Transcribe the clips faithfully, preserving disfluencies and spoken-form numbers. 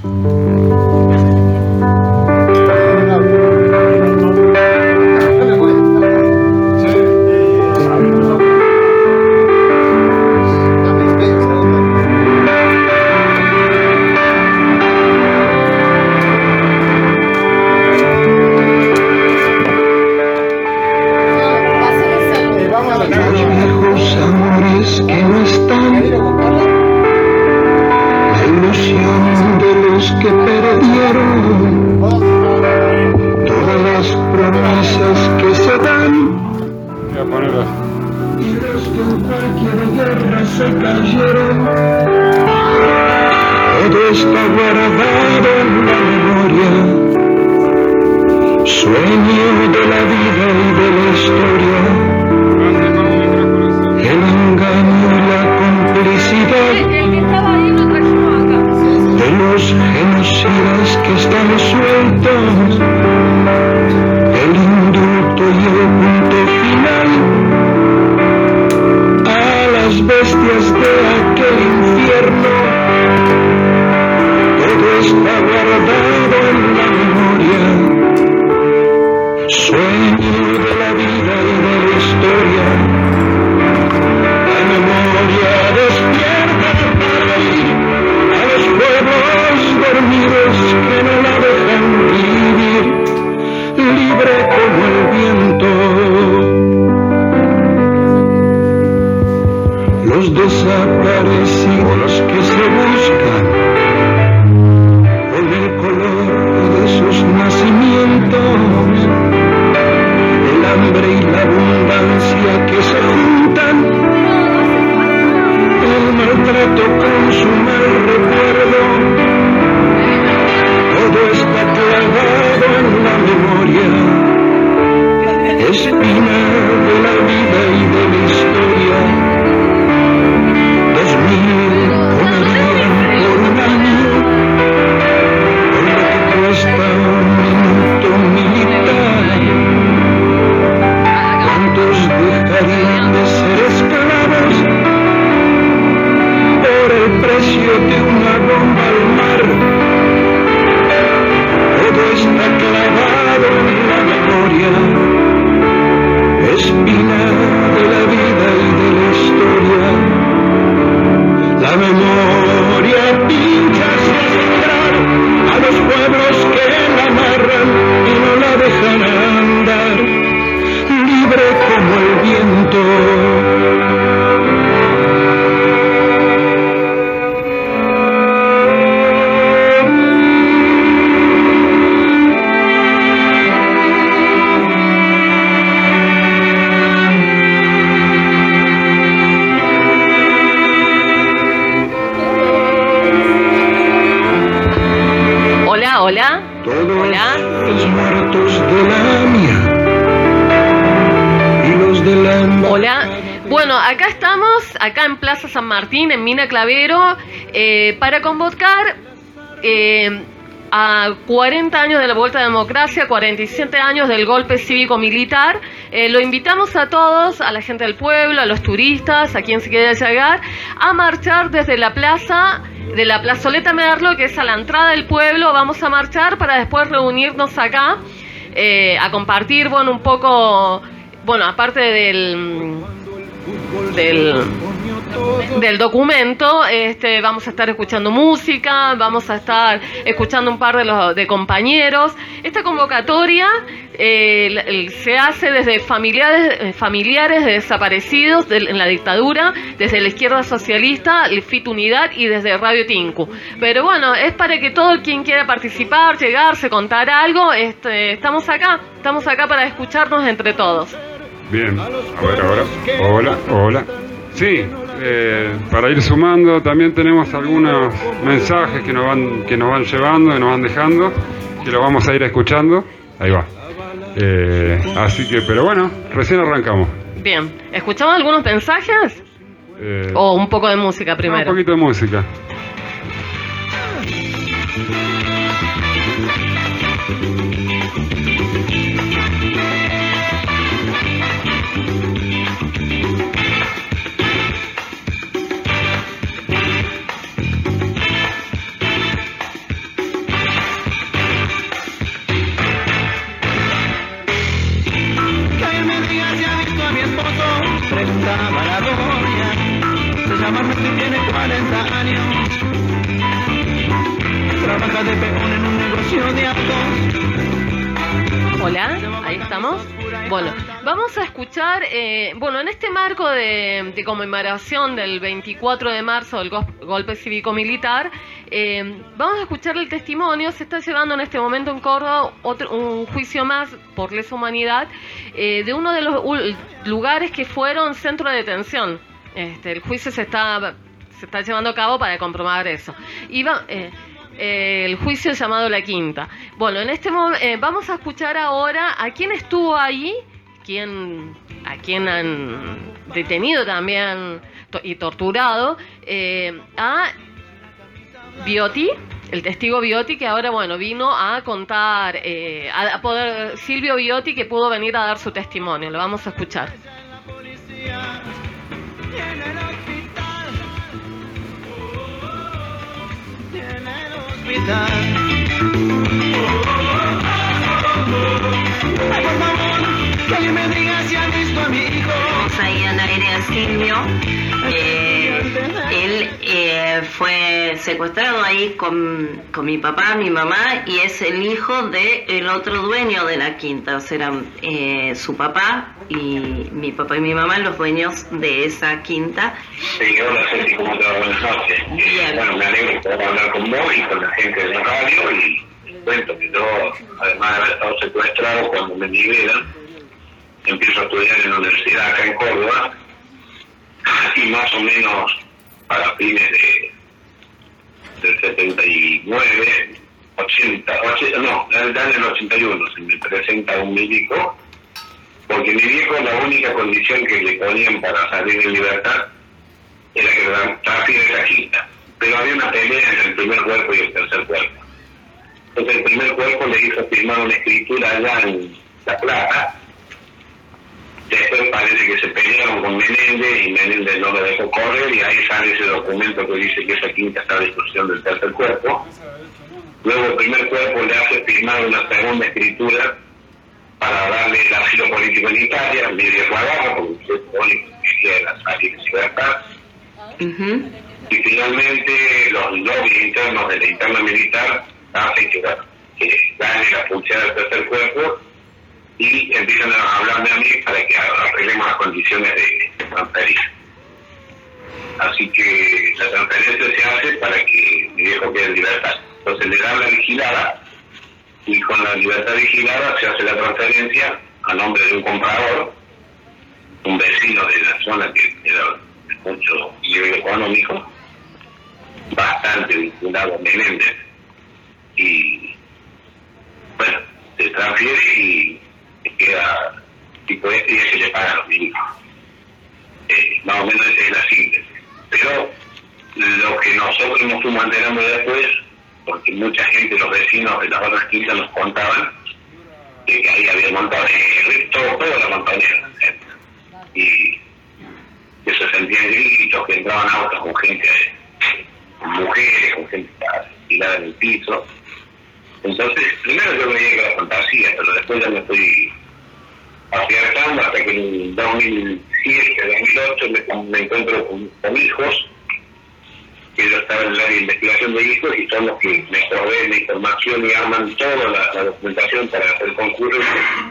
Acá en Plaza San Martín, en Mina Clavero, eh, para convocar eh, a cuarenta años de la Vuelta a la Democracia, cuarenta y siete años del golpe cívico-militar. Eh, lo invitamos a todos, a la gente del pueblo, a los turistas, a quien se quiera llegar, a marchar desde la plaza, de la plazoleta Merlo, que es a la entrada del pueblo. Vamos a marchar para después reunirnos acá, eh, a compartir, bueno, un poco, bueno, aparte del... del del documento, este, vamos a estar escuchando música, vamos a estar escuchando un par de los de compañeros. Esta convocatoria eh, se hace desde familiares familiares de desaparecidos de, en la dictadura, desde la izquierda socialista, el F I T Unidad y desde Radio Tinku. Pero bueno, es para que todo quien quiera participar, llegarse, contar algo, este, estamos acá, estamos acá para escucharnos entre todos. Bien, a ver ahora. Hola, hola. Sí, eh, para ir sumando, también tenemos algunos mensajes que nos van que nos van llevando, que nos van dejando, que lo vamos a ir escuchando. Ahí va. Eh, así que, pero bueno, recién arrancamos. Bien, ¿escuchamos algunos mensajes? Eh, ¿O un poco de música primero? Un poquito de música. Normalmente tiene cuarenta años. Trabaja de peón en un negocio de autos. Hola, ahí estamos. Bueno, vamos a escuchar, eh, bueno, en este marco de, de conmemoración del veinticuatro de marzo del go golpe cívico-militar, eh, vamos a escuchar el testimonio. Se está llevando en este momento en Córdoba otro, un juicio más por lesa humanidad eh, de uno de los lugares que fueron centro de detención. Este, el juicio se está, se está llevando a cabo para comprobar eso. Y va, eh, Eh, el juicio llamado La Quinta. Bueno, en este momento eh, vamos a escuchar ahora a quién estuvo ahí, quién, a quién han detenido también to y torturado, eh, a Biotti, el testigo Biotti, que ahora bueno vino a contar, eh, a, a poder, Silvio Biotti, que pudo venir a dar su testimonio. Lo vamos a escuchar. Vamos ahí al aire a Silvio. Eh, él eh, fue secuestrado ahí con, con mi papá, mi mamá, y es el hijo del otro dueño de la quinta. O sea, eran eh, su papá y mi papá y mi mamá los dueños de esa quinta. Sí, hola Ceci, ¿cómo te va? Buenas noches. Bien. Bueno, me alegro de poder hablar con vos y con la gente de la radio, y les cuento que yo, además de haber estado secuestrado, cuando me liberan, empiezo a estudiar en la universidad acá en Córdoba, y más o menos para fines de, del setenta y nueve, ochenta, ochenta, no, del año ochenta y uno se me presenta un médico, porque mi viejo la única condición que le ponían para salir en libertad era que transfiera esa quinta. Pero había una pelea entre el primer cuerpo y el tercer cuerpo. Entonces el primer cuerpo le hizo firmar una escritura allá en La Plata. Después parece que se pelearon con Menéndez y Menéndez no lo dejó correr, y ahí sale ese documento que dice que esa quinta está a disposición del tercer cuerpo. Luego el primer cuerpo le hace firmar una segunda escritura para darle el asilo político en Italia, mi viejo agarra, porque se supone que quería salir en libertad. Uh-huh. Y finalmente los lobbies internos de la interna militar hacen que, que gane la función del tercer cuerpo, y empiezan a hablarme a mí para que arreglemos las condiciones de transferir. Así que la transferencia se hace para que mi viejo quede en libertad. Entonces le dan la vigilada, y con la libertad vigilada se hace la transferencia a nombre de un comprador, un vecino de la zona que era de mucho nivel económico, bastante vinculado a Menéndez, y bueno, se transfiere y queda tipo este, y es que le paga a los niños. Eh, más o menos esa es la síntesis. Pero lo que nosotros nos fuimos enterando después, porque mucha gente, los vecinos de las otras quintas nos contaban que, que ahí había montoneros, todo, toda la montonera, ¿eh? Y que se sentían gritos, que entraban autos con gente, con mujeres, con gente tirada en el piso. Entonces, primero yo veía que era fantasía, pero después ya me fui afianzando hasta que en dos mil siete, dos mil ocho me, me encuentro con, con hijos, que yo estaba en el área de investigación de hijos, y son los que me proveen la información y arman toda la, la documentación para hacer concurso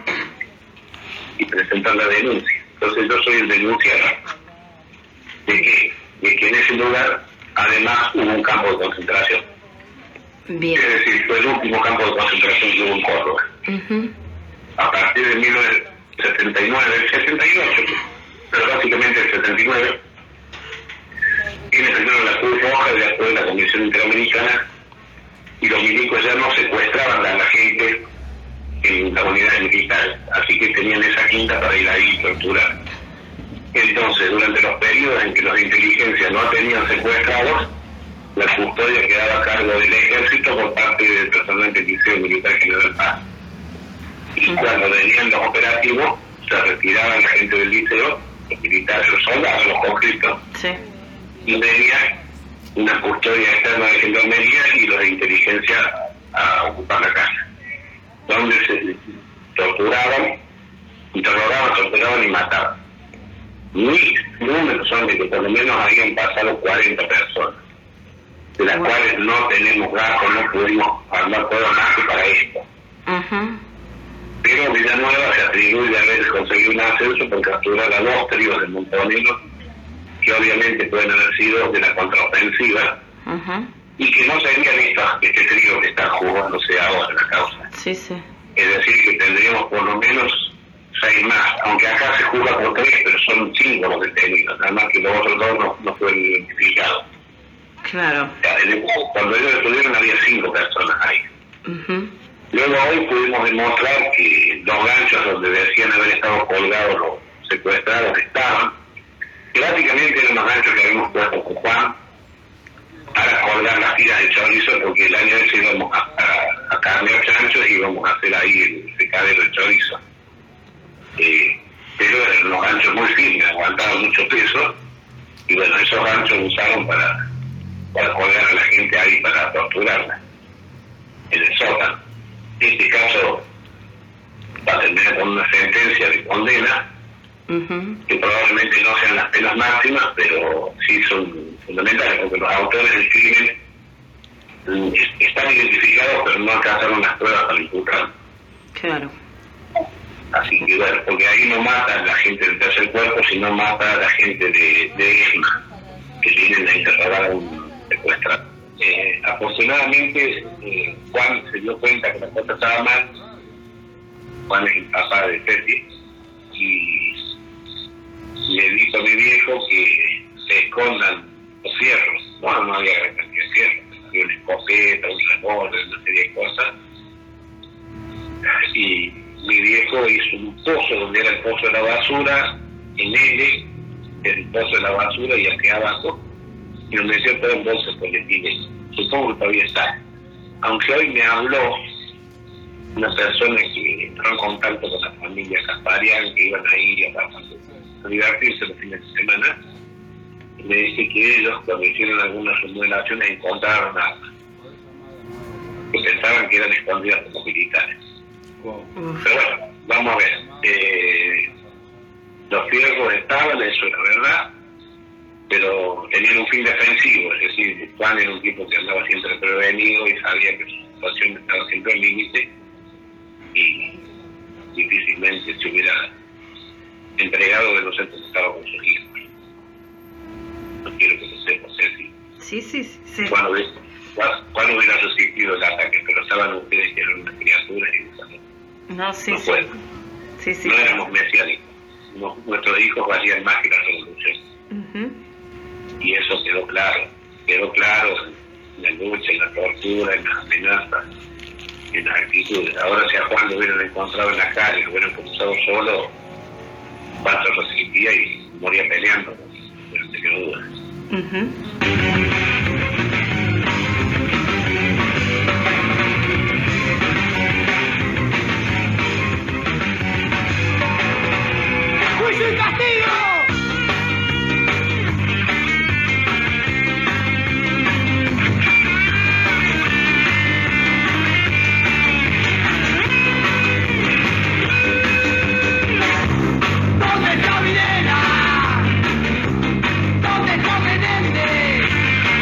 y presentar la denuncia. Entonces yo soy el denunciado de que, de que en ese lugar además hubo un campo de concentración. Bien. Es decir, fue el último campo de concentración que hubo en Córdoba. Uh-huh. A partir de mil novecientos setenta y nueve, setenta y ocho, pero básicamente el setenta y nueve, viene primero la Cruz Roja y después la Comisión Interamericana, y los milicos ya no secuestraban a la gente en las unidades militares, así que tenían esa quinta para ir ahí y torturar. Entonces, durante los periodos en que los de inteligencia no tenían secuestrados, la custodia quedaba a cargo del ejército por parte del personal del Liceo Militar General Paz. Y cuando venían los operativos, se retiraban la gente del liceo, los militares, los soldados, los conscriptos, Sí. y venía una custodia externa de gendarmería y los de inteligencia a ocupar la casa, donde se torturaban, interrogaban, torturaban y mataban. Ni números son de que por lo menos habían pasado cuarenta personas, de las Bueno. cuales no tenemos gastos, no pudimos armar todo más que para esto. Ujú. Pero Villanueva se atribuye haber conseguido un ascenso por capturar a dos tríos de montoneros, que obviamente pueden haber sido de la contraofensiva, Ujú. y que no serían esta- este trío que está jugándose ahora en la causa. Sí, sí. Es decir, que tendríamos por lo menos seis más, aunque acá se juzga por tres, pero son cinco los detenidos, nada más que los otros dos no, no fueron identificados. Claro. O sea, en el- cuando ellos estuvieron había cinco personas ahí. Ujú. Luego hoy pudimos demostrar que los ganchos donde decían haber estado colgados los secuestrados estaban, que básicamente eran los ganchos que habíamos puesto con Juan para colgar las tiras de chorizo, porque el año ese íbamos a, a, a carnear chanchos y íbamos a hacer ahí el secadero de chorizo. Eh, pero eran los ganchos muy firmes, aguantaban mucho peso, y bueno, esos ganchos usaron para, para colgar a la gente ahí para torturarla en el sótano. Este caso va a terminar con una sentencia de condena, Ujú. que probablemente no sean las penas máximas, pero sí son fundamentales, porque los autores del crimen mm, es- están identificados, pero no alcanzaron las pruebas para imputar. Claro. Así que bueno, porque ahí no mata a la gente del tercer cuerpo, sino mata a la gente de, de ESMA, que vienen a interrogar a un secuestrado. Eh, afortunadamente, eh, Juan se dio cuenta que la cosa estaba mal. Juan es el papá de Ceci, y le dijo a mi viejo que se escondan los fierros. Bueno, no había gran cantidad de fierros, había una escopeta, un revólver, una serie de cosas. Y mi viejo hizo un pozo donde era el pozo de la basura, en L, el pozo de la basura, y hacia abajo, y lo metió todo en bolsas colectivas. Supongo que todavía está. Aunque hoy me habló una persona que entró en contacto con la familia Casparian, que iban a ir a, a divertirse los fines de semana, y me dice que ellos, cuando hicieron algunas remodelaciones, encontraron armas que pensaban que eran escondidas como militares. Uf. Pero bueno, vamos a ver. Eh, los fierros estaban, eso era verdad, pero tenían un fin defensivo, es decir, Juan era un tipo que andaba siempre prevenido y sabía que su situación estaba siempre al límite y difícilmente se hubiera entregado de no ser porque estaba con sus hijos. No quiero que lo sepa, Ceci. Sí, sí, sí. sí. Cuando, cuando hubiera resistido el ataque, pero saben ustedes que eran unas criaturas y No, sí, no sí. pueden. Sí, sí. No éramos mesiánicos. No, nuestros hijos valían más que la revolución. Ujú. Y eso quedó claro. Quedó claro en la lucha, en la tortura, en las amenazas, en las actitudes. Ahora, si a Juan lo hubieran encontrado en la calle, lo hubieran cruzado solo, Juan se resistía y moría peleando. Pero no tengo dudas. Ujú. ¡Juicio y castigo! ¿Dónde está Videla? ¿Dónde está Menéndez?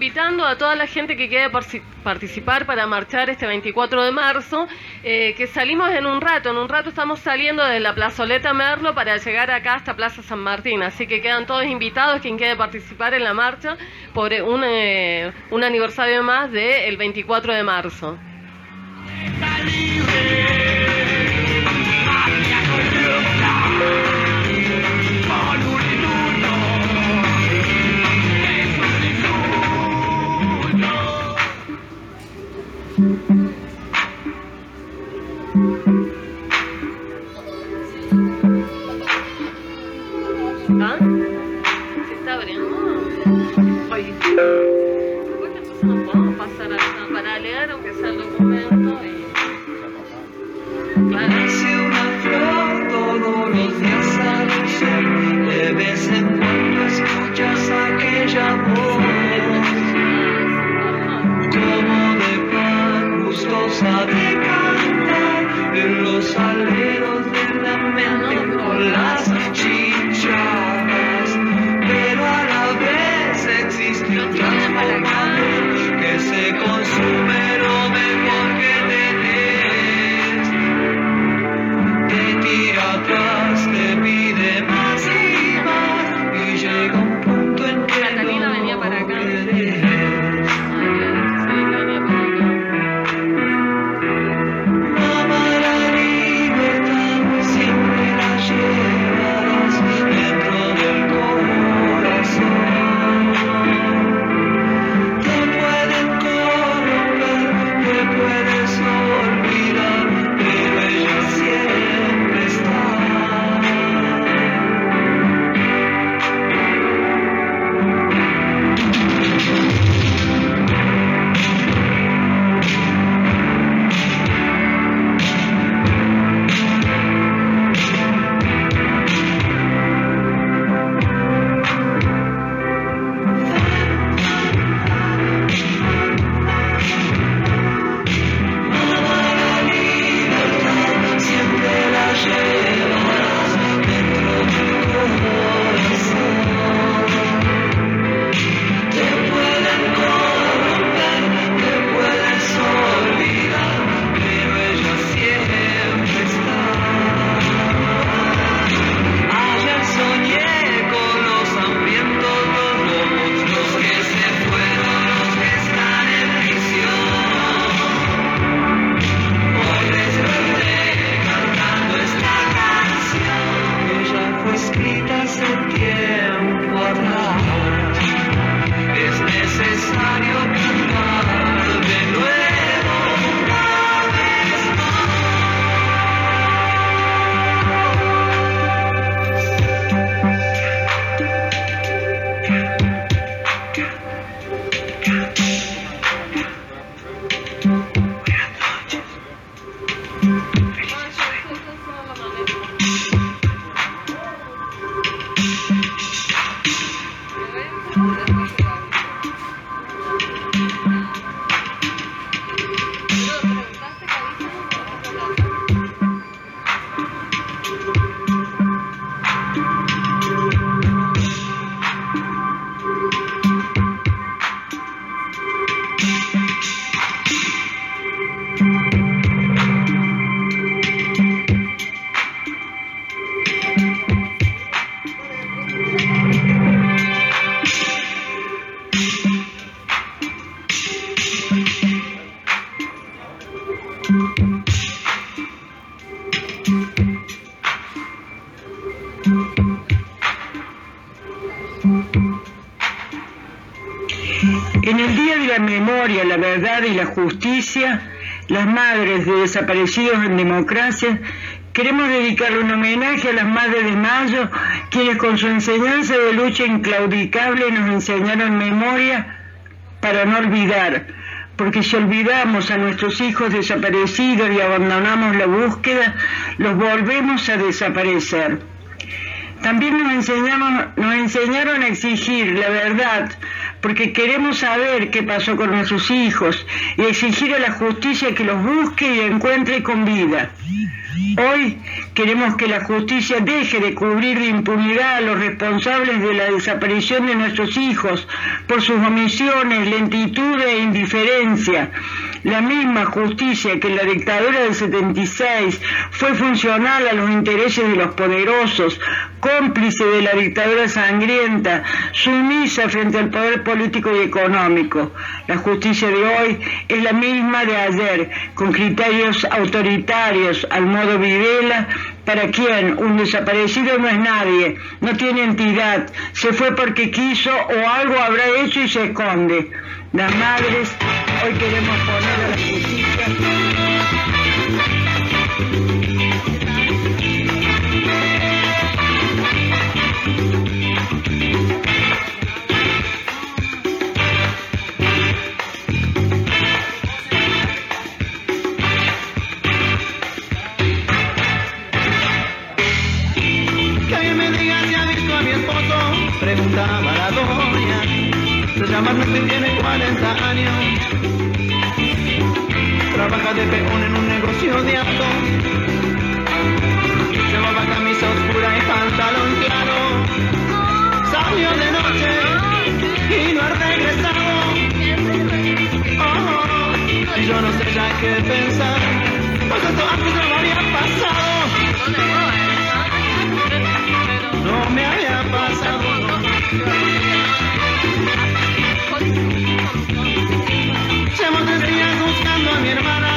invitando a toda la gente que quiere participar para marchar este veinticuatro de marzo, eh, que salimos en un rato, en un rato estamos saliendo de la plazoleta Merlo para llegar acá hasta Plaza San Martín, así que quedan todos invitados quien quiere participar en la marcha por un, eh, un aniversario más del veinticuatro de marzo. ¿Ah? ¿Se está abriendo? Oye, después entonces no podemos pasar acá para leer, aunque sea el documento y... Claro. Una flor todos los días al sol, de vez en cuando escuchas aquella voz, como de pan gustosa de cantar, en los aleros de la mente con las chinchadas, pero a la vez existe un transformador que se consume lo mejor que tenés, te tira atrás, te pide más y más, y llega un punto en que Catalina no venía para acá. querés. Mamá, la libertad siempre la llevarás dentro del corazón. Te pueden corromper, te puedes olvidar, pero ella siempre está. Siempre la llevarás dentro del corazón. Te pueden corromper, te puedes olvidar, pero ella siempre está. Ayer soñé con los hambrientos, los lobos, los que se fueron, los que están en prisión. Hoy desperté cantando esta canción, que ya fue escrita hace tiempo atrás. Es necesario cantar de nuevo una vez En el Día de la Memoria, la Verdad y la Justicia, las madres de desaparecidos en democracia, queremos dedicarle un homenaje a las Madres de Mayo, quienes con su enseñanza de lucha inclaudicable nos enseñaron memoria para no olvidar, porque si olvidamos a nuestros hijos desaparecidos y abandonamos la búsqueda, los volvemos a desaparecer. También nos enseñamos, nos enseñaron a exigir la verdad porque queremos saber qué pasó con nuestros hijos y exigir a la justicia que los busque y encuentre con vida. Hoy queremos que la justicia deje de cubrir de impunidad a los responsables de la desaparición de nuestros hijos por sus omisiones, lentitud e indiferencia. La misma justicia que en la dictadura del setenta y seis fue funcional a los intereses de los poderosos, cómplice de la dictadura sangrienta, sumisa frente al poder político y económico. La justicia de hoy es la misma de ayer, con criterios autoritarios al modo Videla, para quien un desaparecido no es nadie, no tiene entidad, se fue porque quiso o algo habrá hecho y se esconde. Las madres, hoy queremos poner a la justicia. Preguntaba la doña, se llama Ernesto y tiene cuarenta años. Trabaja de peón en un negocio de auto. Llevaba camisa oscura y pantalón claro. Salió de noche y no ha regresado. Oh, y yo no sé ya qué pensar, pues esto antes no me había pasado. No me había pasado. Llevo tres días buscando a mi hermana.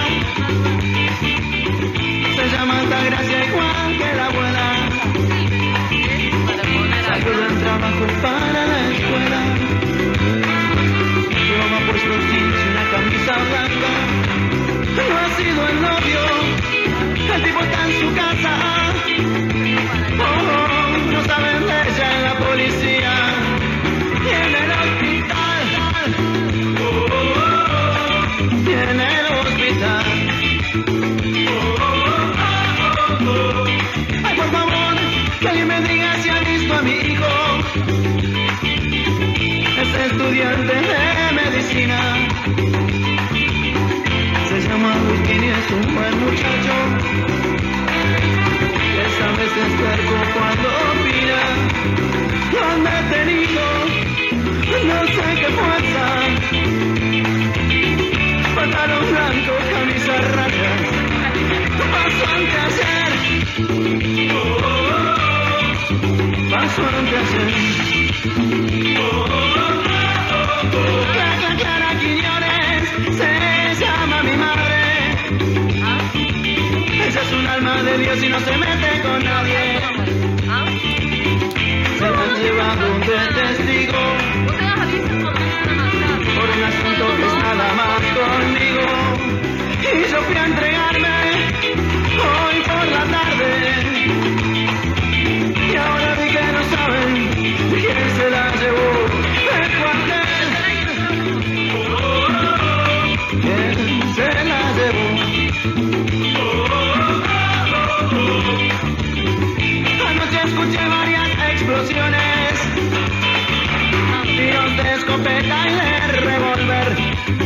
Se llama Altagracia igual que la abuela. Salió del trabajo para la escuela. Llevaba puesto jeans y una camisa blanca. No ha sido el novio, el tipo está en su casa. Oh, no saben de ella en la policía y en el hospital, oh, oh, oh, y en el hospital. Oh, oh, oh, oh. Ay, por favor, que alguien me diga si ha visto a mi hijo. Es estudiante de medicina. Se llama Agustín y es un buen muchacho. A veces cuerpo cuando opina. Lo han detenido, no sé qué pasa. Pantalón blanco, camisa raya. Pasó ante ayer. Oh, oh, oh. Pasó ante ayer. Oh, oh, oh, oh. Clara, Clara Quiñones se llama mi madre. Ella es un alma de Dios y no se mete con nadie. Se la han llevado de testigo por un asunto que es nada más conmigo. Y yo fui a entregarme hoy por la tarde. Y ahora vi que no saben quién se la llevó del cuartel. ¿Quién se la llevó? Anoche escuché varias explosiones, tiros de escopeta y de revólver,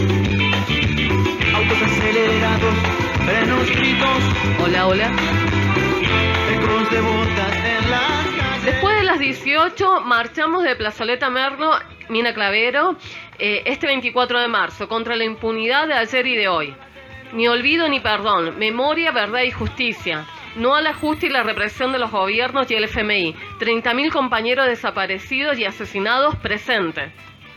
autos acelerados, frenos, gritos. Hola, hola. Ecos de botas en las calles. Después de las dieciocho marchamos de Plazoleta Merlo, Mina Clavero, eh, este veinticuatro de marzo, contra la impunidad de ayer y de hoy. Ni olvido ni perdón, memoria, verdad y justicia. No al ajuste y la represión de los gobiernos y el F M I. treinta mil compañeros desaparecidos y asesinados presentes.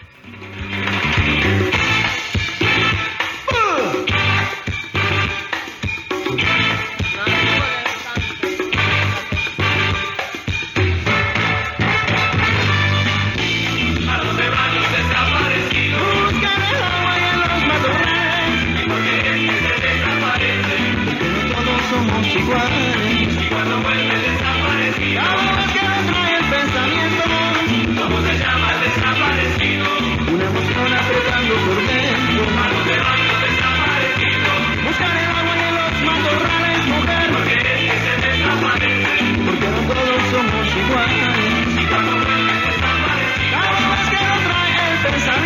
Iguales, y cuando vuelve desaparecido, cada vez que me trae el pensamiento, ¿cómo se llama el desaparecido? Una emoción apretando por dentro, manos de baño desaparecido. Buscar el agua en los matorrales, mujer, porque es que se desaparece, porque no todos somos iguales, y cuando vuelve desaparecido, cada vez que me trae el pensamiento.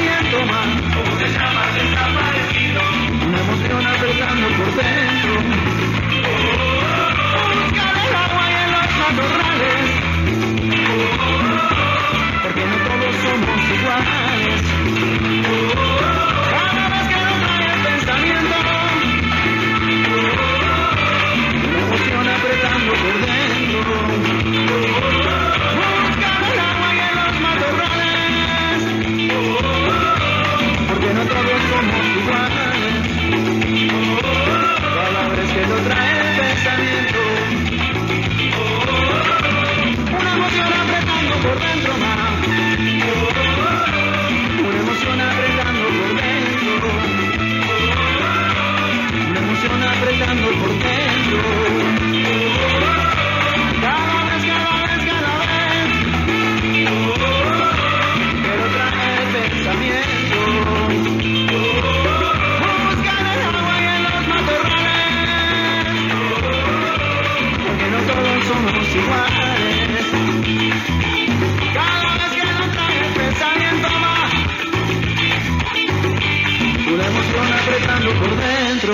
pensamiento. Una emoción apretando por dentro más. Una emoción apretando por dentro. Una emoción apretando por dentro. Cada vez, cada vez, cada vez. Quiero traer pensamiento. Buscar el agua y en los matorrales. Porque no todos somos iguales. Cada vez que no trae pensamiento más. Una emoción apretando por dentro.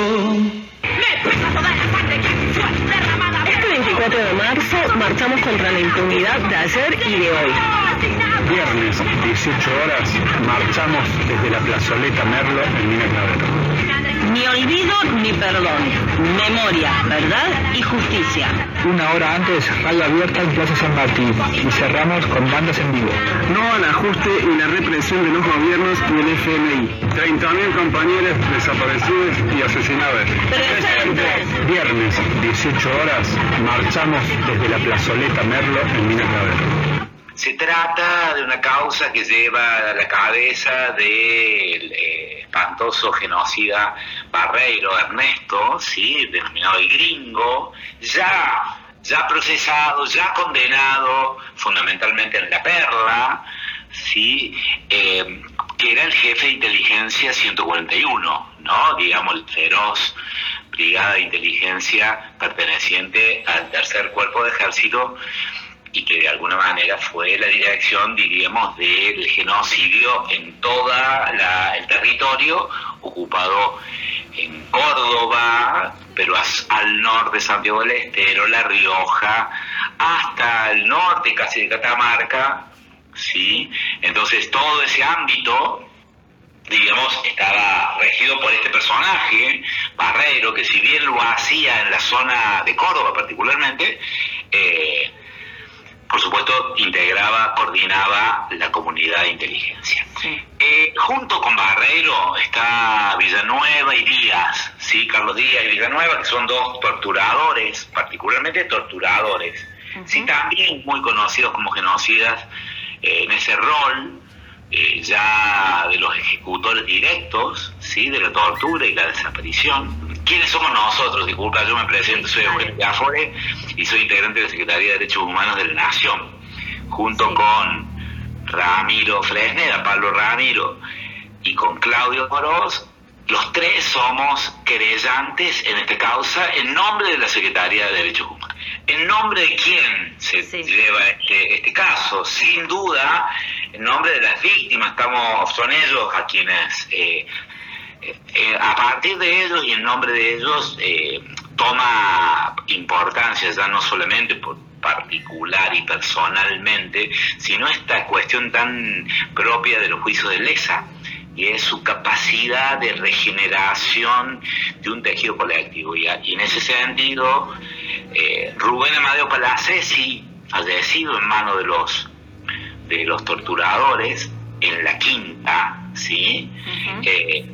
Este veinticuatro de marzo marchamos contra la impunidad de ayer y de hoy. Viernes, dieciocho horas, marchamos desde la plazoleta Merlo en Mina Clavero. Ni olvido ni perdón. Memoria, verdad y justicia. Una hora antes, radio abierta en Plaza San Martín y cerramos con bandas en vivo. No al ajuste y la represión de los gobiernos y el F M I. treinta mil compañeros desaparecidos y asesinados. Presentes. Viernes, dieciocho horas, marchamos desde la plazoleta Merlo en Mina Clavero. Se trata de una causa que lleva a la cabeza del eh, espantoso genocida Barreiro Ernesto, ¿sí? Denominado el Gringo, ya, ya procesado, ya condenado, fundamentalmente en La Perla, ¿sí? Eh, que era el jefe de inteligencia ciento cuarenta y uno, ¿no? Digamos, el feroz brigada de inteligencia perteneciente al tercer cuerpo de ejército, y que de alguna manera fue la dirección, diríamos, del genocidio en todo el territorio ocupado en Córdoba, pero al norte de Santiago del Estero, La Rioja, hasta el norte casi de Catamarca, ¿sí? Entonces todo ese ámbito, digamos, estaba regido por este personaje, Barreiro, que si bien lo hacía en la zona de Córdoba particularmente, eh, por supuesto, integraba, coordinaba la comunidad de inteligencia. Sí. Eh, junto con Barreiro está Villanueva y Díaz, ¿sí? Carlos Díaz y Villanueva, que son dos torturadores, particularmente torturadores, uh-huh. Sí, también muy conocidos como genocidas eh, en ese rol, eh, ya de los ejecutores directos, ¿sí? De la tortura y la desaparición. ¿Quiénes somos nosotros? Disculpa, yo me presento, soy Eugenio Afore y soy integrante de la Secretaría de Derechos Humanos de la Nación, junto sí. con Ramiro Fresneda, Pablo Ramiro, y con Claudio Oroz. Los tres somos querellantes en esta causa en nombre de la Secretaría de Derechos Humanos. ¿En nombre de quién se sí. lleva este, este caso? Sin duda, en nombre de las víctimas. Estamos, son ellos a quienes... Eh, Eh, a partir de ellos y en nombre de ellos eh, toma importancia ya no solamente por particular y personalmente, sino esta cuestión tan propia de los juicios de lesa, y es su capacidad de regeneración de un tejido colectivo. Y, y en ese sentido, eh, Rubén Amadeo Palacesi, fallecido en manos de los, de los torturadores, en la Quinta, ¿sí? Uh-huh. eh,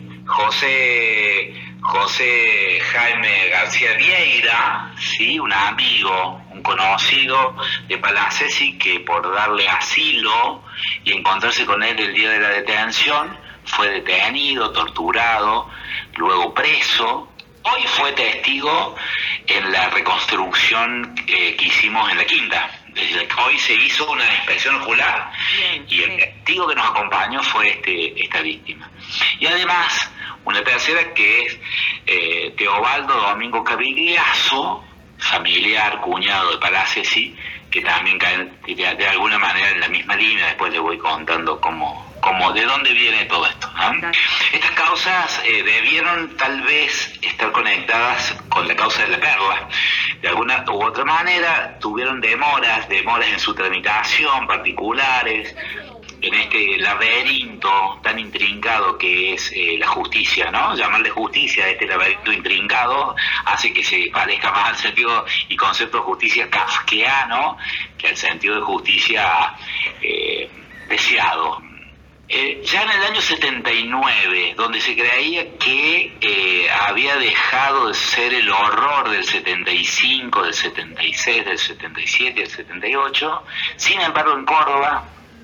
José, José Jaime García Vieira, ¿sí? Un amigo, un conocido de Palacesi, que por darle asilo y encontrarse con él el día de la detención, fue detenido, torturado, luego preso. Hoy fue testigo en la reconstrucción eh, que hicimos en la Quinta. Desde que hoy se hizo una inspección ocular. Bien, y el sí. testigo que nos acompañó fue este, esta víctima. Y además, una tercera que es eh, Teobaldo Domingo Cavigliazo, familiar, cuñado de Palacesi, que también cae de, de alguna manera en la misma línea. Después le voy contando cómo, cómo de dónde viene todo esto, ¿no? Estas causas eh, debieron tal vez estar conectadas con la causa de La Perla. De alguna u otra manera tuvieron demoras, demoras en su tramitación particulares, en este laberinto tan intrincado que es eh, la justicia, ¿no? Llamarle justicia a este laberinto intrincado hace que se parezca más al sentido y concepto de justicia kafkiano que al sentido de justicia eh, deseado. Eh, ya en el año setenta y nueve, donde se creía que eh, había dejado de ser el horror del setenta y cinco, del setenta y seis, del setenta y siete, del setenta y ocho, sin embargo en Córdoba,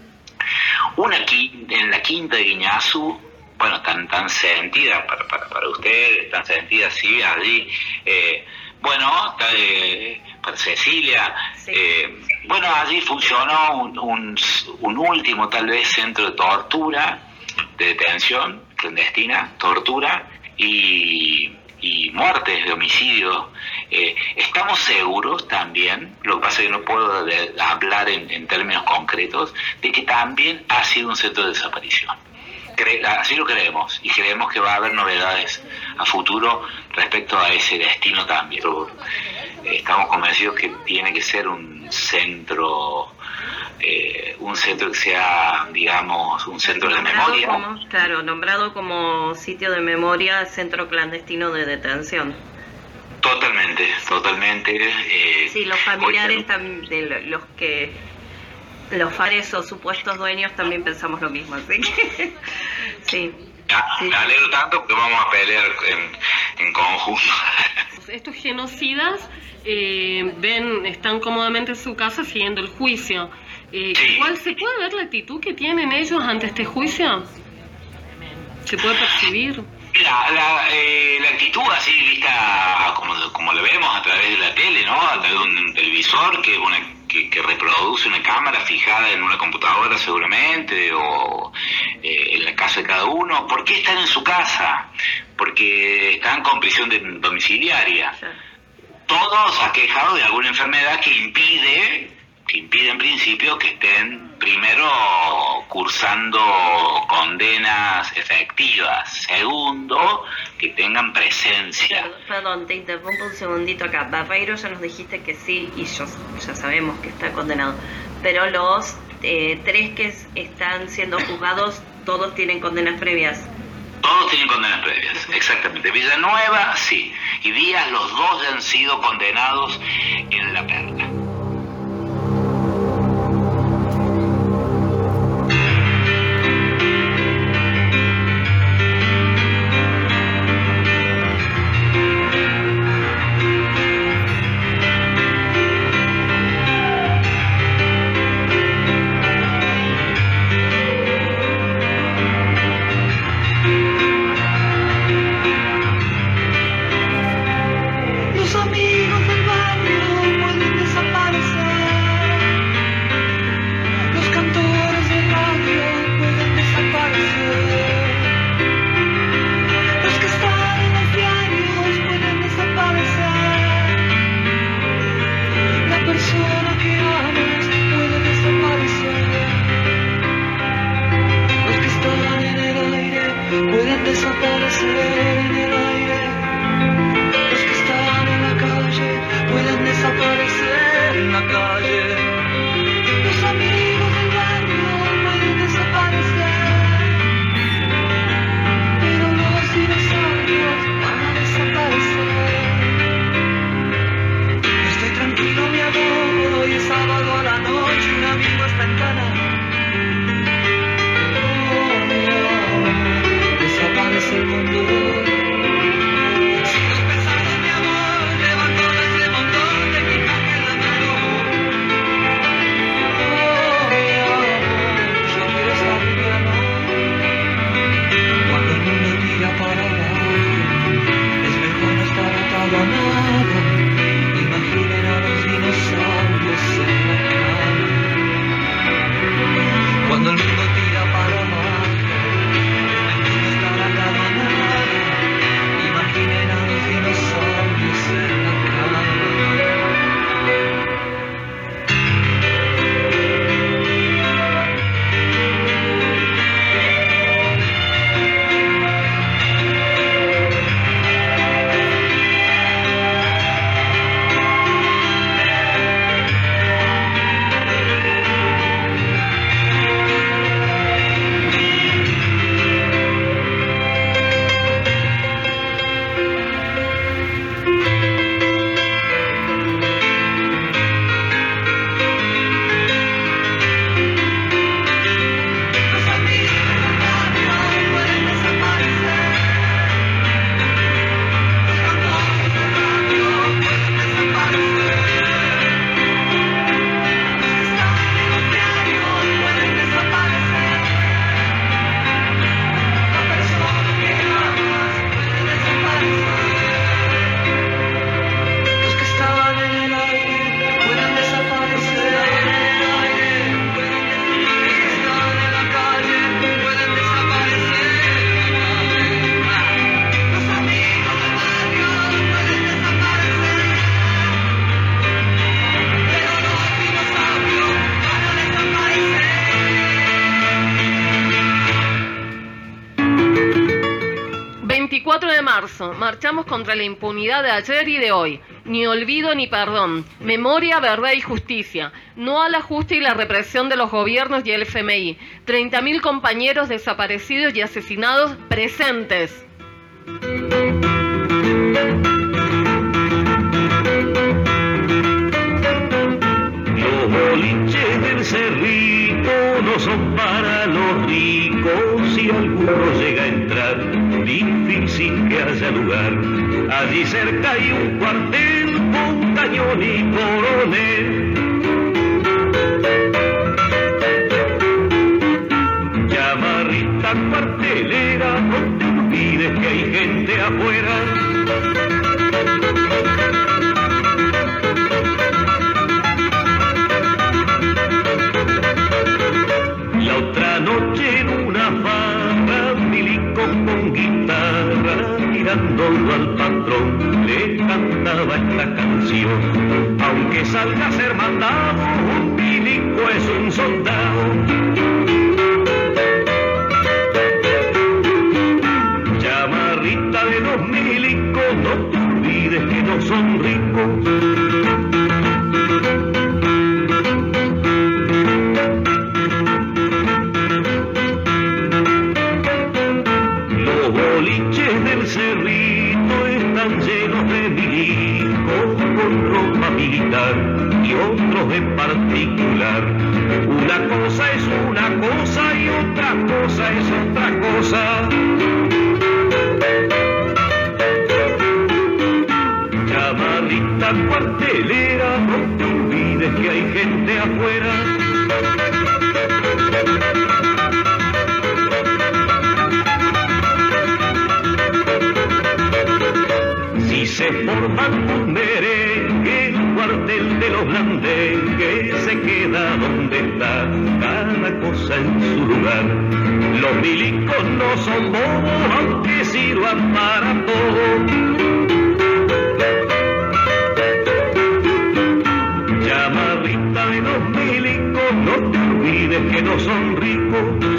una quinta, en la quinta de Guiñazú, bueno, tan tan sentida para, para, para ustedes, tan sentida así, allí, eh, bueno, eh, para Cecilia, Sí. eh, bueno, allí funcionó un, un, un último tal vez centro de tortura, de detención clandestina, tortura y, y muertes, de homicidio. Eh, estamos seguros también, lo que pasa es que no puedo de, hablar en, en términos concretos, de que también ha sido un centro de desaparición. Cre- así lo creemos, y creemos que va a haber novedades a futuro respecto a ese destino también. Estamos convencidos que tiene que ser un centro, eh, un centro que sea, digamos, un centro de Nombrado memoria. como- claro, nombrado como sitio de memoria, centro clandestino de detención. Totalmente, totalmente. Eh, Sí, los hoy familiares tenemos- tam- de lo- los que los fares o supuestos dueños también pensamos lo mismo, así que sí. Ah, Sí. me alegro tanto porque vamos a pelear en, en conjunto. Estos genocidas eh, ven, están cómodamente en su casa siguiendo el juicio. Eh, Sí. Igual, ¿se puede ver la actitud que tienen ellos ante este juicio? ¿Se puede percibir? Mira, la, eh, la actitud así vista como, como lo vemos a través de la tele, ¿no? A través de un, un televisor que, es una, que, que reproduce una cámara fijada en una computadora seguramente, o eh, en la casa de cada uno. ¿Por qué están en su casa? Porque están con prisión de- domiciliaria. Todos aquejados de alguna enfermedad que impide, que impide en principio que estén primero cursando condenas efectivas, segundo, que tengan presencia. Perdón, te interrumpo un segundito acá. Barreiro ya nos dijiste que sí y yo, ya sabemos que está condenado. Pero los eh, tres que es- están siendo juzgados, todos tienen condenas previas. Todos tienen condenas previas, exactamente. Villanueva, sí. Y Díaz, los dos ya han sido condenados en La Perla. Los amigos del barrio pueden desaparecer. Los cantores de radio pueden desaparecer. Los que están en los diarios pueden desaparecer. La persona que amas puede desaparecer. Los que están en el aire pueden desaparecer en el aire. Los que están en la calle pueden desaparecer en la calle. Los amigos del barrio pueden desaparecer. Pero los dinosaurios van a desaparecer. Estoy tranquilo, mi amor, hoy es sábado a la noche, un amigo está en cana. Oh, mi amor, desaparece el mundo. marzo, marchamos contra la impunidad de ayer y de hoy. Ni olvido ni perdón. Memoria, verdad y justicia. No al ajuste y la represión de los gobiernos y el F M I. treinta mil compañeros desaparecidos y asesinados presentes. Los boliches del Cerrito no son para los ricos, si alguno llega a entrar, difícil que haya lugar. Allí cerca hay un cuartel con cañón y coronel. Llamarrita cuartelera, no te olvides que hay gente afuera. La otra noche en una farra, milico con guitarra, mirándolo al patrón, le cantaba esta canción. Aunque salga a ser mandado, un milico es un soldado. Llamarrita de los milicos, no te olvides que no son ricos. Del Cerrito están llenos de milicos con ropa militar y otros en particular. Una cosa es una cosa y otra cosa es otra cosa. Llamarrita cuartelera, no te olvides que hay gente afuera. Si se forman un merengue, el cuartel de los blandengues se queda donde está, cada cosa en su lugar. Los milicos no son bobos, aunque sirvan para todo. Llamarrita de los milicos, no te olvides que no son ricos.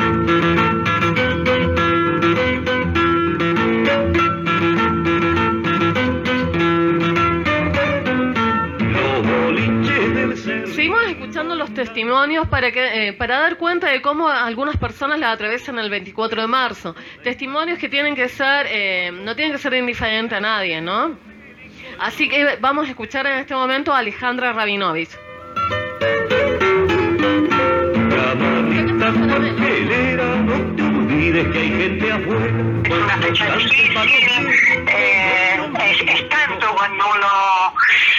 Seguimos escuchando los testimonios para que eh, para dar cuenta de cómo algunas personas la atraviesan el veinticuatro de marzo. Testimonios que tienen que ser, eh, no tienen que ser indiferentes a nadie, ¿no? Así que vamos a escuchar en este momento a Alejandra Rabinovich. No te olvides que hay gente afuera. Es una fecha difícil, eh, es, es tanto cuando uno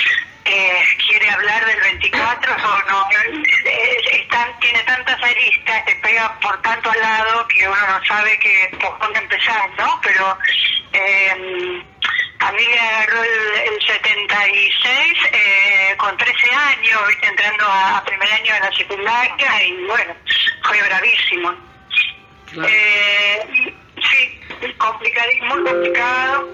eh, quiere hablar del veinticuatro, o no, es, es tan, tiene tantas aristas, te pega por tantos lados que uno no sabe que por dónde empezar, ¿no? Pero eh, a mí me agarró el, el setenta y seis eh, con trece años, ¿viste? Entrando a, a primer año de la secundaria y bueno, fue bravísimo. Claro. Eh, sí, complicadísimo, muy complicado.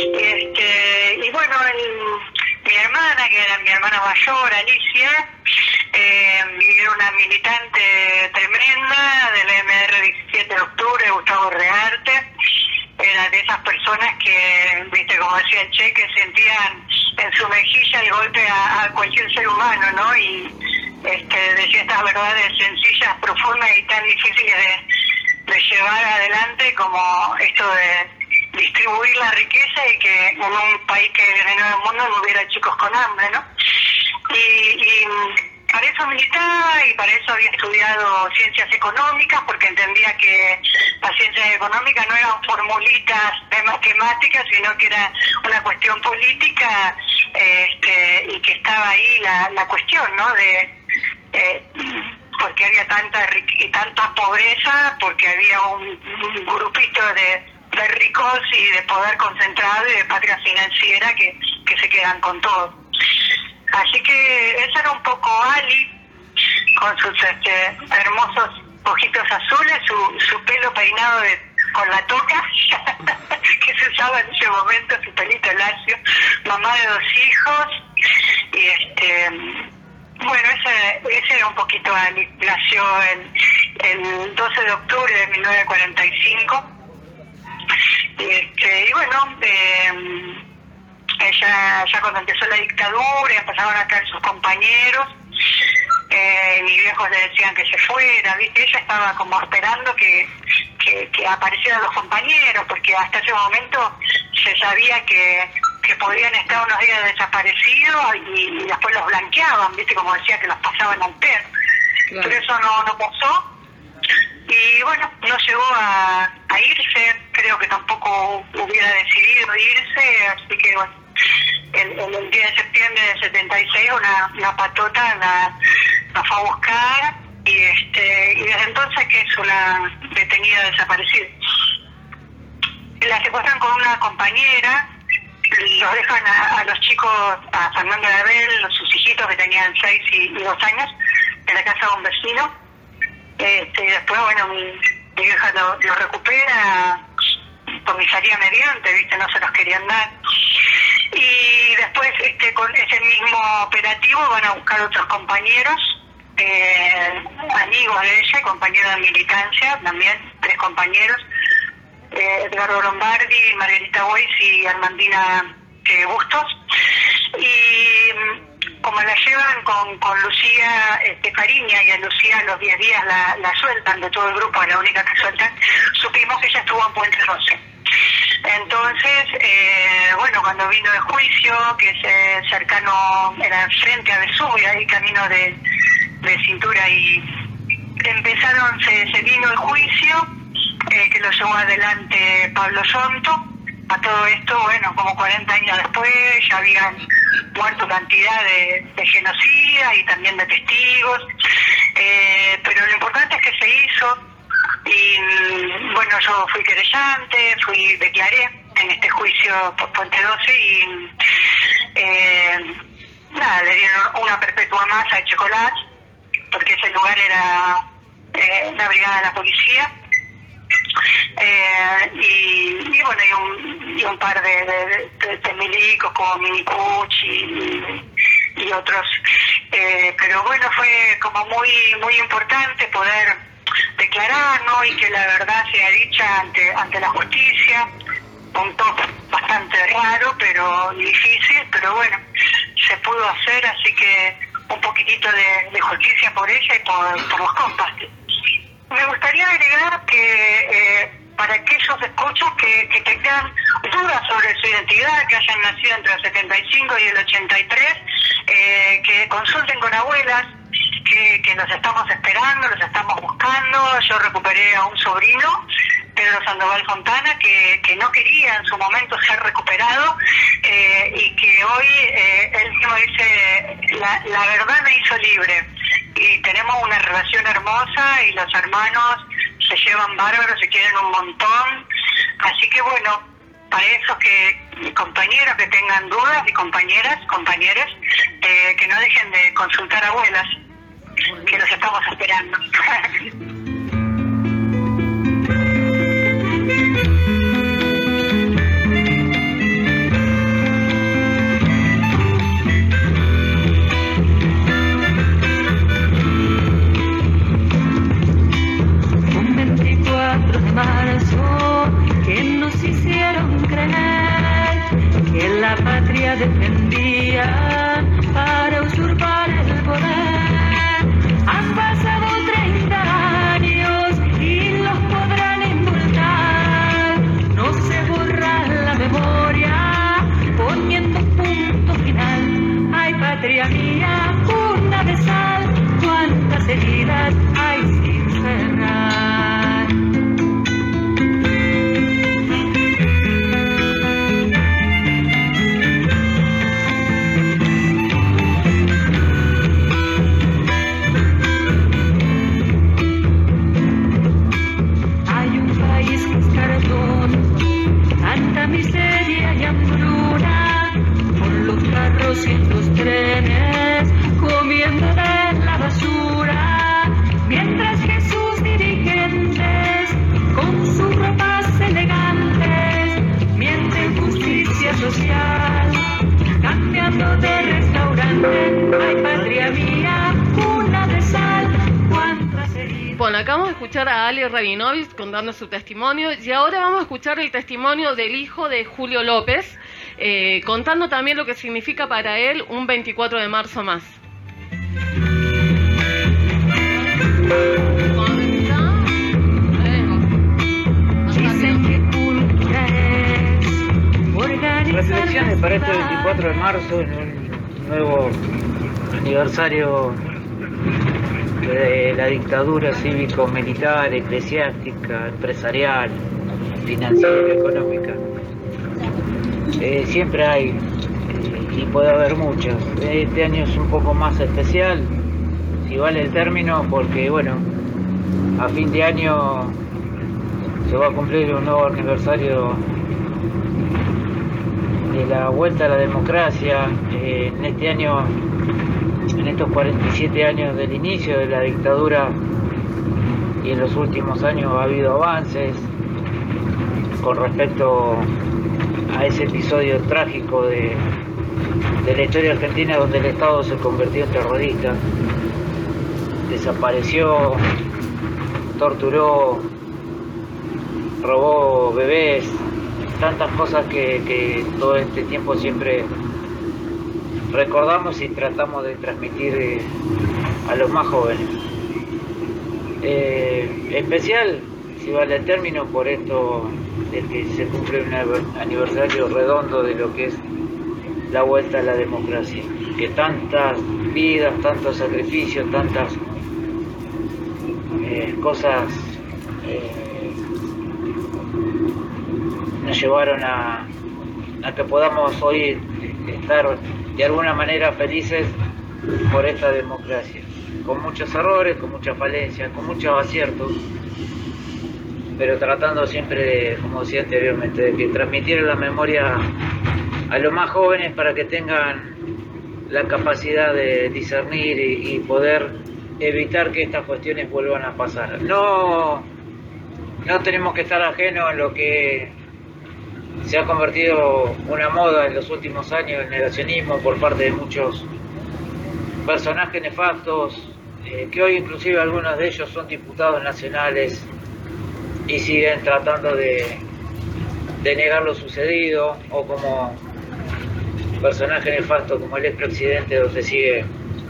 Este, y bueno, el, mi hermana, que era mi hermana mayor, Alicia, eh, era una militante tremenda del M R diecisiete de octubre, Gustavo Rearte. Era de esas personas que, viste, como decía el Che, que sentían en su mejilla el golpe a, a cualquier ser humano, ¿no? Y este, decía estas verdades sencillas, profundas y tan difíciles de, de llevar adelante como esto de distribuir la riqueza y que en un país que en el mundo no hubiera chicos con hambre, ¿no? Y, y para eso militaba y para eso había estudiado ciencias económicas, porque entendía que las ciencias económicas no eran formulitas de matemáticas, sino que era una cuestión política, este, y que estaba ahí la, la cuestión, ¿no? De eh, porque había tanta y tanta pobreza, porque había un, un grupito de, de ricos y de poder concentrado y de patria financiera que, que se quedan con todo. Así que esa era un poco Ali, con sus este, hermosos ojitos azules, su, su pelo peinado de, con la toca, que se usaba en ese momento, su pelito lacio, mamá de dos hijos, y este, bueno, ese, ese era un poquito Ali. Nació el, el doce de octubre de mil novecientos cuarenta y cinco, Este, y bueno, eh, ella ya cuando empezó la dictadura empezaron a caer sus compañeros, eh, mis viejos le decían que se fuera, ¿viste? Ella estaba como esperando que, que, que aparecieran los compañeros, porque hasta ese momento se sabía que, que podían estar unos días desaparecidos y, y después los blanqueaban, ¿viste? Como decía, que los pasaban al perro. Claro. Pero eso no, no pasó. Y bueno, no llegó a, a irse, creo que tampoco hubiera decidido irse, así que bueno, el, el, el diez de septiembre del setenta y seis una, una patota la, la fue a buscar y este y desde entonces que es una detenida desaparecida. La secuestran con una compañera, los dejan a, a los chicos, a Fernando de Abel, sus hijitos que tenían seis y, y dos años, en la casa de un vecino. Este, y después, bueno, mi, mi vieja lo, lo recupera, comisaría mediante, ¿viste? No se los querían dar. Y después, este, con ese mismo operativo, van a buscar otros compañeros, eh, amigos de ella, compañeros de militancia, también, tres compañeros, eh, Edgardo Lombardi, Margarita Weiss y Armandina eh, Bustos. Y como la llevan con, con Lucía este, Fariña, y a Lucía a los diez días la, la sueltan de todo el grupo, la única que sueltan, supimos que ella estuvo en Puente Roce. Entonces, eh, bueno, cuando vino el juicio, que es eh, cercano, era frente a Vesubia, ahí camino de, de Cintura, y empezaron, se, se vino el juicio, eh, que lo llevó adelante Pablo Sonto. A todo esto, bueno, como cuarenta años después, ya habían muerto cantidad de, de genocidas y también de testigos, eh, pero lo importante es que se hizo, y bueno, yo fui querellante, fui, declaré en este juicio por Puente doce, y eh, nada, le dieron una perpetua más a Chocolate, porque ese lugar era eh, una brigada de la policía. Eh, y, y bueno, y un, y un par de, de, de, de milicos como Minicucci y, y otros, eh, pero bueno, fue como muy muy importante poder declarar, ¿no? Y que la verdad sea dicha ante ante la justicia, un toque bastante raro, pero difícil, pero bueno, se pudo hacer, así que un poquitito de, de justicia por ella y por, por los compas. Me gustaría agregar que eh, para aquellos escuchos que, que tengan dudas sobre su identidad, que hayan nacido entre el setenta y cinco y el ochenta y tres, eh, que consulten con abuelas, que, que los estamos esperando, los estamos buscando. Yo recuperé a un sobrino, Pedro Sandoval Fontana, que, que no quería en su momento ser recuperado, eh, y que hoy eh, él mismo dice, la, la verdad me hizo libre. Y tenemos una relación hermosa y los hermanos se llevan bárbaros, se quieren un montón. Así que bueno, para esos que compañeros que tengan dudas y compañeras, compañeros, eh, que no dejen de consultar a abuelas, que los estamos esperando. Que nos hicieron creer que la patria defendía para usurpar el poder. Han pasado treinta años y los podrán indultar. No se borra la memoria poniendo punto final. Ay, patria mía, una de sal, cuántas heridas hay sin cerrar. Tanta miseria y hambruna, por los carros y los trenes, comiendo de la basura, mientras que sus dirigentes, con sus ropas elegantes, mienten justicia social, cambiando de restaurante. Ay, patria mía, una de sal, cuántas heridas. Bueno, acabamos de escuchar a Ali Rabinovich contando su testimonio y ahora vamos a escuchar el testimonio del hijo de Julio López, eh, contando también lo que significa para él un veinticuatro de marzo más. Reflexiones para este veinticuatro de marzo en un nuevo aniversario de la dictadura cívico-militar, eclesiástica, empresarial, financiera y económica. Eh, siempre hay, eh, y puede haber muchas. Este año es un poco más especial, si vale el término, porque bueno, a fin de año se va a cumplir un nuevo aniversario de la vuelta a la democracia. Eh, en este año, en estos cuarenta y siete años del inicio de la dictadura y en los últimos años ha habido avances con respecto a ese episodio trágico de, de la historia argentina, donde el Estado se convirtió en terrorista, desapareció, torturó, robó bebés, tantas cosas que, que todo este tiempo siempre recordamos y tratamos de transmitir eh, a los más jóvenes. Eh, especial, si vale el término, por esto de que se cumple un aniversario redondo de lo que es la vuelta a la democracia, que tantas vidas, tantos sacrificios, tantas eh, cosas eh, nos llevaron a, a que podamos hoy estar de alguna manera felices por esta democracia, con muchos errores, con muchas falencias, con muchos aciertos, pero tratando siempre de, como decía anteriormente, de que transmitir la memoria a los más jóvenes para que tengan la capacidad de discernir y, y poder evitar que estas cuestiones vuelvan a pasar. No, no tenemos que estar ajenos en lo que se ha convertido una moda en los últimos años, el negacionismo por parte de muchos personajes nefastos, eh, que hoy inclusive algunos de ellos son diputados nacionales y siguen tratando de, de negar lo sucedido, o como personaje nefasto como el expresidente, donde sigue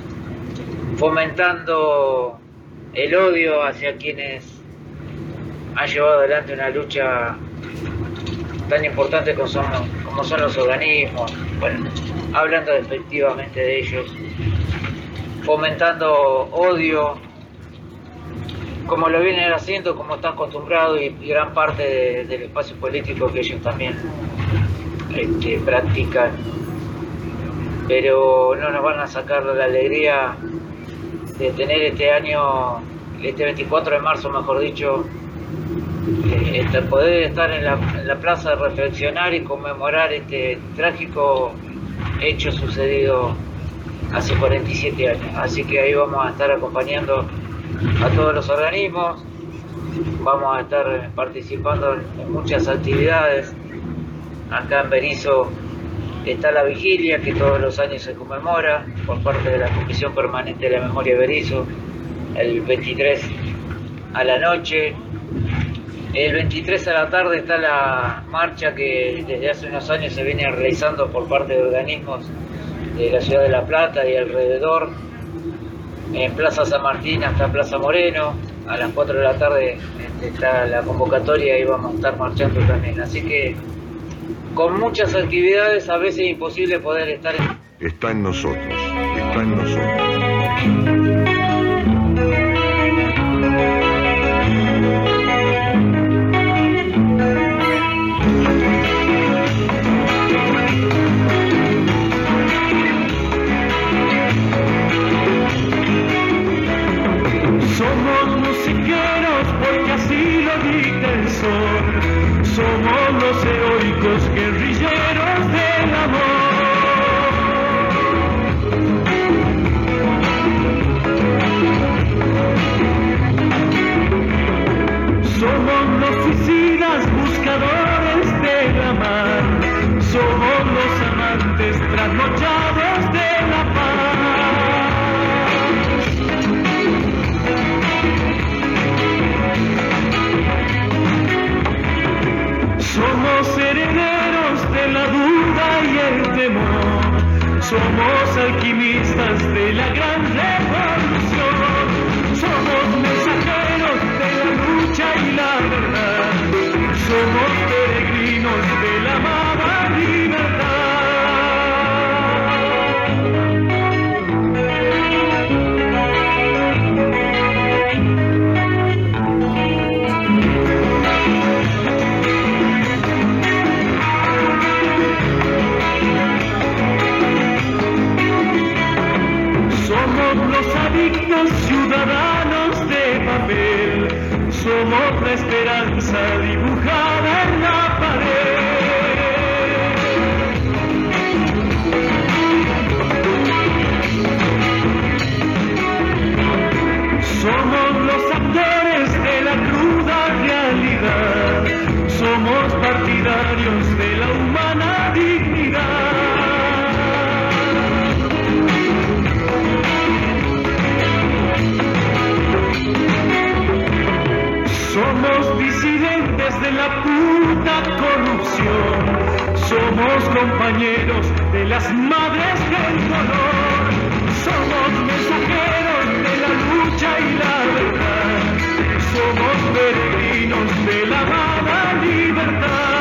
fomentando el odio hacia quienes han llevado adelante una lucha tan importante como son, como son los organismos, bueno, hablando despectivamente de ellos, fomentando odio, como lo vienen haciendo, como están acostumbrados, y, y gran parte de, del espacio político que ellos también este, practican. Pero no nos van a sacar la alegría de tener este año, este veinticuatro de marzo, mejor dicho, Eh, este, poder estar en la, en la plaza, reflexionar y conmemorar este trágico hecho sucedido hace cuarenta y siete años. Así que ahí vamos a estar acompañando a todos los organismos, vamos a estar participando en, en muchas actividades. Acá en Berisso está la vigilia, que todos los años se conmemora por parte de la Comisión Permanente de la Memoria de Berisso, el veintitrés a la noche. El veintitrés a la tarde está la marcha que desde hace unos años se viene realizando por parte de organismos de la ciudad de La Plata y alrededor, en Plaza San Martín hasta Plaza Moreno. A las cuatro de la tarde está la convocatoria y vamos a estar marchando también. Así que con muchas actividades, a veces es imposible poder estar en... Está en nosotros, está en nosotros. Somos musiqueros porque así lo dicta el sol. Somos los heroicos guerrilleros del amor. Somos los suicidas buscadores de la mar. Somos los amantes trasnochados de la paz. alquimistas de la gran revolución, somos mensajeros de la lucha y la verdad, somos peregrinos de la amada libertad. Ciudadanos de papel, somos la esperanza dibujada en la pared. Somos los actores de la cruda realidad, somos partidarios de la humana dignidad. Somos disidentes de la puta corrupción, somos compañeros de las madres del dolor, somos mensajeros de la lucha y la verdad, somos peregrinos de la amada libertad.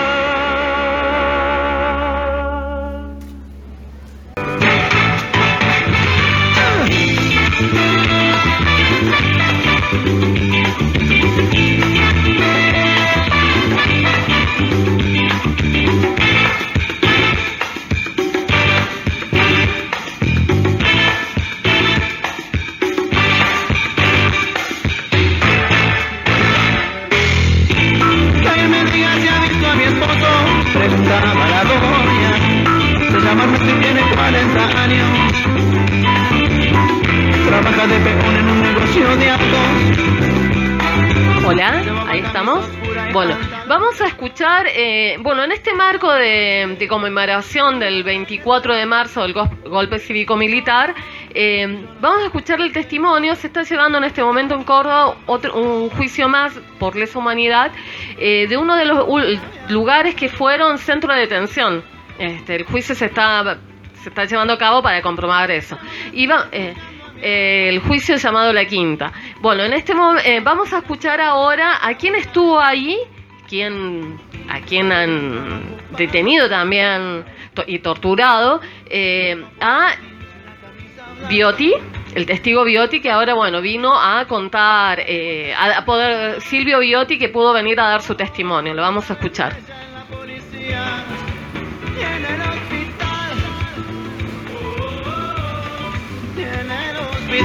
Trabaja de peón en un negocio de autos. Hola, ahí estamos. Bueno, vamos a escuchar, eh, bueno, en este marco de, de conmemoración del veinticuatro de marzo del go golpe cívico-militar, eh, vamos a escuchar el testimonio. Se está llevando en este momento en Córdoba otro, un juicio más por lesa humanidad eh, de uno de los lugares que fueron centro de detención. Este, el juicio se está, se está llevando a cabo para comprobar eso. Y va, eh, eh, el juicio llamado La Quinta. Bueno, en este momento eh, vamos a escuchar ahora a quién estuvo ahí, quién, a quién han detenido también to y torturado, eh, a Biotti, el testigo Biotti, que ahora, bueno, vino a contar, eh, a poder, Silvio Biotti, que pudo venir a dar su testimonio. Lo vamos a escuchar. Ay,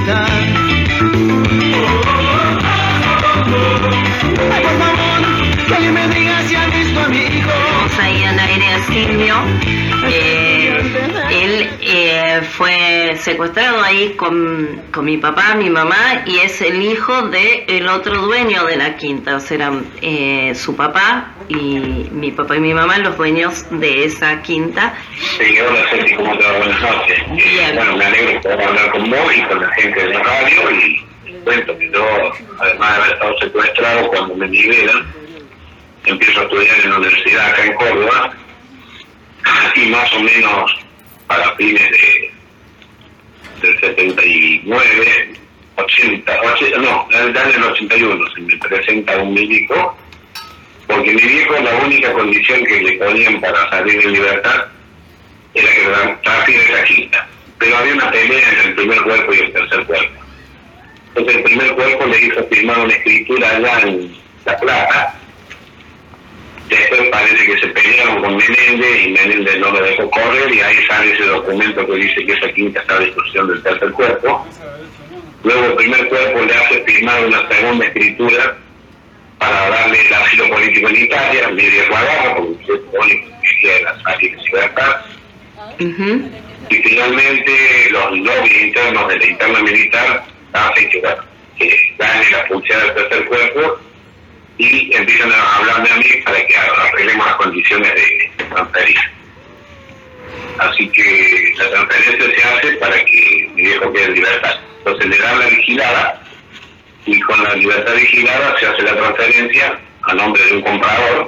por favor, que alguien me diga si ha visto a mi hijo. Vamos ahí al aire a Silvio. Eh, él eh, fue secuestrado ahí con, con mi papá, mi mamá, y es el hijo del otro dueño de la quinta. O sea, eran eh, su papá y mi papá y mi mamá los dueños de esa quinta. Sí, hola Ceci, ¿cómo te va? Buenas noches. Eh, bueno, me alegro de poder hablar con vos y con la gente de la radio, y les cuento que yo, además de haber estado secuestrado, cuando me liberan, empiezo a estudiar en la universidad acá en Córdoba, y más o menos para fines de, del setenta y nueve, ochenta, ochenta, no, del año ochenta y uno se me presenta un médico, porque mi viejo, la única condición que le ponían para salir en libertad era que transfiera esa quinta. Pero había una pelea entre el primer cuerpo y el tercer cuerpo. Entonces el primer cuerpo le hizo firmar una escritura allá en La Plata. Después parece que se pelearon con Menéndez y Menéndez no lo dejó correr, y ahí sale ese documento que dice que esa quinta está a disposición del tercer cuerpo. Luego el primer cuerpo le hace firmar una segunda escritura para darle el asilo político en Italia, mi viejo agarra, porque el único que quería era salir en libertad. Uh-huh. Y finalmente los lobbies internos de la interna militar hacen que, bueno, que gane la función del tercer cuerpo, y empiezan a hablarme a mí para que arreglemos las condiciones de transferir. Así que la transferencia se hace para que mi viejo quede en libertad. Entonces le dan la vigilada, y con la libertad vigilada se hace la transferencia a nombre de un comprador,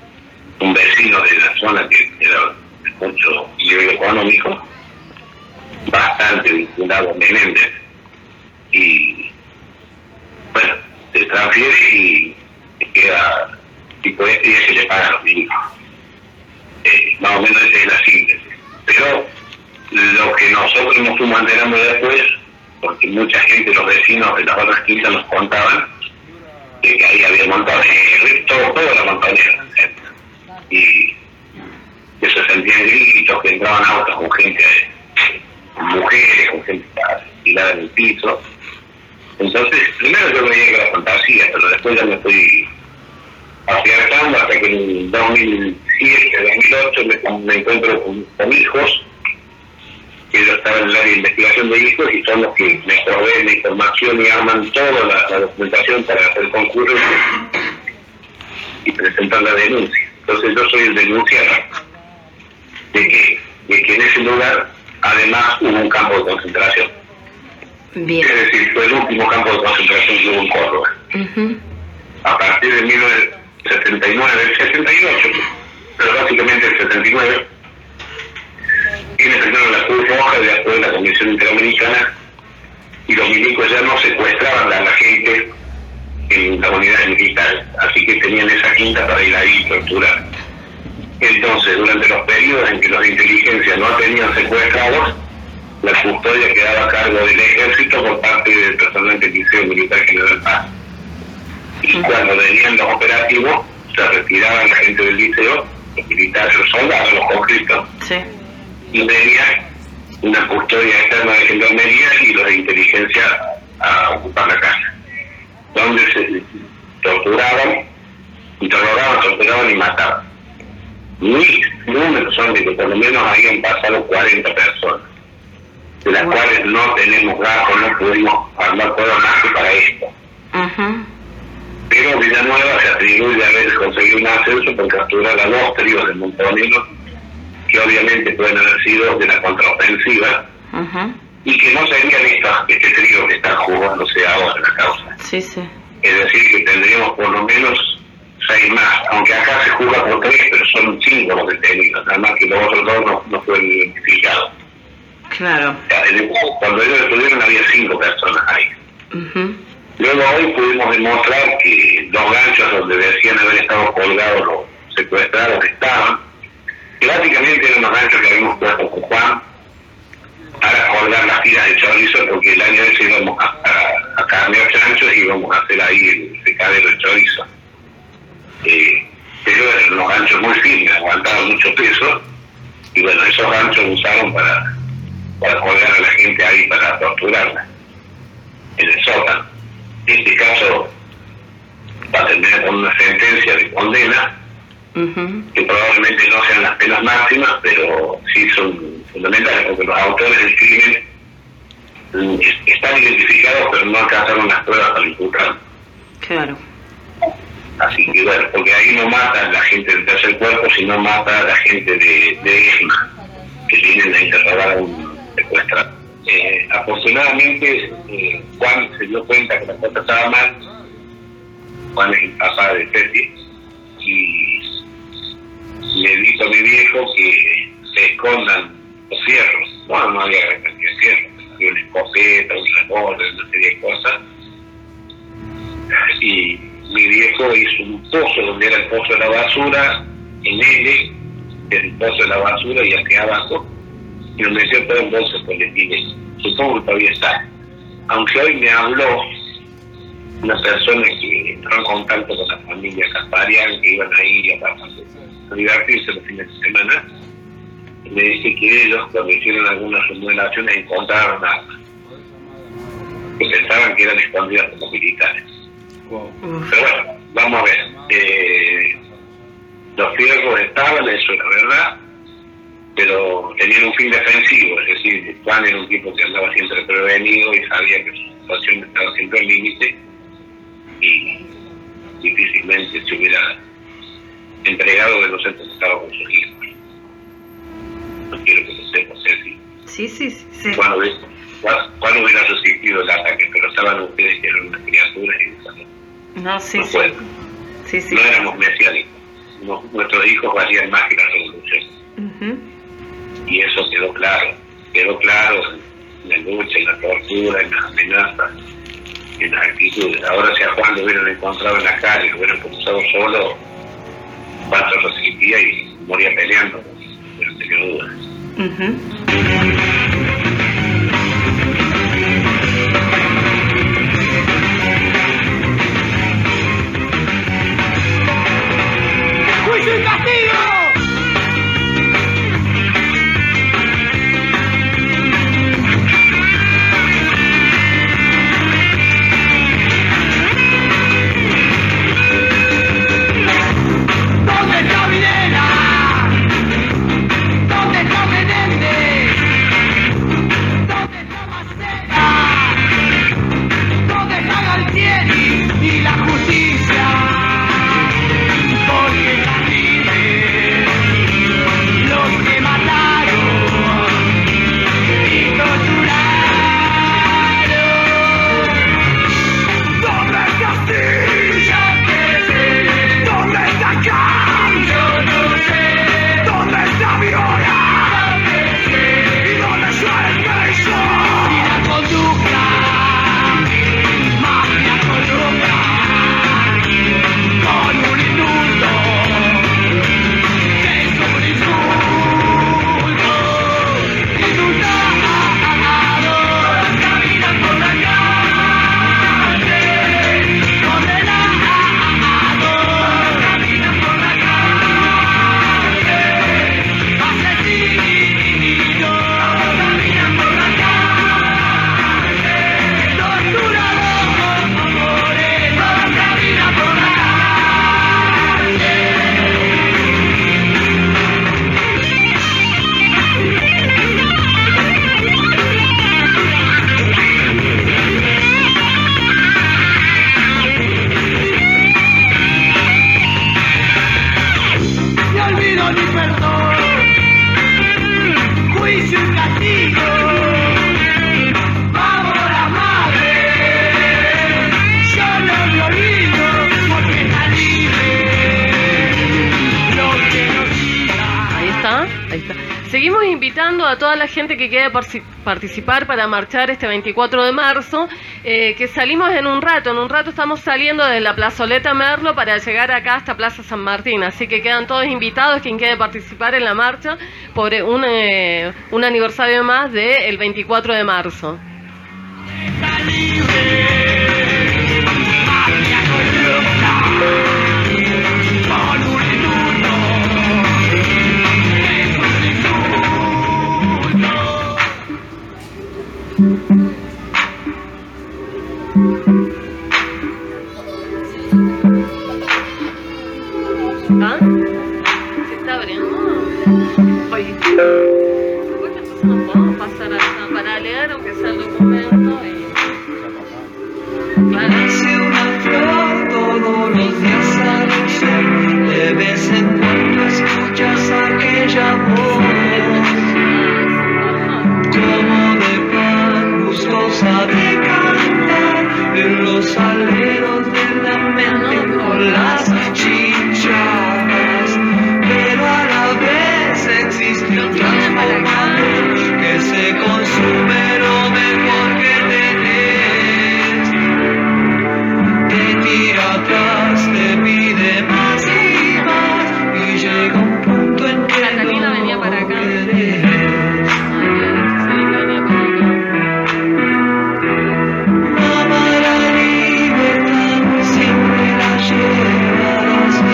un vecino de la zona que era de mucho nivel económico, bastante vinculado a Menéndez, y bueno, se transfiere y queda tipo este y ese le paga a los niños. Eh, más o menos esa es la síntesis. Pero lo que nosotros nos fuimos enterando después, porque mucha gente, los vecinos de las otras quintas nos contaban, de que ahí había montones, todo, toda la montonera, ¿eh? Y que se sentían gritos, que entraban autos con gente, con mujeres, con gente tirada en el piso. Entonces, primero yo veía que era fantasía, pero después ya me fui afianzando hasta que en dos mil siete, dos mil ocho me, me encuentro con, con hijos, que yo estaba en el área de investigación de hijos y son los que me proveen la información y arman toda la, la documentación para hacer concurso y presentar la denuncia. Entonces yo soy el denunciado de que, de que en ese lugar además hubo un campo de concentración. Bien. Es decir, fue el último campo de concentración que hubo en Córdoba. Uh-huh. A partir de mil novecientos setenta y nueve, el sesenta y ocho, pero básicamente el setenta y nueve, viene primero la Cruz Roja y después la Comisión Interamericana, y los milicos ya no secuestraban a la gente en las unidades militares, así que tenían esa quinta para ir ahí y torturar. Entonces, durante los periodos en que los de inteligencia no tenían secuestrados, la custodia quedaba a cargo del ejército por parte del personal del Liceo Militar General Paz. Y cuando venían los operativos, se retiraban la gente del liceo, los militares, los soldados, los conflictos, sí. Y venía una custodia externa de gendarmería y los de inteligencia a ocupar la casa, donde se torturaban, interrogaban, torturaban y mataban. Mis números son de que por lo menos habían pasado cuarenta personas, de las bueno. cuales no tenemos datos, no pudimos armar todo más que para esto. Uh-huh. Pero Villanueva se atribuye a haber conseguido un ascenso por capturar a dos tríos de montoneros, que obviamente pueden haber sido de la contraofensiva, uh-huh. y que no serían estos, este trío que está jugándose ahora en la causa. Sí, sí. Es decir, que tendríamos por lo menos seis más, aunque acá se juzga por tres, pero son cinco los detenidos, nada más que los otros dos no, no fueron identificados. Claro. Cuando ellos estuvieron había cinco personas ahí. Uh-huh. Luego hoy pudimos demostrar que los ganchos donde decían haber estado colgados los secuestrados estaban, que básicamente eran los ganchos que habíamos puesto con Juan para colgar las tiras de chorizo, porque el año ese íbamos a, a, a carnear chanchos y íbamos a hacer ahí el secadero de chorizo. Eh, pero eran los ganchos muy firmes, aguantaban mucho peso, y bueno, esos ganchos usaron para, para colgar a la gente ahí, para torturarla en el sótano. En este caso va a terminar con una sentencia de condena, uh-huh. que probablemente no sean las penas máximas, pero sí son fundamentales porque los autores del crimen mm, están identificados, pero no alcanzaron las pruebas para imputar. Claro. Así que bueno, porque ahí no mata a la gente del tercer cuerpo, sino mata a la gente de, de ESMA, que vienen a interrogar a un secuestrado. Eh, afortunadamente, eh, Juan se dio cuenta que la cosa estaba mal. Juan es el papá de Teti, y le dijo a mi viejo que se escondan los fierros. Bueno, no había gran cantidad de fierros, había una escopeta, un revólver, una serie de cosas. Y mi viejo hizo un pozo donde era el pozo de la basura, en L, el pozo de la basura y hacia abajo, y lo metió todo en bolsas polietileno. Supongo que todavía está. Aunque hoy me habló una persona que entró en contacto con la familia Casparian, que iban a ir a, a divertirse los fines de semana, y me dice que ellos, cuando hicieron algunas remodelaciones, encontraron armas que pensaban que eran escondidas por los militares. Wow. Pero bueno, vamos a ver. Eh, los fierros estaban, eso era verdad, pero tenían un fin defensivo, es decir, Juan era un tipo que andaba siempre prevenido y sabía que su situación estaba siempre al límite y difícilmente se hubiera entregado de los centros que estaba con sus hijos. No quiero que lo sepa, Ceci. Sí, sí, sí. sí. Juan, Juan hubiera resistido el ataque, pero saben ustedes que eran unas criaturas y no, sí, no sí. Fue. sí, sí. No éramos mesiánicos. No, nuestros hijos valían más que la revolución. Uh-huh. Y eso quedó claro. quedó claro en la lucha, en la tortura, en las amenazas, en las actitudes. Ahora si a Juan lo hubieran encontrado en la calle, lo hubieran cruzado solo, cuatro resistía y moría peleando, no tenía dudas. Uh-huh. ¡Juicio y castigo! ¿Dónde está Videla? ¿Dónde está Menéndez? ¿Dónde está Macera? ¿Dónde está Galtieri y la justicia? Porque los que mataron y torturaron. ¿Dónde está Castilla? ¿Dónde está Cam? Yo no sé. ¿Dónde está Viola? ¿Y dónde está el beso? Y la conducta, mafia corrupta, con un indulto. Seguimos invitando a toda la gente que quiere participar para marchar este veinticuatro de marzo, eh, que salimos en un rato, en un rato estamos saliendo de la plazoleta Merlo para llegar acá hasta Plaza San Martín, así que quedan todos invitados quien quiere participar en la marcha por un, eh, un aniversario más del veinticuatro de marzo. ¿Ah? ¿Se está abriendo? Oye, después entonces no podemos pasar a, para leer aunque sea el documento y... Claro. Una flor todos los días al sol, de vez en cuando escuchas aquella voz, como de pan gustosa de cantar en los aleros de la mente con las chinchadas, pero a la vez existe un transformador que se consume lo mejor que tenés, te tira atrás, te pide más y más y llega un punto en que Catalina venía para acá. Mamá, la libertad siempre la llevarás.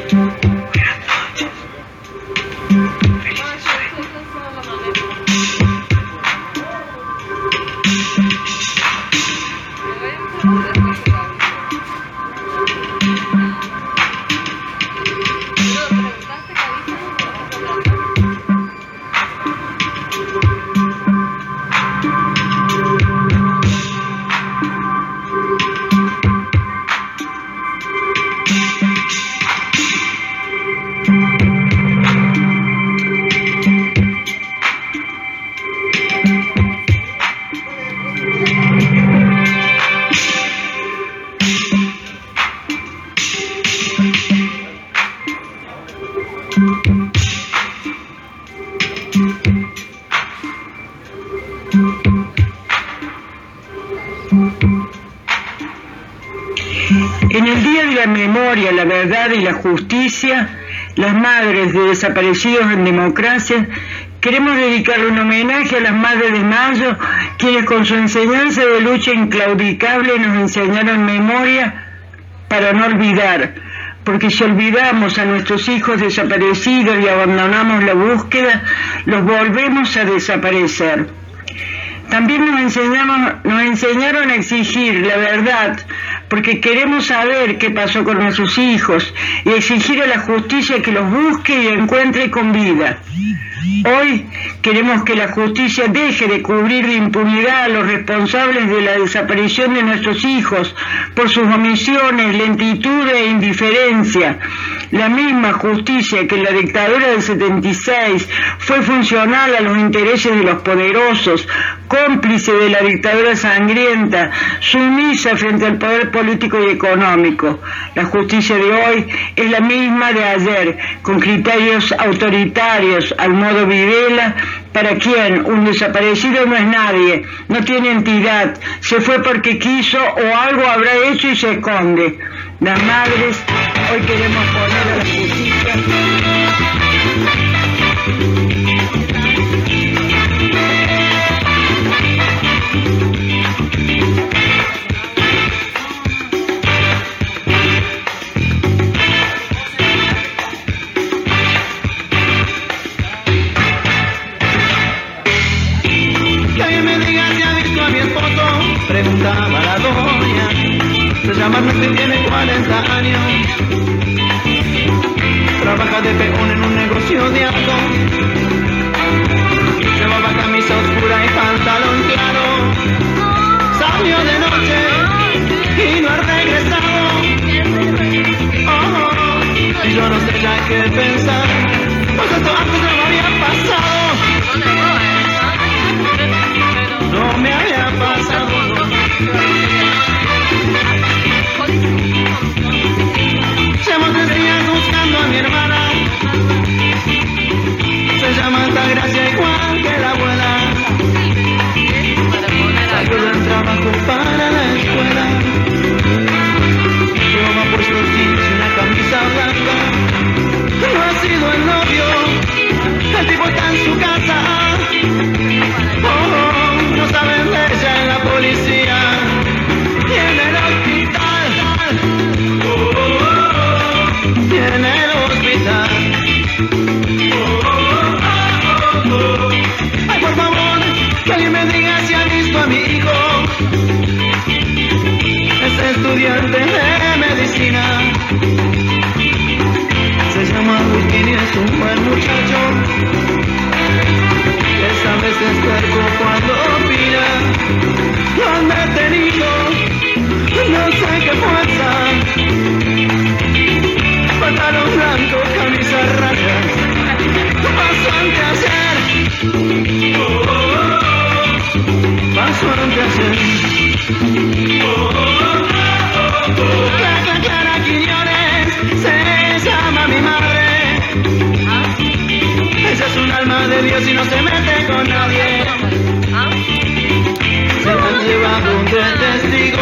En el Día de la Memoria, la Verdad y la Justicia, las madres de desaparecidos en democracia, queremos dedicarle un homenaje a las madres de Mayo, quienes con su enseñanza de lucha inclaudicable nos enseñaron memoria para no olvidar, porque si olvidamos a nuestros hijos desaparecidos y abandonamos la búsqueda, los volvemos a desaparecer. También nos, enseñamos, nos enseñaron a exigir la verdad, porque queremos saber qué pasó con nuestros hijos y exigir a la justicia que los busque y encuentre con vida. Hoy queremos que la justicia deje de cubrir de impunidad a los responsables de la desaparición de nuestros hijos por sus omisiones, lentitud e indiferencia. La misma justicia que en la dictadura del setenta y seis fue funcional a los intereses de los poderosos, cómplice de la dictadura sangrienta, sumisa frente al poder político y económico. La justicia de hoy es la misma de ayer, con criterios autoritarios al modo Videla, para quien un desaparecido no es nadie, no tiene entidad, se fue porque quiso o algo habrá hecho y se esconde. Las madres, hoy queremos poner a la justicia. Preguntaba la doña, se llama Ernesto y tiene cuarenta años. Trabaja de peón en un negocio de auto. Llevaba camisa oscura y pantalón claro. Salió de noche y no ha regresado. Oh, y yo no sé ya qué pensar, pues esto antes no me había pasado. No me había pasado. Llevo tres días buscando a mi hermana. Se llama Altagracia igual que la abuela. Salió del trabajo para la escuela. Su mamá ha puesto jeans y una camisa blanca. No ha sido el novio, el tipo está en su casa. Oh, no saben de ella en la policía y en el hospital, y en el hospital. Ay, por favor, que alguien me diga si ha visto a mi hijo. Es estudiante de medicina. Se llama Agustín y es un buen muchacho. Es a veces terco cuando opina. Lo han detenido, no sé qué fuerza. Pantalón blanco, camisa rayas. Pasó ante ayer. Pasó ante ayer. Clara, Clara Quiñones se llama mi madre. Ella es un alma de Dios y no se mete con nadie. Se la han llevado de testigo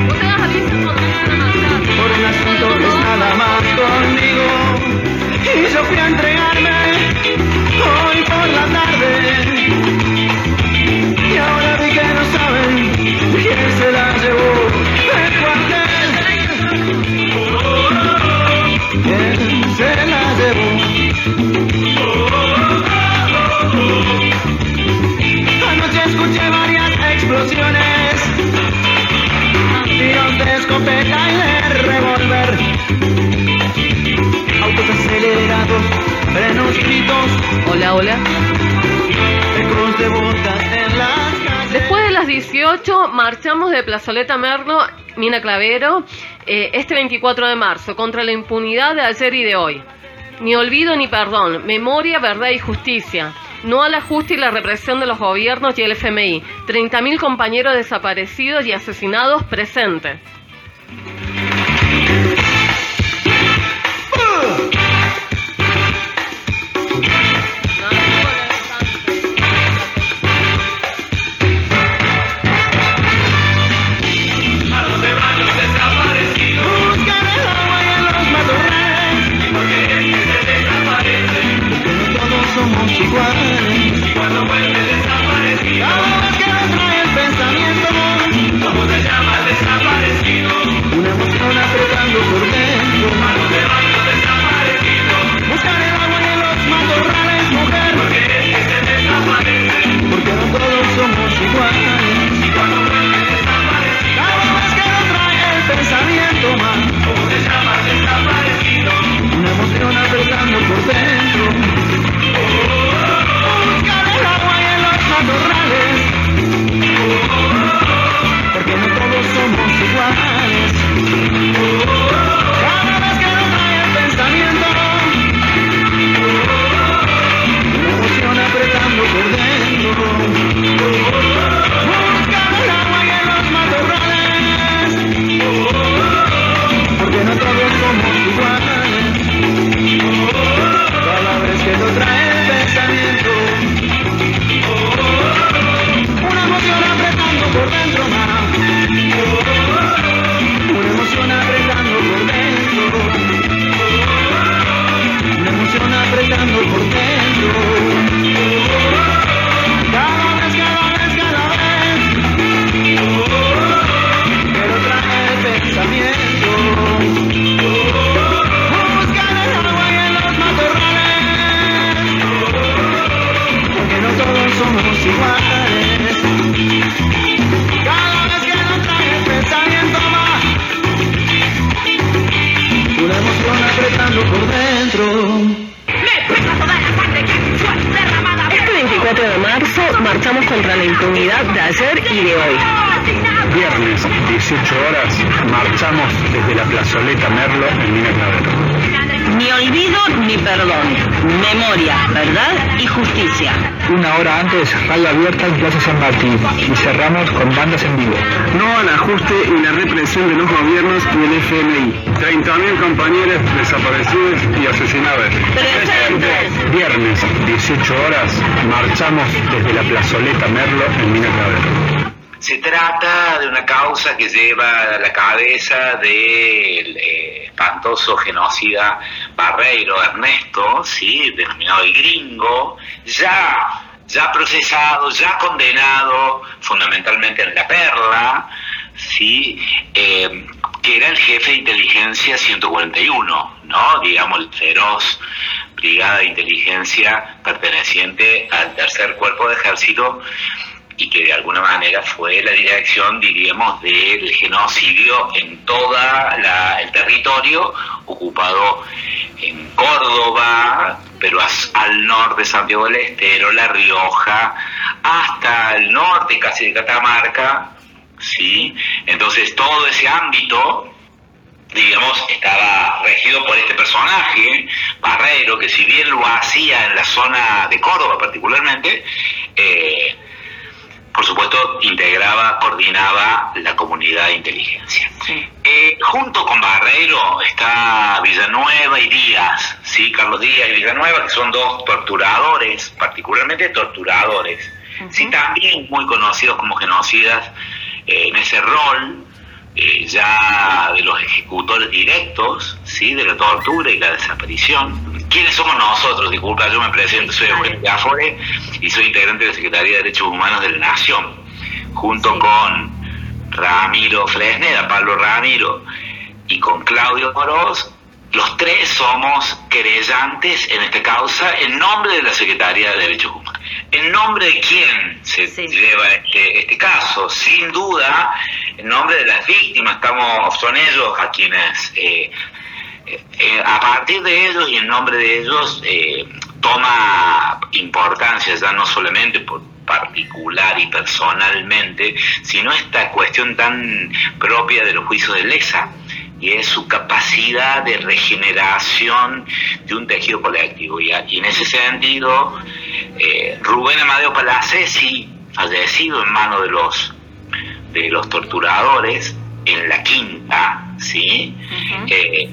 por un asunto que es nada más conmigo. Y yo fui a entregarme hoy por la tarde. Y ahora vi que no saben quién se la llevó del cuartel. ¿Quién se la llevó. Anoche escuché varias explosiones, tiros de escopeta y de revólver, autos acelerados, frenos, gritos. Hola, hola. Ecos de botas en las calles. Después de las dieciocho marchamos de Plazoleta Merlo, Mina Clavero, eh, este veinticuatro de marzo, contra la impunidad de ayer y de hoy. Ni olvido ni perdón, memoria, verdad y justicia. No al ajuste y la represión de los gobiernos y el F M I. treinta mil compañeros desaparecidos y asesinados presentes. Somos iguales. Y cuando vuelve desaparecido, cada vez que nos trae el pensamiento, ¿cómo se llama el desaparecido? Una emoción apretando por dentro. Manos de baño desaparecido. Buscar el agua en los matorrales, mujer. Porque es que se desaparece. Porque no todos somos iguales. Y cuando vuelve desaparecido, cada vez que nos trae el pensamiento, más, ¿cómo se llama el desaparecido? Una emoción apretando por dentro. Buscar el agua y en los matorrales, porque no todos somos iguales. Cada vez que nos trae el pensamiento, una emoción apretando por dentro. Buscar el agua y en los matorrales, porque no todos somos iguales. Cada vez que nos trae el pensamiento, una emoción apretando por dentro, más. Una emoción apretando por dentro. Una emoción apretando por dentro. Cada vez, cada vez, cada vez que lo trae el pensamiento. Buscar el agua y en los matorrales, porque no todos somos iguales. Cada vez que nos trae el pensamiento más, una emoción apretando por dentro. Este veinticuatro de marzo marchamos contra la impunidad de ayer y de hoy. Viernes, dieciocho horas, marchamos desde la plazoleta Merlo en Mina Clavero. Ni olvido ni perdón. Memoria, verdad y justicia. Una hora antes, radio abierta en Plaza San Martín y cerramos con bandas en vivo. No al ajuste y la represión de los gobiernos y el F M I. treinta mil compañeros desaparecidos y asesinados. Presentes. Viernes, dieciocho horas, marchamos desde la plazoleta Merlo en Mina Clavero. Se trata de una causa que lleva a la cabeza del eh, espantoso genocida Barreiro Ernesto, ¿sí? Denominado el Gringo, ya, ya procesado, ya condenado, fundamentalmente en La Perla, ¿sí? Eh, que era el jefe de inteligencia ciento cuarenta y uno, ¿no? Digamos, el feroz brigada de inteligencia perteneciente al tercer cuerpo de ejército, y que de alguna manera fue la dirección, diríamos, del genocidio en todo el territorio ocupado en Córdoba, pero al norte de Santiago del Estero, La Rioja, hasta el norte casi de Catamarca, ¿sí? Entonces todo ese ámbito, digamos, estaba regido por este personaje, Barreiro, que si bien lo hacía en la zona de Córdoba particularmente, eh, por supuesto, integraba, coordinaba la comunidad de inteligencia. Sí. Eh, junto con Barreiro está Villanueva y Díaz, ¿sí? Carlos Díaz y Villanueva, que son dos torturadores, particularmente torturadores, uh-huh. Sí, también muy conocidos como genocidas eh, en ese rol, eh, ya de los ejecutores directos, ¿sí? De la tortura y la desaparición. ¿Quiénes somos nosotros? Disculpa, yo me presento, soy Eugenio Gafore y soy integrante de la Secretaría de Derechos Humanos de la Nación, junto sí. con Ramiro Fresneda, Pablo Ramiro, y con Claudio Oroz, los tres somos querellantes en esta causa en nombre de la Secretaría de Derechos Humanos. ¿En nombre de quién se sí. lleva este, este caso? Sin duda, en nombre de las víctimas. Estamos, son ellos a quienes, eh, eh, a partir de ellos y en nombre de ellos, eh, toma importancia ya no solamente por particular y personalmente, sino esta cuestión tan propia de los juicios de lesa, y es su capacidad de regeneración de un tejido colectivo. Y, y en ese sentido, eh, Rubén Amadeo Palacesi, fallecido en manos de los de los torturadores en la Quinta, ¿sí? Uh-huh. eh,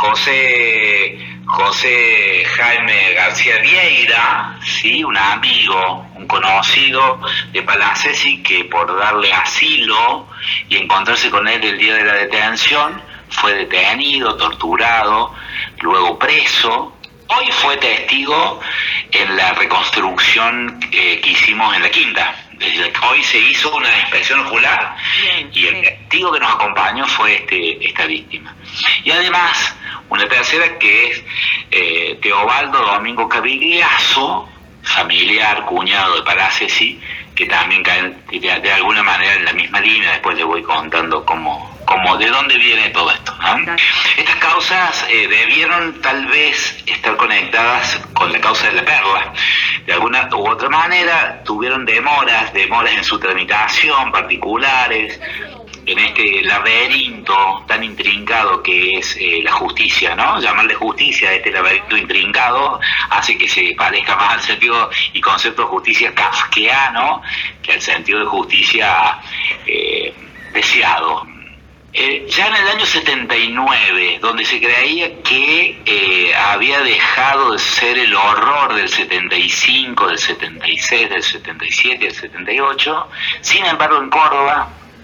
José José Jaime García Vieira, ¿sí? Un amigo, un conocido de Palacesi, que por darle asilo y encontrarse con él el día de la detención, fue detenido, torturado, luego preso. Hoy fue testigo en la reconstrucción eh, que hicimos en la Quinta. Hoy se hizo una inspección ocular y el testigo que nos acompañó fue este, esta víctima. Y además, una tercera que es eh, Teobaldo Domingo Cavigliazo, familiar, cuñado de Palacesi, que también cae de, de alguna manera en la misma línea. Después le voy contando cómo, cómo de dónde viene todo esto, ¿no? Estas causas eh, debieron tal vez estar conectadas con la causa de la Perla. De alguna u otra manera tuvieron demoras, demoras en su tramitación, particulares, en este laberinto tan intrincado que es eh, la justicia, ¿no? Llamarle justicia a este laberinto intrincado hace que se parezca más al sentido y concepto de justicia kafkiano que al sentido de justicia eh, deseado. Eh, ya en el año setenta y nueve, donde se creía que eh, había dejado de ser el horror del setenta y cinco, del setenta y seis, del setenta y siete, del setenta y ocho, sin embargo en Córdoba,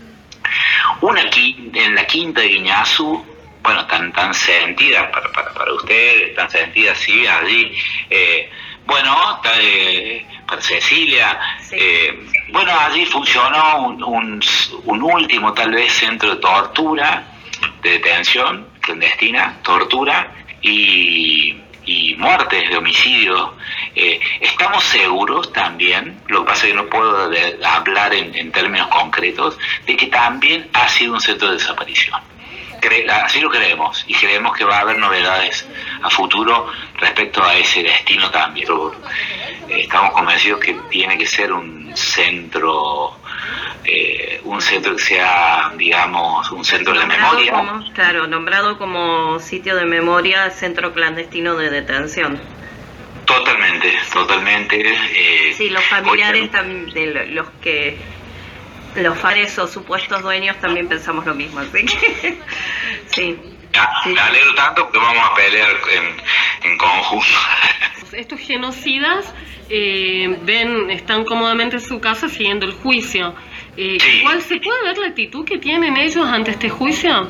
una en la Quinta de Guiñazú, bueno, tan tan sentida para, para, para ustedes, tan sentida así, allí, eh, bueno, eh, para Cecilia, sí. eh, bueno, allí funcionó un, un, un último tal vez centro de tortura, de detención clandestina, tortura y, y muertes de homicidio. Eh, estamos seguros también, lo que pasa es que no puedo de, hablar en, en términos concretos, de que también ha sido un centro de desaparición. Cre- así lo creemos, y creemos que va a haber novedades a futuro respecto a ese destino también. Eh, estamos convencidos que tiene que ser un centro, eh, un centro que sea, digamos, un centro de memoria. Como, claro, nombrado como sitio de memoria, centro clandestino de detención. Totalmente, totalmente. Eh, sí, los familiares también, de los que, los padres o supuestos dueños también pensamos lo mismo, así que, sí. Ya, sí. Me alegro tanto que vamos a pelear en, en conjunto. Estos genocidas eh, ven, están cómodamente en su casa siguiendo el juicio. Eh, sí. ¿Cuál se puede ver la actitud que tienen ellos ante este juicio?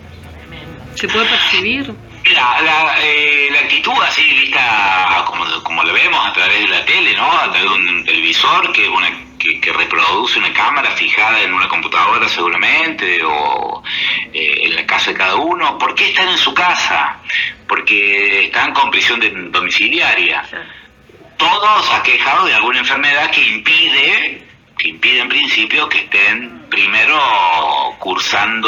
¿Se puede percibir? Mira, la, eh, la actitud así vista como, como lo vemos a través de la tele, ¿no? A través de un televisor que, una, que, que reproduce una cámara fijada en una computadora seguramente, o eh, en la casa de cada uno. ¿Por qué están en su casa? Porque están con prisión de, domiciliaria. Todos aquejados de alguna enfermedad que impide, que impide en principio que estén primero cursando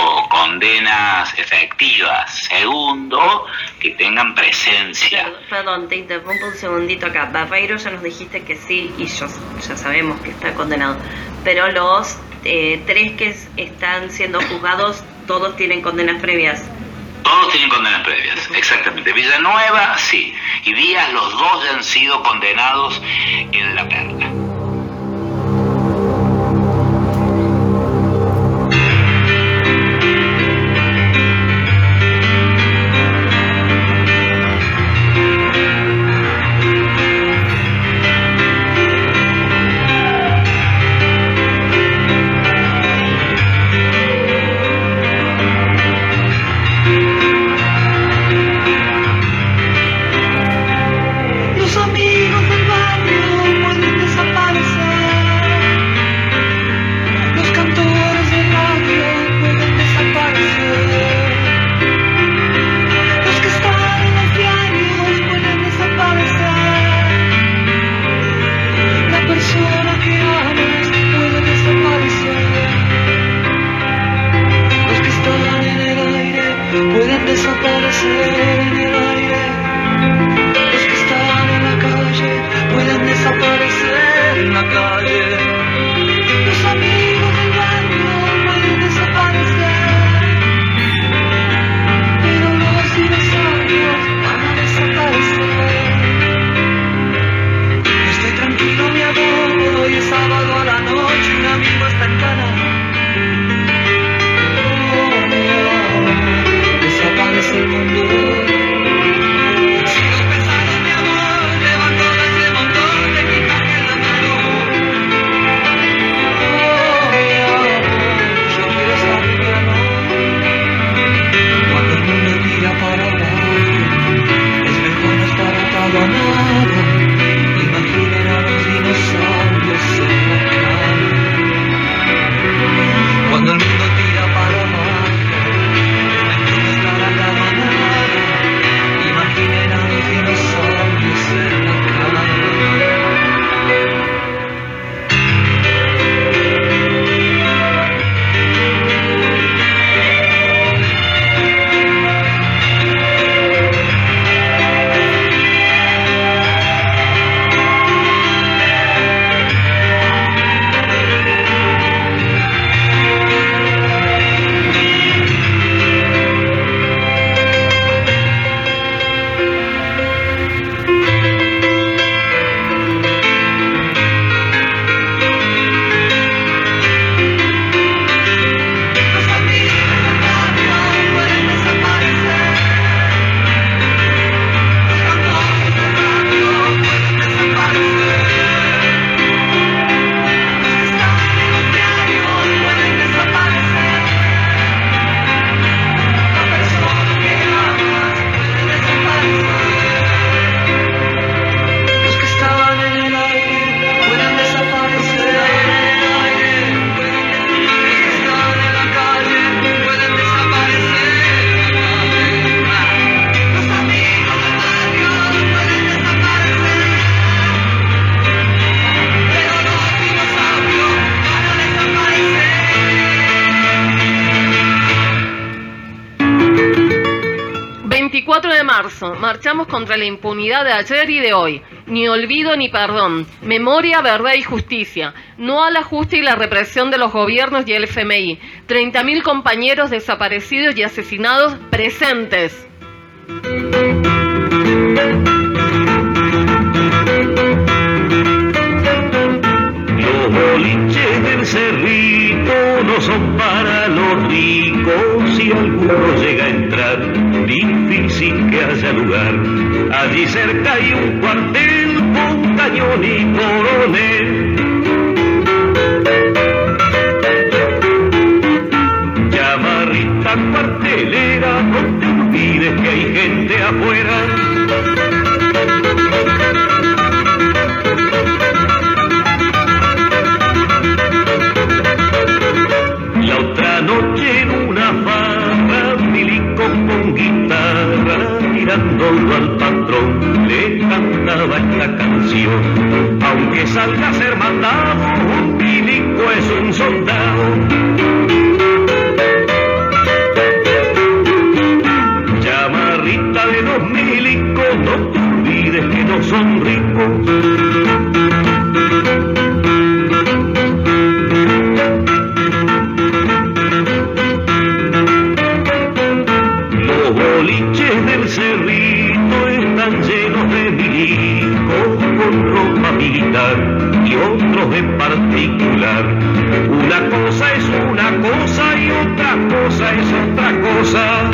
condenas efectivas, segundo, que tengan presencia. Perdón, te interrumpo un segundito acá. Barreiro ya nos dijiste que sí, y yo, ya sabemos que está condenado, pero los eh, tres que están siendo juzgados, todos tienen condenas previas. Todos tienen condenas previas, exactamente. Villanueva, sí, y Díaz, los dos han sido condenados en La Perla. Los amigos del barrio pueden desaparecer. desaparecer en el aire. Los que están en la calle pueden desaparecer en la calle. Los amigos del barrio pueden desaparecer, pero los dinosaurios van a desaparecer. Estoy tranquilo, mi amor, hoy es sábado a la noche, un amigo está en cana. Desaparece el mundo. Sigo pensando, mi amor, levanto de ese montón de equipaje en la mano. Oh, mi amor, yo quiero estar liviano. Cuando el mundo tira para abajo, es mejor no estar atado a nada. Imaginen a los dinosaurios en la cama. Cuando el mundo tira para abajo, imaginen a los dinosaurios en la cama. veinticuatro de marzo, marchamos contra la impunidad de ayer y de hoy. Ni olvido ni perdón. Memoria, verdad y justicia. No al ajuste y la represión de los gobiernos y el F M I. treinta mil compañeros desaparecidos y asesinados presentes. Los boliches del Cerrito no son para los ricos, si alguno llega a entrar, difícil que haya lugar. Allí cerca hay un cuartel con cañón y coronel. Llamarrita cuartelera, no te olvides que hay gente afuera. La otra noche en una farra, milico con guitarra, mirándolo al patrón, le cantaba esta canción. Aunque salga a ser mandado, un milico es un soldado. Llamarrita de los milicos, no te olvides que no son ricos. Del Cerrito están llenos de milicos con ropa militar y otros en particular. Una cosa es una cosa y otra cosa es otra cosa.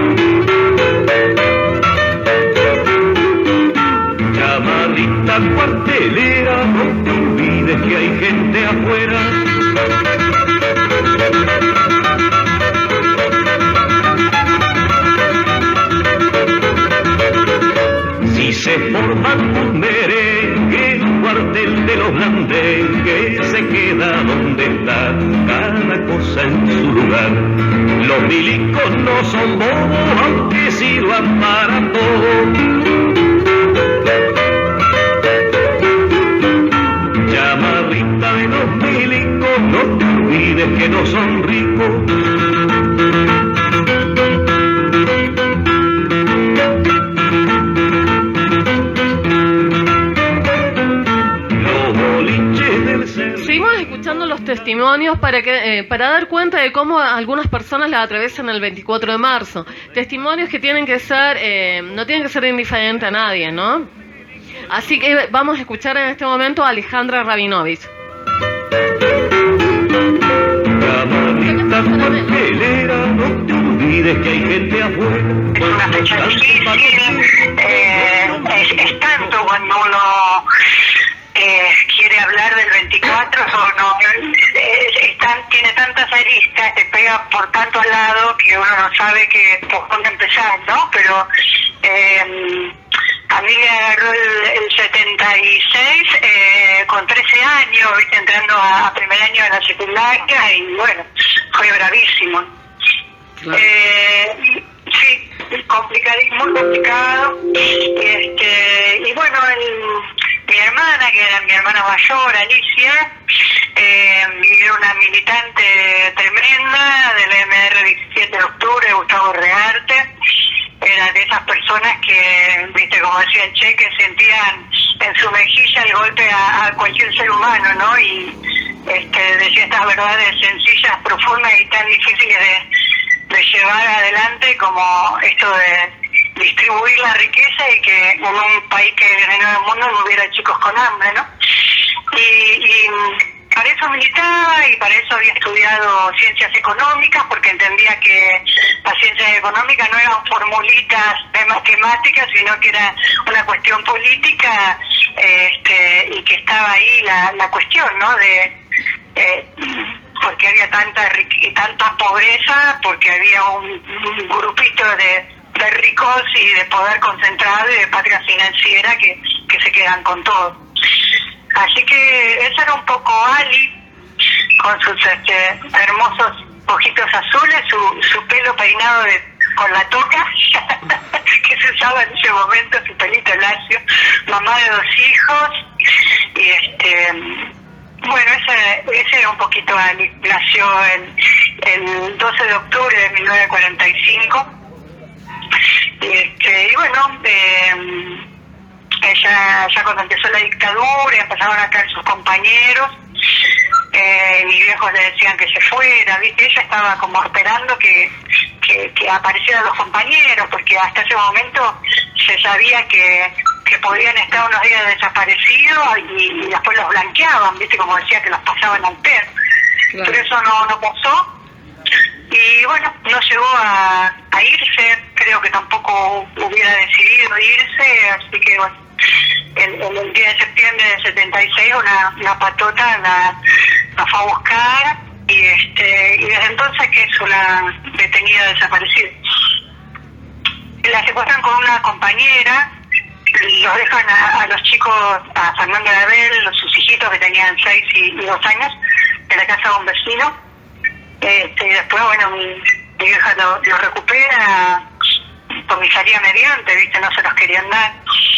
Llamarrita cuartelera, no te olvides que hay gente afuera. Si se forman un merengue, el cuartel de los blandengues se queda donde está, cada cosa en su lugar. Los milicos no son bobos, aunque sirvan para todo. Llamarrita de los milicos, no te olvides que no son ricos. escuchando los testimonios para que eh, para dar cuenta de cómo algunas personas la atraviesan el veinticuatro de marzo. Testimonios que tienen que ser, eh, no tienen que ser indiferentes a nadie, ¿no? Así que vamos a escuchar en este momento a Alejandra Rabinovich. Camarita papelera, no te olvides que hay gente afuera. Es una fecha difícil, eh, es, es tanto cuando uno eh, quiere hablar del veinticuatro, o no, es, es tan, tiene tantas aristas, te pega por tantos lados que uno no sabe que por dónde empezar, ¿no? Pero eh, a mí me agarró el, el setenta y seis eh, con trece años, ¿viste? Entrando a, a primer año de la secundaria y bueno, fue bravísimo. Claro. Eh, sí, complicado, muy complicado. Este, y bueno, el, mi hermana, que era mi hermana mayor, Alicia, eh, era una militante tremenda del M R diecisiete de octubre, Gustavo Rearte. Era de esas personas que, viste, como decía el Che, que sentían en su mejilla el golpe a, a cualquier ser humano, ¿no? Y este, decía estas verdades sencillas, profundas y tan difíciles de, de llevar adelante como esto de distribuir la riqueza y que en un país que en el mundo no hubiera chicos con hambre, ¿no? Y, y para eso militaba y para eso había estudiado ciencias económicas, porque entendía que las ciencias económicas no eran formulitas de matemáticas, sino que era una cuestión política, este, y que estaba ahí la, la cuestión, ¿no? De eh, porque había tanta y tanta pobreza, porque había un, un grupito de, de ricos y de poder concentrado y de patria financiera que, que se quedan con todo. Así que esa era un poco Ali, con sus este, hermosos ojitos azules, su, su pelo peinado de, con la toca, que se usaba en ese momento, su pelito lacio, mamá de dos hijos, y este, bueno, ese, ese era un poquito Ali. Nació el, el doce de octubre de mil novecientos cuarenta y cinco, y, este, y bueno, eh, ella ya cuando empezó la dictadura empezaron a caer sus compañeros, eh, mis viejos le decían que se fuera, ¿viste? Ella estaba como esperando que, que, que aparecieran los compañeros, porque hasta ese momento se sabía que, que podían estar unos días desaparecidos y, y después los blanqueaban, ¿viste? Como decía, que los pasaban al perro. Claro. Pero eso no, no pasó. Y bueno, no llegó a, a irse, creo que tampoco hubiera decidido irse, así que bueno, el, el, el día de septiembre del setenta y seis una, una patota la, la fue a buscar y este y desde entonces que es una detenida desaparecida. La secuestran con una compañera, los dejan a, a los chicos, a Fernando de Abel, sus hijitos que tenían seis y, y dos años, en la casa de un vecino. Este, y después, bueno, mi, mi vieja lo, lo recupera, comisaría mediante, ¿viste? No se los querían dar.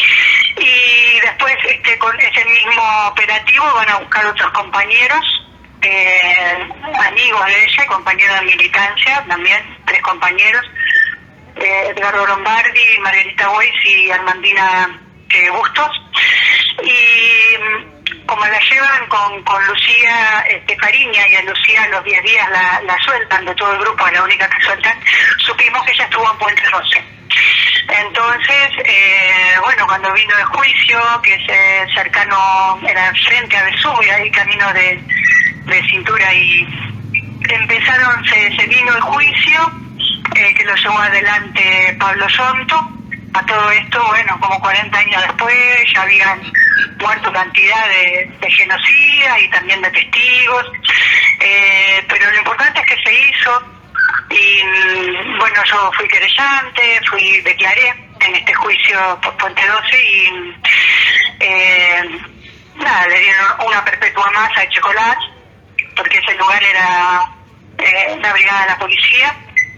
Y después, este, con ese mismo operativo, van a buscar otros compañeros, eh, amigos de ella, compañeros de militancia, también, tres compañeros, eh, Edgardo Lombardi, Margarita Bois y Armandina eh, Bustos. Y como la llevan con, con Lucía este, Fariña, y a Lucía a los diez días la, la sueltan de todo el grupo, es la única que sueltan, supimos que ella estuvo en Puente Roce. Entonces, eh, bueno, cuando vino el juicio, que es eh, cercano, era frente a Vesubio, ahí camino de, de Cintura, y empezaron, se, se vino el juicio, eh, que lo llevó adelante Pablo Sonto. A todo esto, bueno, como cuarenta años después, ya habían muerto cantidad de, de genocidas y también de testigos, eh, pero lo importante es que se hizo, y bueno, yo fui querellante, fui, declaré en este juicio por Puente doce, y eh, nada, le dieron una perpetua más a Chocolate, porque ese lugar era eh, una brigada de la policía.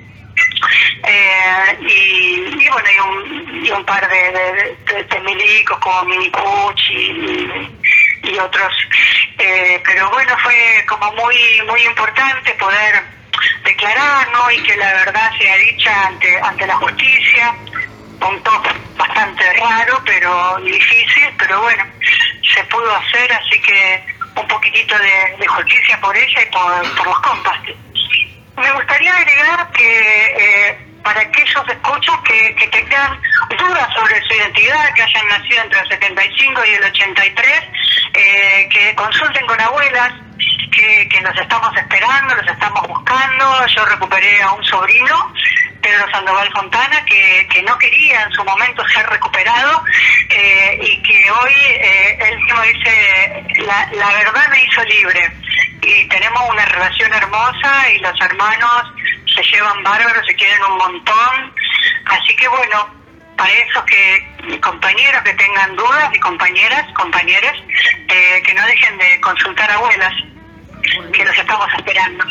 Eh, y, y bueno, y un, y un par de, de, de, de milicos como Minicucci y, y otros, eh, pero bueno, fue como muy muy importante poder declarar, ¿no? Y que la verdad sea dicha ante ante la justicia, un top bastante raro pero difícil, pero bueno, se pudo hacer, así que un poquitito de, de justicia por ella y por, por los compas. Me gustaría agregar que eh, para aquellos escuchas que, que tengan dudas sobre su identidad, que hayan nacido entre el setenta y cinco y el ochenta y tres, eh, que consulten con abuelas, que, que los estamos esperando, los estamos buscando. Yo recuperé a un sobrino, Pedro Sandoval Fontana, que, que no quería en su momento ser recuperado, eh, y que hoy eh, él mismo dice, la, la verdad me hizo libre. Y tenemos una relación hermosa y los hermanos se llevan bárbaros, se quieren un montón. Así que bueno, para esos que compañeros que tengan dudas y compañeras, compañeros, eh, que no dejen de consultar a abuelas, que los estamos esperando.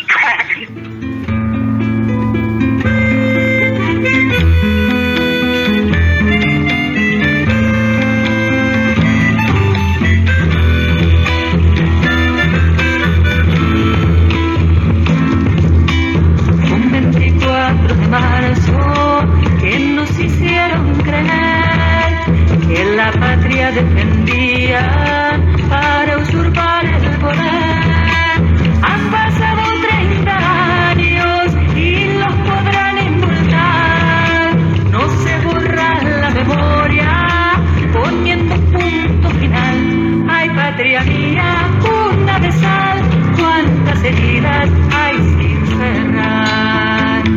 Marzo, que nos hicieron creer que la patria defendían para usurpar el poder. Han pasado treinta años y los podrán indultar. No se borra la memoria poniendo punto final. Ay, patria mía, una de sal, cuántas heridas hay sin cerrar.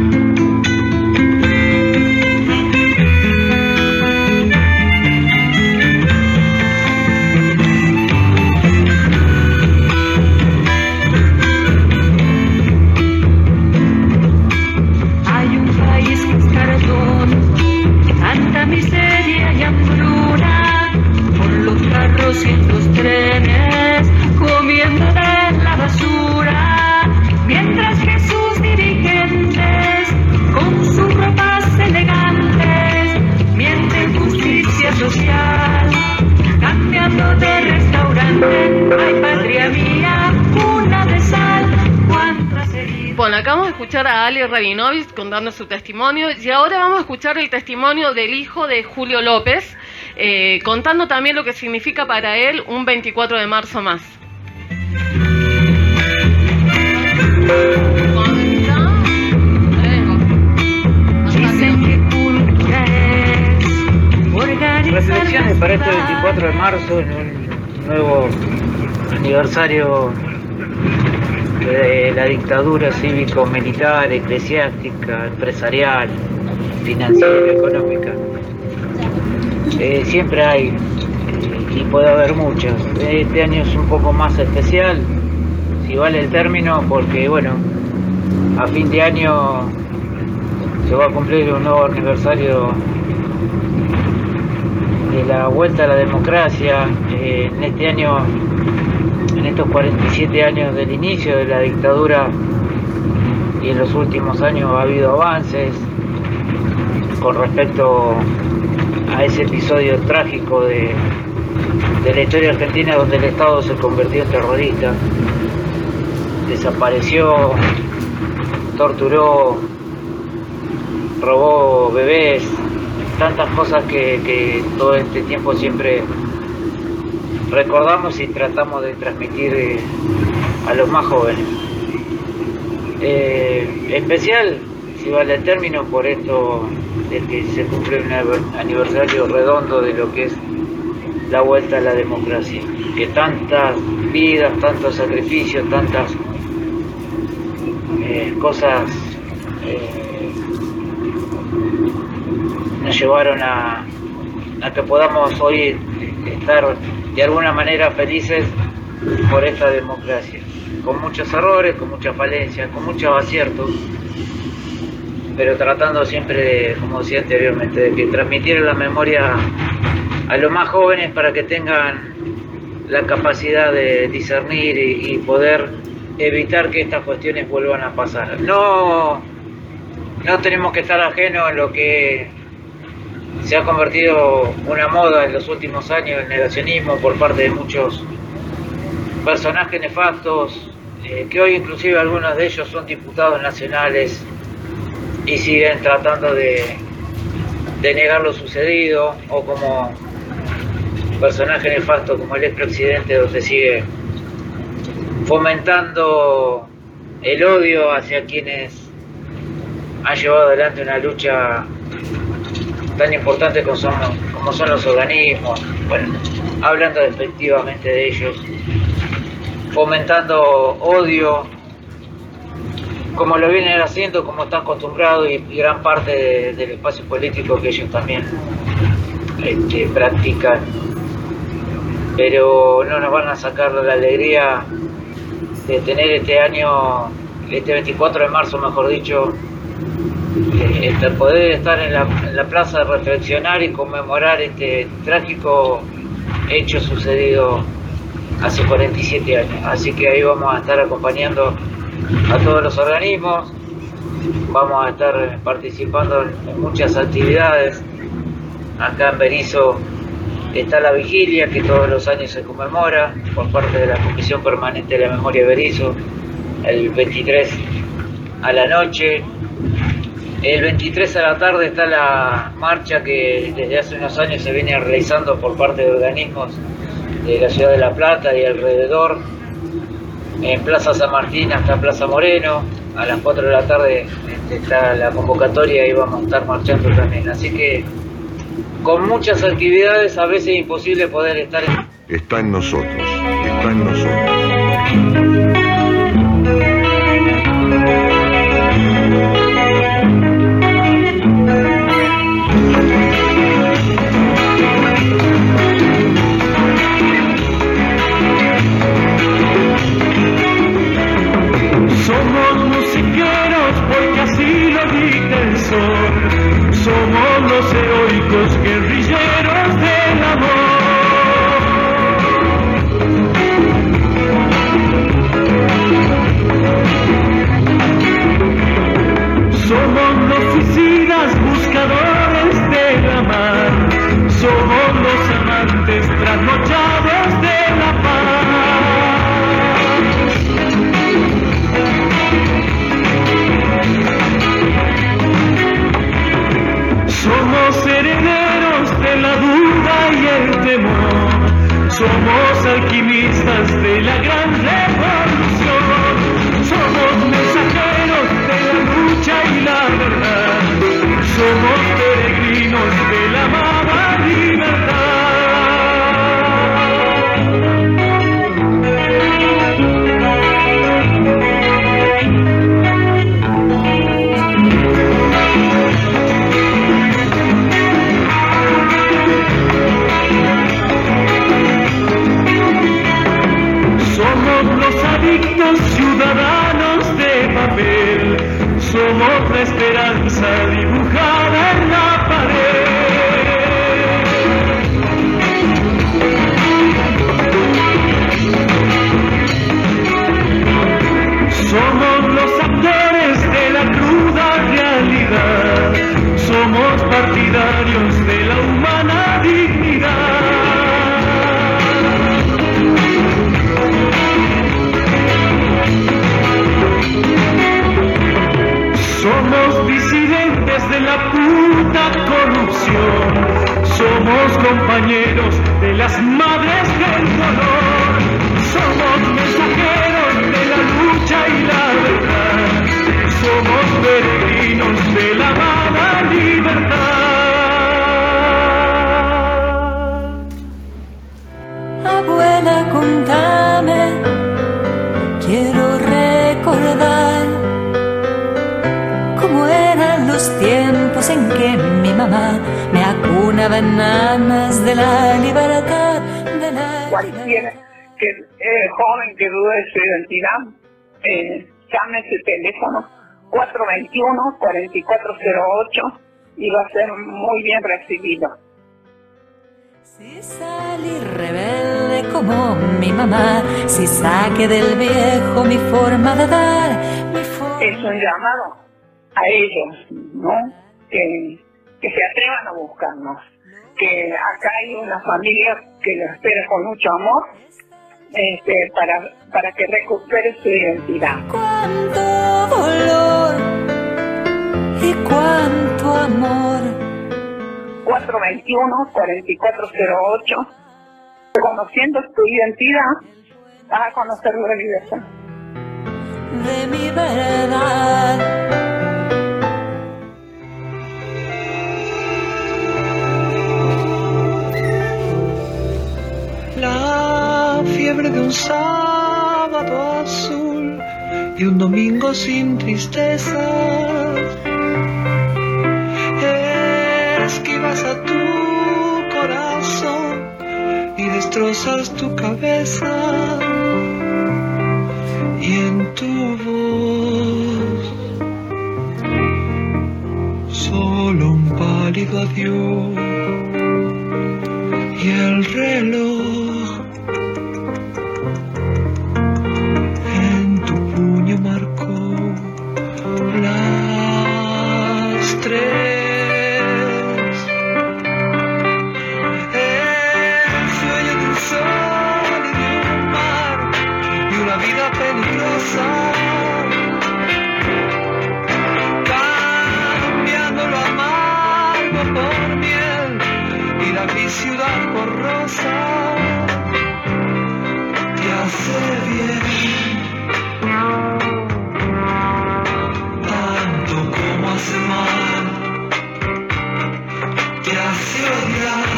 Tanta miseria y hambruna, por los carros y los trenes, comiendo de la basura, mientras que sus dirigentes, con sus ropas elegantes, mienten justicia social, cambiando de restaurante. Ay, patria mía, una de sal, cuántas heridas. Bueno, acabamos de escuchar a Ali Rabinovich contando su testimonio y ahora vamos a escuchar el testimonio del hijo de Julio López, eh, contando también lo que significa para él un veinticuatro de marzo más. Reflexiones para este veinticuatro de marzo, en un nuevo aniversario de la dictadura cívico-militar, eclesiástica, empresarial, financiera, económica. Eh, siempre hay, eh, y puede haber muchas. Este año es un poco más especial, si vale el término, porque bueno, a fin de año se va a cumplir un nuevo aniversario de la vuelta a la democracia. Eh, en este año, en estos cuarenta y siete años del inicio de la dictadura y en los últimos años ha habido avances con respecto a ese episodio trágico de, de la historia argentina, donde el Estado se convirtió en terrorista, desapareció, torturó, robó bebés, tantas cosas que, que todo este tiempo siempre recordamos y tratamos de transmitir eh, a los más jóvenes. Eh, especial, si vale el término, por esto de que se cumple un aniversario redondo de lo que es la vuelta a la democracia, que tantas vidas, tantos sacrificios, tantas eh, cosas eh, nos llevaron a, a que podamos hoy estar de alguna manera felices por esta democracia, con muchos errores, con muchas falencias, con muchos aciertos, pero tratando siempre de, como decía anteriormente, de que transmitir la memoria a los más jóvenes para que tengan la capacidad de discernir y, y poder evitar que estas cuestiones vuelvan a pasar. No, no tenemos que estar ajenos en lo que se ha convertido una moda en los últimos años, el negacionismo por parte de muchos personajes nefastos, eh, que hoy inclusive algunos de ellos son diputados nacionales y siguen tratando de, de negar lo sucedido, o como personaje nefasto como el expresidente, donde sigue fomentando el odio hacia quienes han llevado adelante una lucha tan importante como son, como son los organismos, bueno, hablando despectivamente de ellos, fomentando odio, como lo vienen haciendo, como están acostumbrados, y, y gran parte de, del espacio político que ellos también este, practican. Pero no nos van a sacar la alegría de tener este año, este veinticuatro de marzo, mejor dicho, eh, el poder estar en la, en la plaza de reflexionar y conmemorar este trágico hecho sucedido hace cuarenta y siete años. Así que ahí vamos a estar acompañando a todos los organismos, vamos a estar participando en muchas actividades. Acá en Berisso está la vigilia que todos los años se conmemora por parte de la Comisión Permanente de la Memoria de Berisso, el veintitrés a la noche. El veintitrés a la tarde está la marcha que desde hace unos años se viene realizando por parte de organismos de la ciudad de La Plata y alrededor, en Plaza San Martín hasta Plaza Moreno. A las cuatro de la tarde está la convocatoria y vamos a estar marchando también. Así que con muchas actividades, a veces es imposible poder estar en... Está en nosotros, está en nosotros. Somos musiqueros porque así lo dicta el sol. Somos los heroicos guerrilleros del amor. Somos los suicidas buscadores de la mar. Somos los amantes trasnochados de la paz. Somos herederos de la duda y el temor. Somos alquimistas de la gran revolución. Somos mensajeros de la lucha y la verdad. Somos peregrinos de la amada libertad. Ciudadanos de papel, somos la esperanza dibujada en la pared. Somos los actores de la cruda realidad, somos partidarios de la humana dignidad. Somos disidentes de la puta corrupción. Somos compañeros de las madres del dolor. Somos mensajeros de la lucha y la verdad. Somos peregrinos de la amada libertad. Abuela, contame, quiero recordar los tiempos en que mi mamá me acunaba en amas de la libertad, de la Cualquiera que eh, joven que dude de su identidad, eh, llame ese teléfono cuatro veintiuno, cuarenta y cuatro cero ocho y va a ser muy bien recibido. Si salí rebelde como mi mamá, si saque del viejo mi forma de dar, mi forma... Es un llamado a ellos, ¿no? Que, que se atrevan a buscarnos, que acá hay una familia que los espera con mucho amor, este, para, para que recupere su identidad. Cuánto dolor y cuánto amor. cuatro veintiuno, cuarenta y cuatro cero ocho, reconociendo tu identidad a conocer la libertad. De mi verdad. La fiebre de un sábado azul y un domingo sin tristezas, esquivas a tu corazón y destrozas tu cabeza, y en tu voz solo un pálido adiós, y el reloj en tu puño marcó las tres. El sueño de un sol y de un mar y una vida peligrosa, cambiando lo amargo por miel y la mi ciudad por rosa, te hace bien, tanto como hace mal, te hace odiar,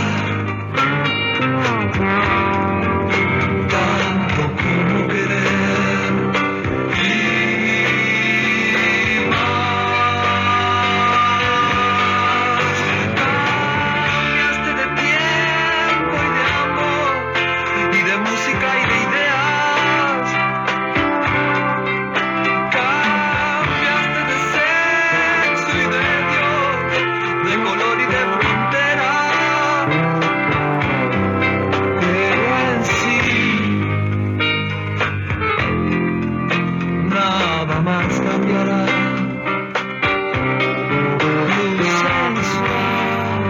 tanto como querer, y más. Cambiaste de tiempo y de amor, y de música y de ideas, cambiaste de sexo y de Dios, de color y de frontera, pero en sí nada más cambiará. Luz sensual,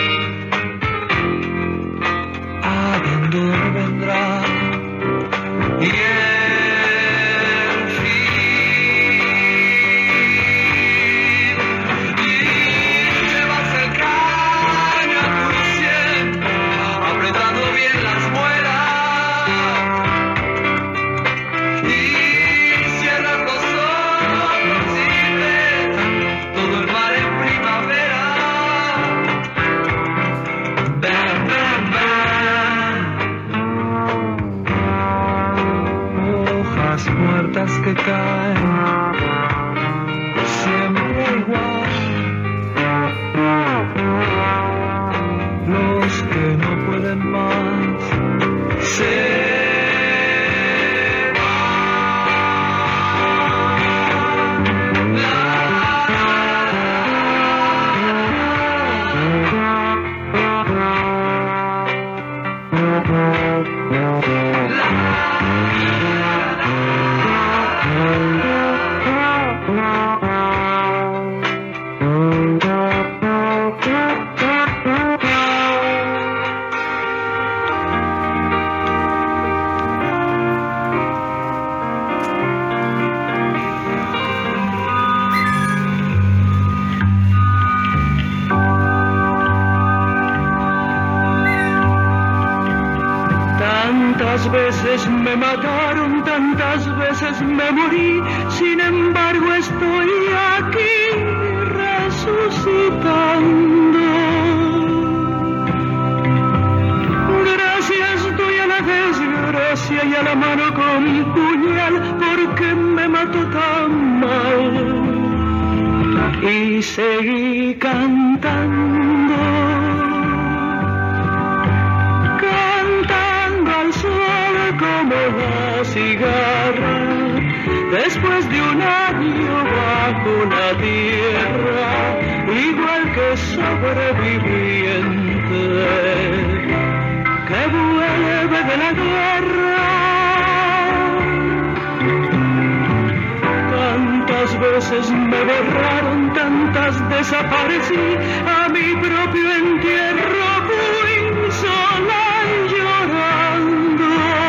abandono vendrá, y el fin, y llevas el caño a tu sien, apretando bien las muelas, y cierras los ojos y ves todo el mar en primavera. Bam, bam, bam. Hojas muertas que caen, siempre igual. Los que no pueden más se van. La, tantas veces me mataron, tantas veces me morí, sin embargo estoy aquí resucitando. Gracias doy a la desgracia y a la mano con puñal, porque me mató tan mal. Y seguí cantando, al sol como la cigarra, después de un año bajo la tierra, igual que sobreviviente que vuelve de la guerra. Tantas veces me borraron, tantas desaparecí, a mi propio entierro fui sola llorando.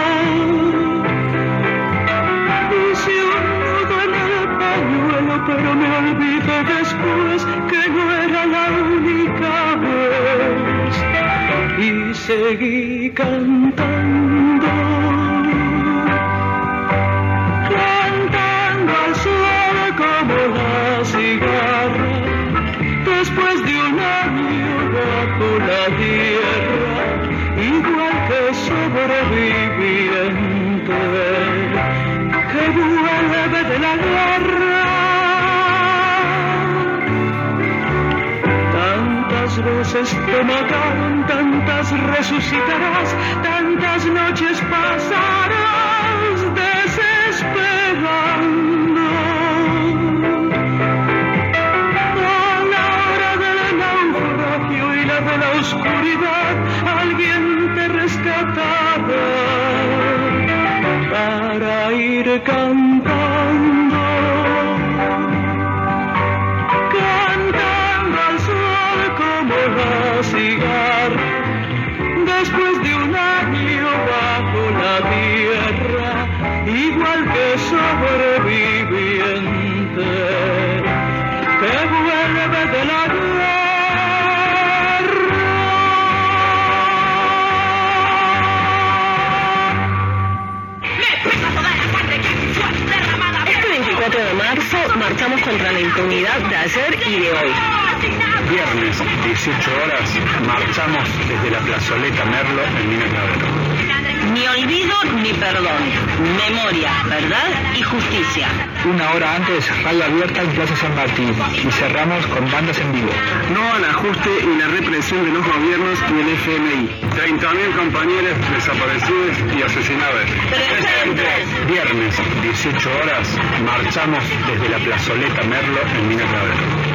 Hice un nudo en el pañuelo, pero me olvidé después que no era la única vez, y seguí cantando. sobreviviente que vuelve de la guerra. Tantas veces te mataron, tantas resucitarás, tantas noches pasarás desesperando. A la hora del naufragio y la de la oscuridad, alguien te rescatará para ir cantando, cantando al sol como la cigarra, después de un año bajo la tierra, igual que sobreviviente que vuelve de la guerra. Este veinticuatro de marzo marchamos contra la impunidad de ayer y de hoy. Viernes, dieciocho horas, marchamos desde la plazoleta Merlo en Mina Clavero. Ni olvido ni perdón. Memoria, verdad y justicia. Una hora antes, radio abierta en Plaza San Martín y cerramos con bandas en vivo. No al ajuste y la represión de los gobiernos y el F M I. treinta mil compañeros desaparecidos y asesinados. Presentes. Viernes, dieciocho horas, marchamos desde la plazoleta Merlo en Mina Clavero.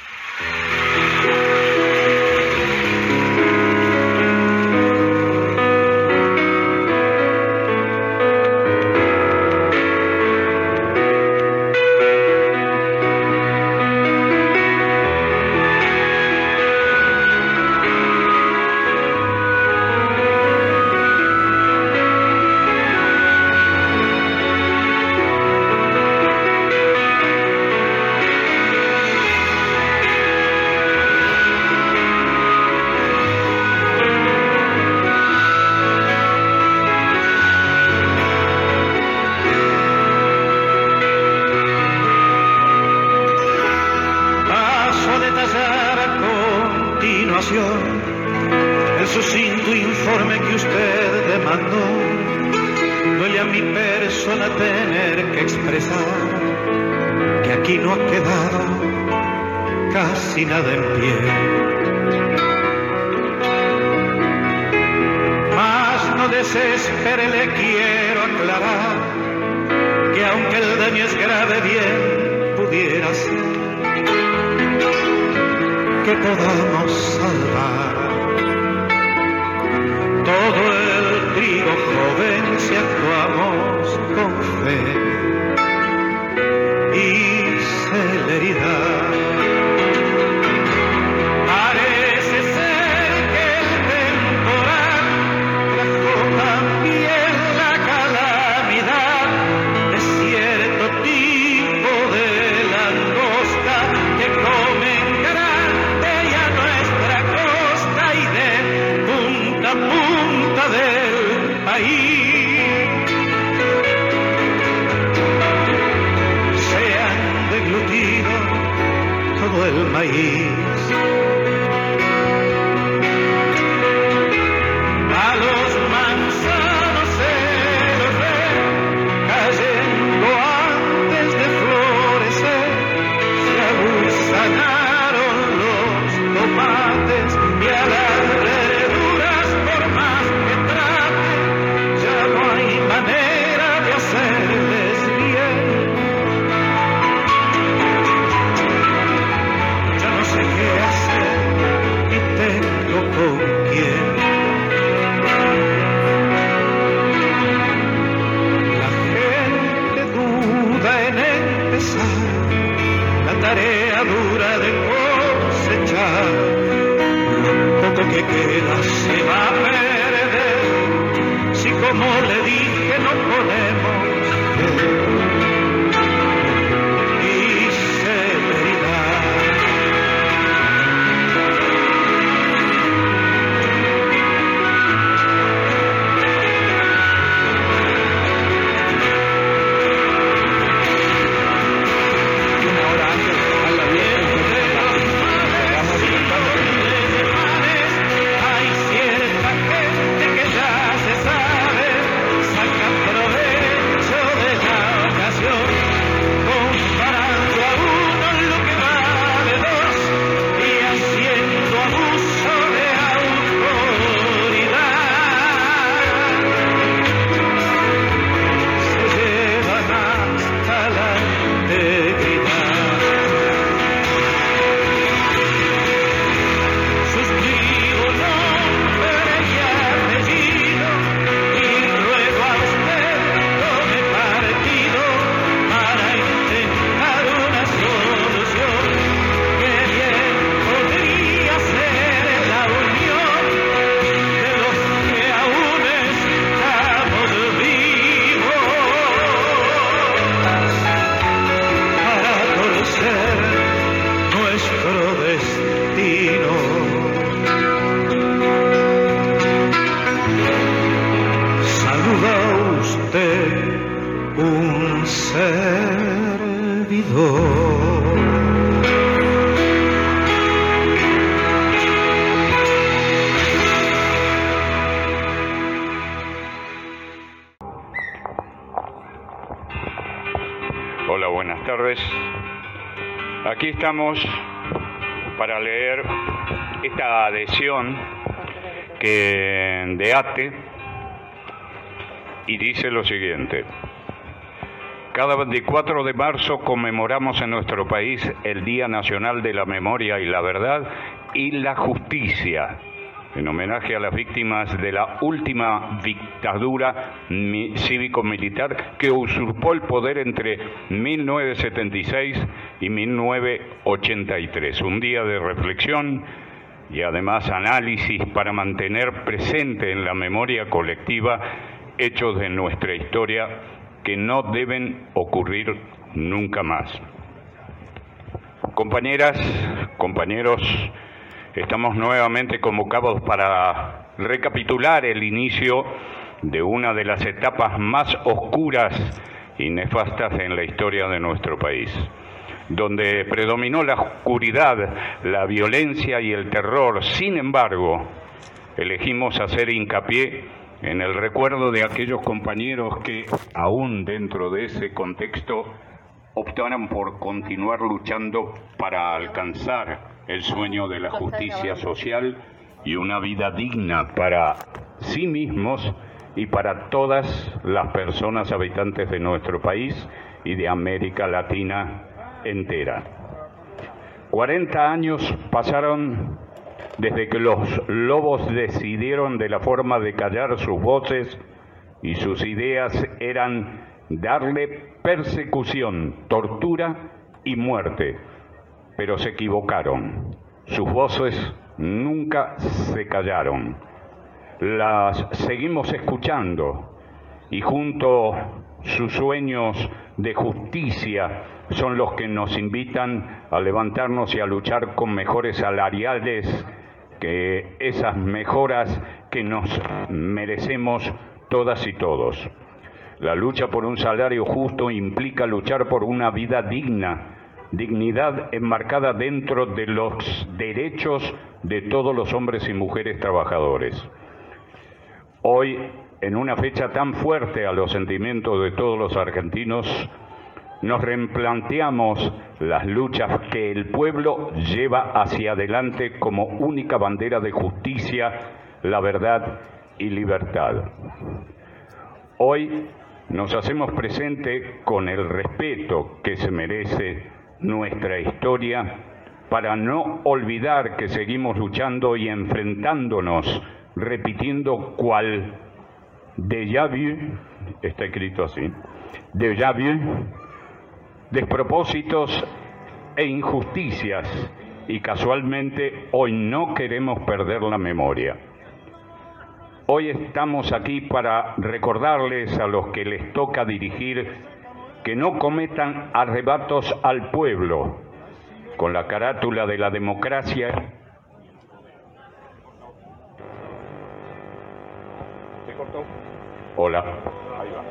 El sucinto informe que usted demandó, duele a mi persona tener que expresar que aquí no ha quedado casi nada en pie. Mas no desespere, le quiero aclarar que aunque el daño es grave, bien pudiera ser que podamos salvar todo el trigo joven si actuamos con fe y celeridad. Parece ser que el temporal trajo también la calamidad de cierto tipo de langosta que comen grande y a nuestra costa y de punta a punta del país. Se han deglutido todo el maíz. A los manzanos se los ve cayendo antes de florecer. Se aguzanaron los tomates y a las verduras, por más que trate, ya no hay manera de hacerles bien. Ya no sé qué hacer ni tengo con quién. La gente duda en empezar la tarea dura de cosechar. Lo poco que queda se va a perder si, como le dije, no ponemos fe y severidad. Una hora antes, radio abierta en Plaza San Martín. Hay cierta gente que ya se sabe saluda a usted un servidor. Hola, buenas tardes. Aquí estamos para leer esta adhesión que de ATE y dice lo siguiente: cada veinticuatro de marzo conmemoramos en nuestro país el Día Nacional de la Memoria y la Verdad y la Justicia, en homenaje a las víctimas de la última dictadura cívico-militar que usurpó el poder entre mil novecientos setenta y seis y mil novecientos ochenta y tres. Un día de reflexión y además análisis para mantener presente en la memoria colectiva hechos de nuestra historia que no deben ocurrir nunca más. Compañeras, compañeros, estamos nuevamente convocados para recapitular el inicio de una de las etapas más oscuras y nefastas en la historia de nuestro país, donde predominó la oscuridad, la violencia y el terror. Sin embargo, elegimos hacer hincapié en el recuerdo de aquellos compañeros que, aún dentro de ese contexto, optaron por continuar luchando para alcanzar el sueño de la justicia social y una vida digna para sí mismos y para todas las personas habitantes de nuestro país y de América Latina entera. cuarenta años pasaron desde que los lobos decidieron de la forma de callar sus voces y sus ideas eran darle persecución, tortura y muerte. Pero se equivocaron. Sus voces nunca se callaron. Las seguimos escuchando y junto sus sueños de justicia son los que nos invitan a levantarnos y a luchar con mejores salariales, que esas mejoras que nos merecemos todas y todos. La lucha por un salario justo implica luchar por una vida digna, dignidad enmarcada dentro de los derechos de todos los hombres y mujeres trabajadores. Hoy, en una fecha tan fuerte a los sentimientos de todos los argentinos, nos replanteamos las luchas que el pueblo lleva hacia adelante como única bandera de justicia, la verdad y libertad. Hoy nos hacemos presente con el respeto que se merece nuestra historia, para no olvidar que seguimos luchando y enfrentándonos, repitiendo cual déjà vu, está escrito así, déjà vu, despropósitos e injusticias, y casualmente hoy no queremos perder la memoria. Hoy estamos aquí para recordarles a los que les toca dirigir que no cometan arrebatos al pueblo con la carátula de la democracia. ¿Se cortó? Hola. Ahí va.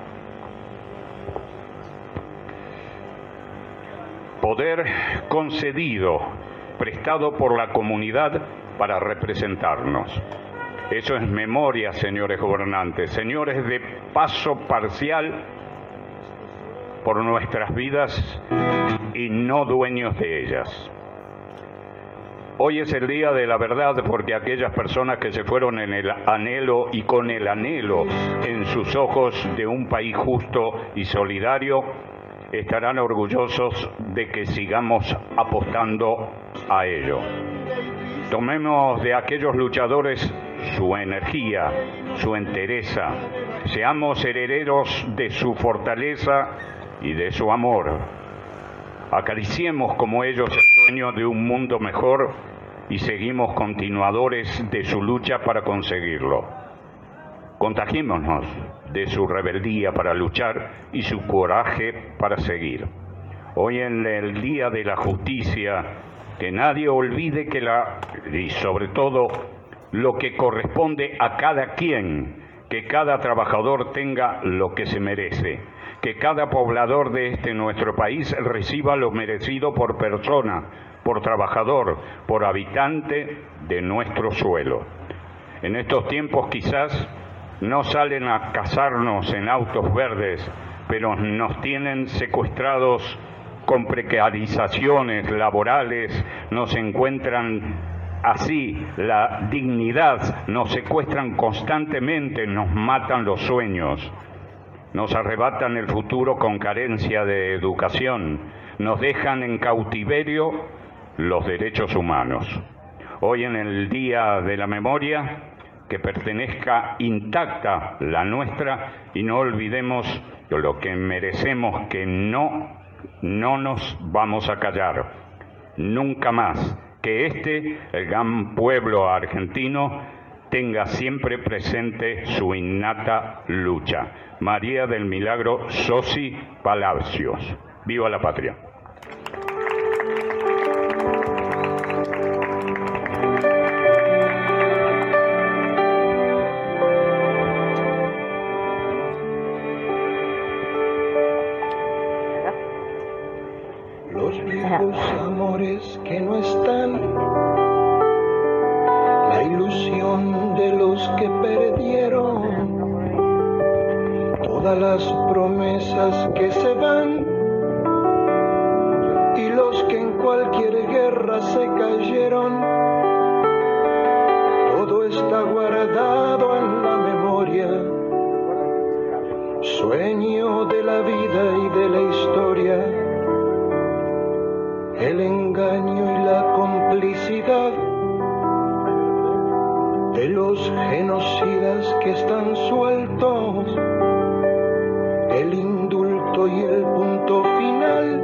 Poder concedido, prestado por la comunidad para representarnos. Eso es memoria, señores gobernantes, señores de paso parcial por nuestras vidas y no dueños de ellas. Hoy es el día de la verdad, porque aquellas personas que se fueron en el anhelo y con el anhelo en sus ojos de un país justo y solidario estarán orgullosos de que sigamos apostando a ello. Tomemos de aquellos luchadores su energía, su entereza, seamos herederos de su fortaleza y de su amor. Acariciemos como ellos el sueño de un mundo mejor y seguimos continuadores de su lucha para conseguirlo. Contagiémonos de su rebeldía para luchar y su coraje para seguir. Hoy en el Día de la Justicia, que nadie olvide que la, y sobre todo lo que corresponde a cada quien, que cada trabajador tenga lo que se merece, que cada poblador de este nuestro país reciba lo merecido por persona, por trabajador, por habitante de nuestro suelo. En estos tiempos quizás no salen a cazarnos en autos verdes, pero nos tienen secuestrados con precarizaciones laborales, nos encuentran así la dignidad, nos secuestran constantemente, nos matan los sueños, nos arrebatan el futuro con carencia de educación, nos dejan en cautiverio los derechos humanos. Hoy en el Día de la Memoria, que pertenezca intacta la nuestra y no olvidemos lo que merecemos, que no, no nos vamos a callar, nunca más. Que este, el gran pueblo argentino, tenga siempre presente su innata lucha. María del Milagro Sosi Palacios. ¡Viva la patria! Los viejos amores que no están, la ilusión de los que perdieron, todas las promesas que se van y los que en cualquier guerra se cayeron, todo está guardado en la memoria, sueño de la vida y de la historia. El engaño y la complicidad de los genocidas que están sueltos, el indulto y el punto final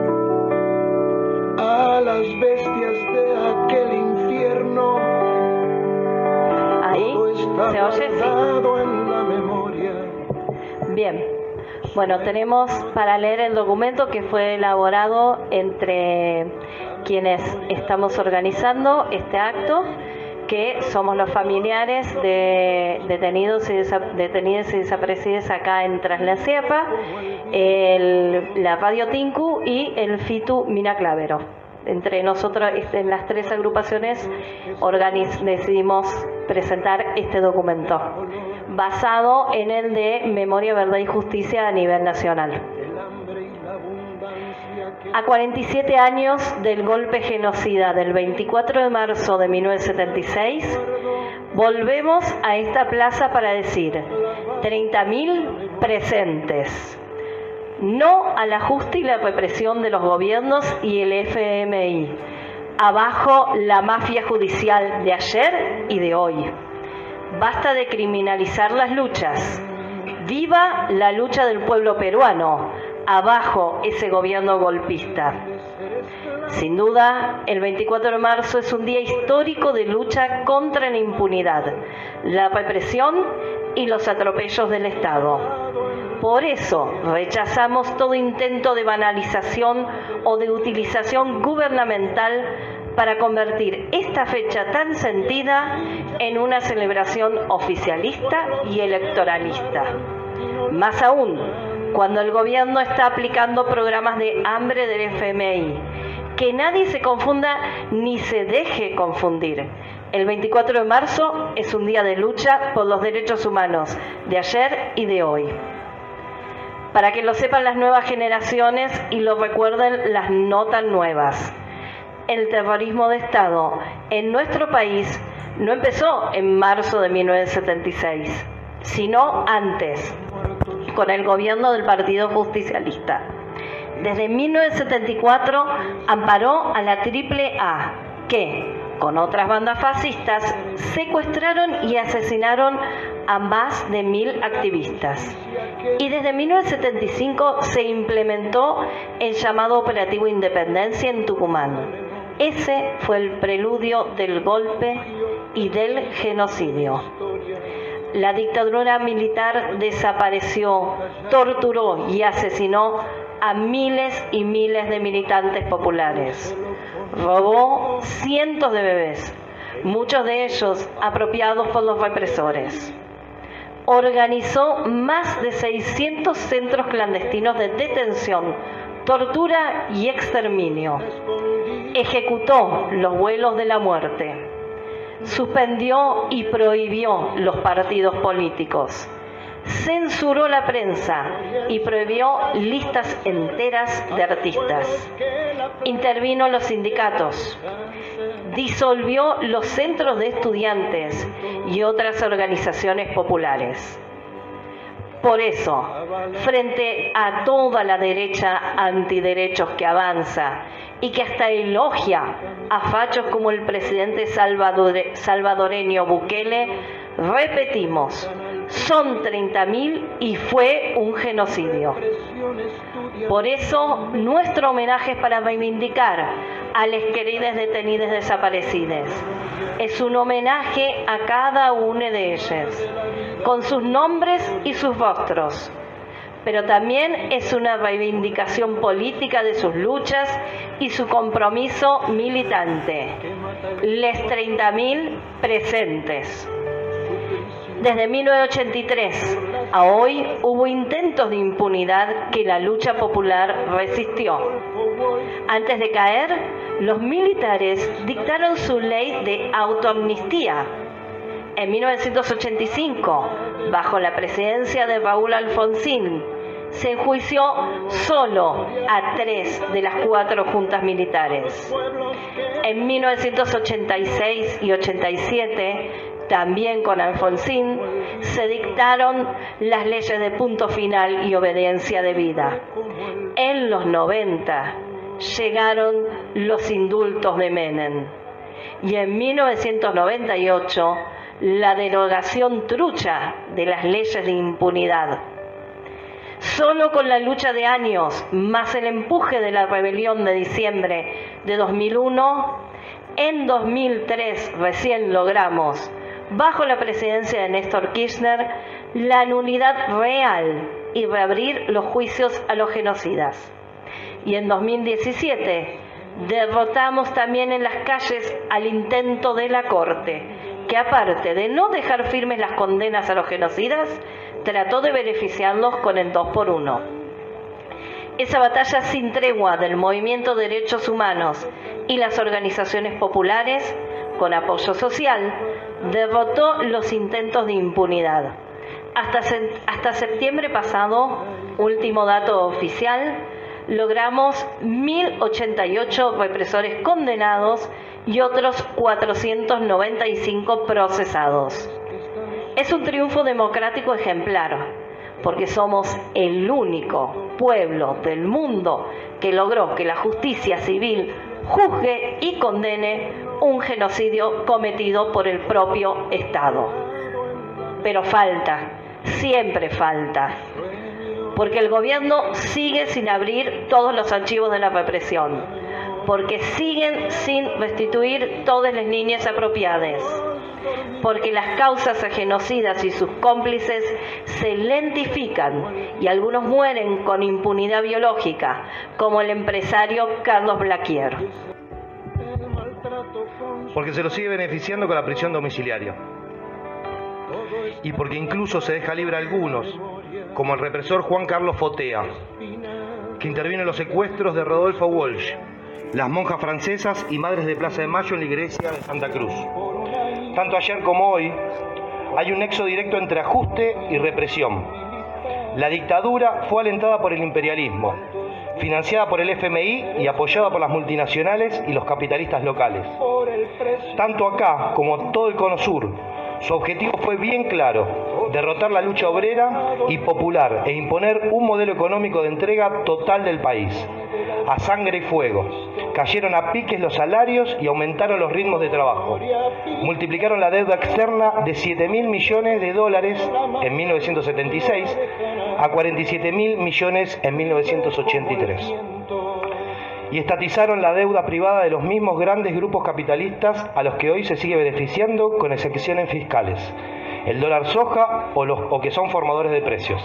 a las bestias de aquel infierno. Ahí se oye, sí. En la memoria. Bien. Bueno, tenemos para leer el documento que fue elaborado entre quienes estamos organizando este acto, que somos los familiares de detenidos y, desa- detenidos y desaparecidos acá en Tras la Sierra, el, la Radio Tinku y el FITU Mina Clavero. Entre nosotros, en las tres agrupaciones, organiz- decidimos presentar este documento, basado en el de Memoria, Verdad y Justicia a nivel nacional. A cuarenta y siete años del golpe genocida del veinticuatro de marzo de mil novecientos setenta y seis, volvemos a esta plaza para decir: treinta mil presentes. No al ajuste y la represión de los gobiernos y el F M I. Abajo la mafia judicial de ayer y de hoy. Basta de criminalizar las luchas. Viva la lucha del pueblo peruano. Abajo ese gobierno golpista. Sin duda, el veinticuatro de marzo es un día histórico de lucha contra la impunidad, la represión y los atropellos del Estado. Por eso rechazamos todo intento de banalización o de utilización gubernamental para convertir esta fecha tan sentida en una celebración oficialista y electoralista. Más aún, cuando el gobierno está aplicando programas de hambre del F M I. Que nadie se confunda ni se deje confundir. El veinticuatro de marzo es un día de lucha por los derechos humanos de ayer y de hoy. Para que lo sepan las nuevas generaciones y lo recuerden las no tan nuevas. El terrorismo de Estado en nuestro país no empezó en marzo de mil novecientos setenta y seis, sino antes, con el gobierno del Partido Justicialista. Desde mil novecientos setenta y cuatro amparó a la Triple A, que, con otras bandas fascistas, secuestraron y asesinaron a más de mil activistas. Y desde mil novecientos setenta y cinco se implementó el llamado Operativo Independencia en Tucumán. Ese fue el preludio del golpe y del genocidio. La dictadura militar desapareció, torturó y asesinó a miles y miles de militantes populares. Robó cientos de bebés, muchos de ellos apropiados por los represores. organizó más de seiscientos centros clandestinos de detención, tortura y exterminio. Ejecutó los vuelos de la muerte. Suspendió y prohibió los partidos políticos. Censuró la prensa y prohibió listas enteras de artistas. Intervino en los sindicatos. Disolvió los centros de estudiantes y otras organizaciones populares. Por eso, frente a toda la derecha antiderechos que avanza y que hasta elogia a fachos como el presidente salvadore, salvadoreño Bukele, repetimos, son treinta mil y fue un genocidio. Por eso, nuestro homenaje es para reivindicar a las queridas detenidas desaparecidas. Es un homenaje a cada una de ellas, con sus nombres y sus rostros. Pero también es una reivindicación política de sus luchas y su compromiso militante. Les treinta mil presentes. Desde mil novecientos ochenta y tres a hoy hubo intentos de impunidad que la lucha popular resistió. Antes de caer, los militares dictaron su ley de autoamnistía. En mil novecientos ochenta y cinco, bajo la presidencia de Raúl Alfonsín, se enjuició solo a tres de las cuatro juntas militares. En mil novecientos ochenta y seis y ochenta y siete, también con Alfonsín, se dictaron las leyes de punto final y obediencia debida. En los noventa llegaron los indultos de Menem. Y en mil novecientos noventa y ocho, la derogación trucha de las leyes de impunidad. Solo con la lucha de años, más el empuje de la rebelión de diciembre de dos mil uno, en dos mil tres recién logramos, bajo la presidencia de Néstor Kirchner, la nulidad real y reabrir los juicios a los genocidas. Y en dos mil diecisiete derrotamos también en las calles al intento de la Corte, que aparte de no dejar firmes las condenas a los genocidas, trató de beneficiarlos con el dos por uno. Esa batalla sin tregua del movimiento de derechos humanos y las organizaciones populares, con apoyo social, derrotó los intentos de impunidad. Hasta, se, hasta septiembre pasado, último dato oficial, logramos mil ochenta y ocho represores condenados y otros cuatrocientos noventa y cinco procesados. Es un triunfo democrático ejemplar, porque somos el único pueblo del mundo que logró que la justicia civil juzgue y condene un genocidio cometido por el propio Estado. Pero falta, siempre falta, porque el gobierno sigue sin abrir todos los archivos de la represión, porque siguen sin restituir todas las líneas apropiadas, porque las causas a genocidas y sus cómplices se lentifican y algunos mueren con impunidad biológica, como el empresario Carlos Blaquier. Porque se lo sigue beneficiando con la prisión domiciliaria. Y porque incluso se deja libre a algunos, como el represor Juan Carlos Fotea, que intervino en los secuestros de Rodolfo Walsh, las monjas francesas y madres de Plaza de Mayo en la iglesia de Santa Cruz. Tanto ayer como hoy hay un nexo directo entre ajuste y represión. La dictadura fue alentada por el imperialismo, financiada por el F M I y apoyada por las multinacionales y los capitalistas locales. Tanto acá como en todo el Cono Sur, su objetivo fue bien claro: derrotar la lucha obrera y popular e imponer un modelo económico de entrega total del país, a sangre y fuego. Cayeron a piques los salarios y aumentaron los ritmos de trabajo. Multiplicaron la deuda externa de siete mil millones de dólares en mil novecientos setenta y seis a cuarenta y siete mil millones en mil novecientos ochenta y tres. Y estatizaron la deuda privada de los mismos grandes grupos capitalistas a los que hoy se sigue beneficiando con excepciones fiscales, el dólar soja o, los, o que son formadores de precios.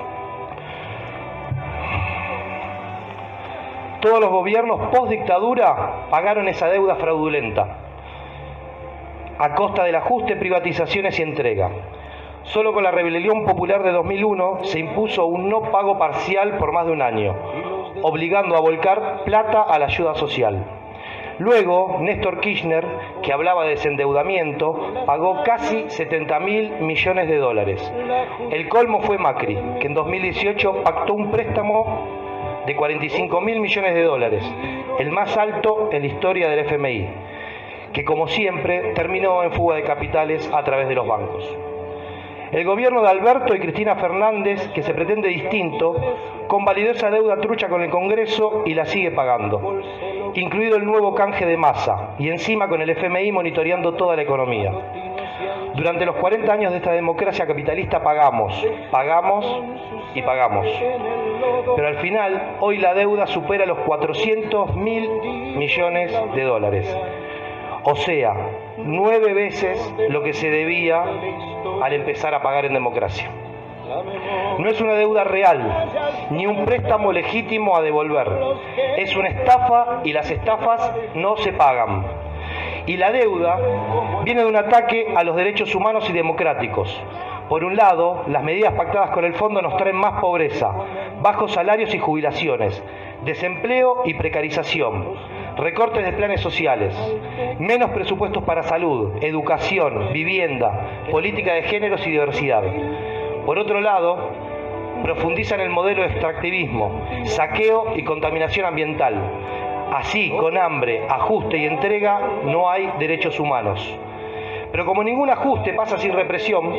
Todos los gobiernos post-dictadura pagaron esa deuda fraudulenta, a costa del ajuste, privatizaciones y entrega. Solo con la rebelión popular de dos mil uno se impuso un no pago parcial por más de un año, obligando a volcar plata a la ayuda social. Luego, Néstor Kirchner, que hablaba de desendeudamiento, pagó casi setenta mil millones de dólares. El colmo fue Macri, que en dos mil dieciocho pactó un préstamo de cuarenta y cinco mil millones de dólares, el más alto en la historia del F M I, que como siempre terminó en fuga de capitales a través de los bancos. El gobierno de Alberto y Cristina Fernández, que se pretende distinto, convalidó esa deuda trucha con el Congreso y la sigue pagando, incluido el nuevo canje de Massa, y encima con el F M I monitoreando toda la economía. Durante los cuarenta años de esta democracia capitalista pagamos, pagamos y pagamos. Pero al final, hoy la deuda supera los cuatrocientos mil millones de dólares. O sea, nueve veces lo que se debía al empezar a pagar en democracia. No es una deuda real, ni un préstamo legítimo a devolver. Es una estafa y las estafas no se pagan. Y la deuda viene de un ataque a los derechos humanos y democráticos. Por un lado, las medidas pactadas con el fondo nos traen más pobreza, bajos salarios y jubilaciones, desempleo y precarización, recortes de planes sociales, menos presupuestos para salud, educación, vivienda, política de géneros y diversidad. Por otro lado, profundizan el modelo de extractivismo, saqueo y contaminación ambiental. Así, con hambre, ajuste y entrega, no hay derechos humanos. Pero como ningún ajuste pasa sin represión,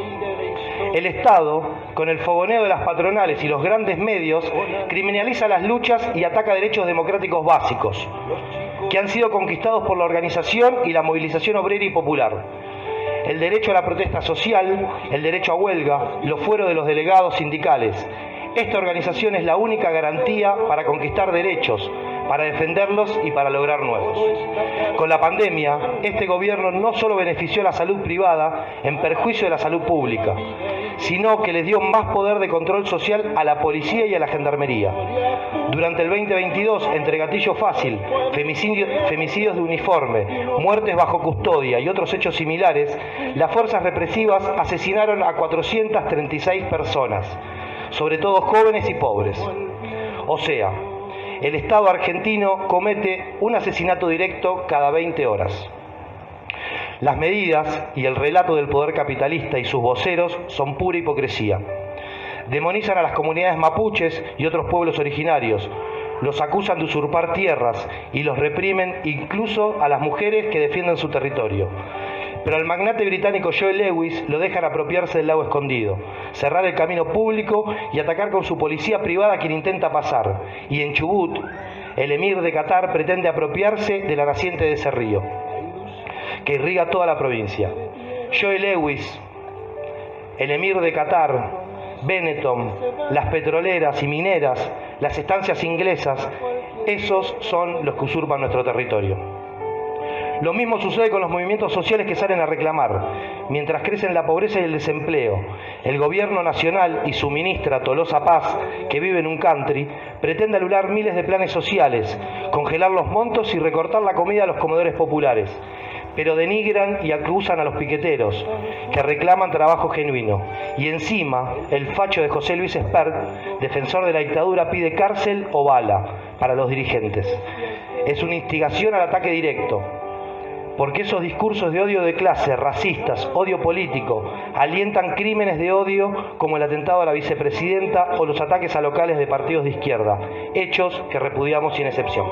el Estado, con el fogoneo de las patronales y los grandes medios, criminaliza las luchas y ataca derechos democráticos básicos, que han sido conquistados por la organización y la movilización obrera y popular. El derecho a la protesta social, el derecho a huelga, los fueros de los delegados sindicales. Esta organización es la única garantía para conquistar derechos, para defenderlos y para lograr nuevos. Con la pandemia, este gobierno no solo benefició a la salud privada en perjuicio de la salud pública, sino que les dio más poder de control social a la policía y a la gendarmería. Durante el veinte veintidós, entre gatillo fácil, femicidio, femicidios de uniforme, muertes bajo custodia y otros hechos similares, las fuerzas represivas asesinaron a cuatrocientas treinta y seis personas, sobre todo jóvenes y pobres. O sea, el Estado argentino comete un asesinato directo cada veinte horas. Las medidas y el relato del poder capitalista y sus voceros son pura hipocresía. Demonizan a las comunidades mapuches y otros pueblos originarios, los acusan de usurpar tierras y los reprimen incluso a las mujeres que defienden su territorio. Pero al magnate británico Joe Lewis lo dejan apropiarse del lago escondido, cerrar el camino público y atacar con su policía privada a quien intenta pasar. Y en Chubut, el emir de Qatar pretende apropiarse de la naciente de ese río, que irriga toda la provincia. Joe Lewis, el emir de Qatar, Benetton, las petroleras y mineras, las estancias inglesas, esos son los que usurpan nuestro territorio. Lo mismo sucede con los movimientos sociales que salen a reclamar. Mientras crecen la pobreza y el desempleo, el gobierno nacional y su ministra Tolosa Paz, que vive en un country, pretende anular miles de planes sociales, congelar los montos y recortar la comida a los comedores populares. Pero denigran y acusan a los piqueteros, que reclaman trabajo genuino. Y encima, el facho de José Luis Espert, defensor de la dictadura, pide cárcel o bala para los dirigentes. Es una instigación al ataque directo, porque esos discursos de odio de clase, racistas, odio político, alientan crímenes de odio como el atentado a la vicepresidenta o los ataques a locales de partidos de izquierda, hechos que repudiamos sin excepción.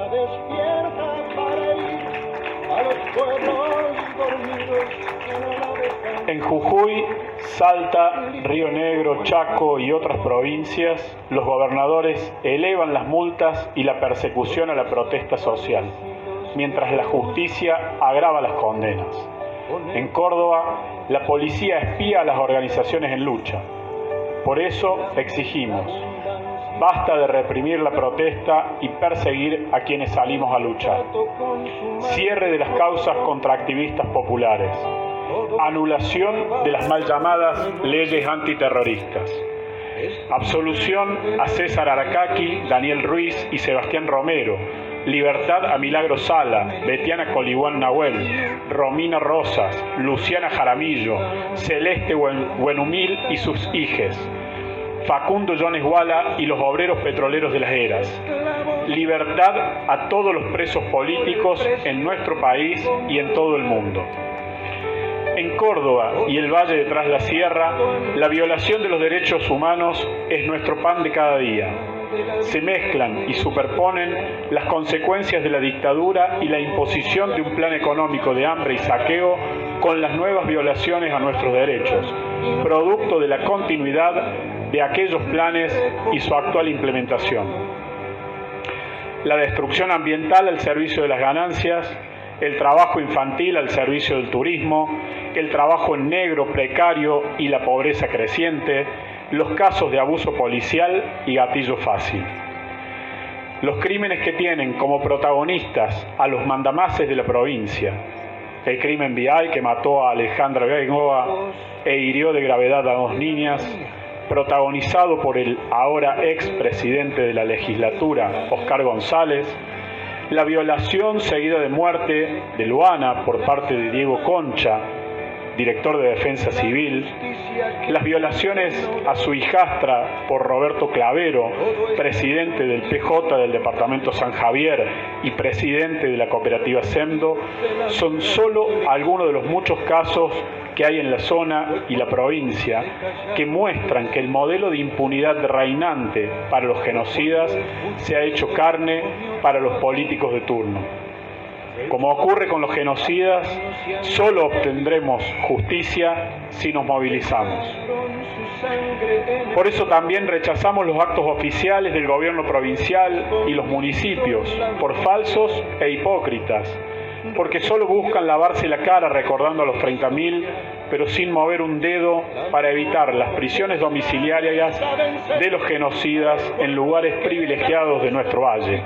En Jujuy, Salta, Río Negro, Chaco y otras provincias, los gobernadores elevan las multas y la persecución a la protesta social, mientras la justicia agrava las condenas. En Córdoba, la policía espía a las organizaciones en lucha. Por eso exigimos: basta de reprimir la protesta y perseguir a quienes salimos a luchar. Cierre de las causas contra activistas populares. Anulación de las mal llamadas leyes antiterroristas. Absolución a César Aracaki, Daniel Ruiz y Sebastián Romero, Libertad a Milagro Sala, Betiana Coliguán Nahuel, Romina Rosas, Luciana Jaramillo, Celeste Buenumil y sus hijes, Facundo Jones Wala y los obreros petroleros de las Heras. Libertad a todos los presos políticos en nuestro país y en todo el mundo. En Córdoba y el Valle de Tras la Sierra, la violación de los derechos humanos es nuestro pan de cada día. Se mezclan y superponen las consecuencias de la dictadura y la imposición de un plan económico de hambre y saqueo con las nuevas violaciones a nuestros derechos, producto de la continuidad de aquellos planes y su actual implementación. La destrucción ambiental al servicio de las ganancias, el trabajo infantil al servicio del turismo, el trabajo en negro precario y la pobreza creciente, los casos de abuso policial y gatillo fácil. Los crímenes que tienen como protagonistas a los mandamases de la provincia. El crimen Vial, que mató a Alejandra Bengoa e hirió de gravedad a dos niñas, protagonizado por el ahora expresidente de la legislatura, Oscar González. La violación seguida de muerte de Luana por parte de Diego Concha, director de Defensa Civil, las violaciones a su hijastra por Roberto Clavero, presidente del P J del departamento San Javier y presidente de la cooperativa Semdo, son solo algunos de los muchos casos que hay en la zona y la provincia que muestran que el modelo de impunidad reinante para los genocidas se ha hecho carne para los políticos de turno. Como ocurre con los genocidas, solo obtendremos justicia si nos movilizamos. Por eso también rechazamos los actos oficiales del gobierno provincial y los municipios, por falsos e hipócritas, porque solo buscan lavarse la cara recordando a los treinta mil, pero sin mover un dedo para evitar las prisiones domiciliarias de los genocidas en lugares privilegiados de nuestro valle.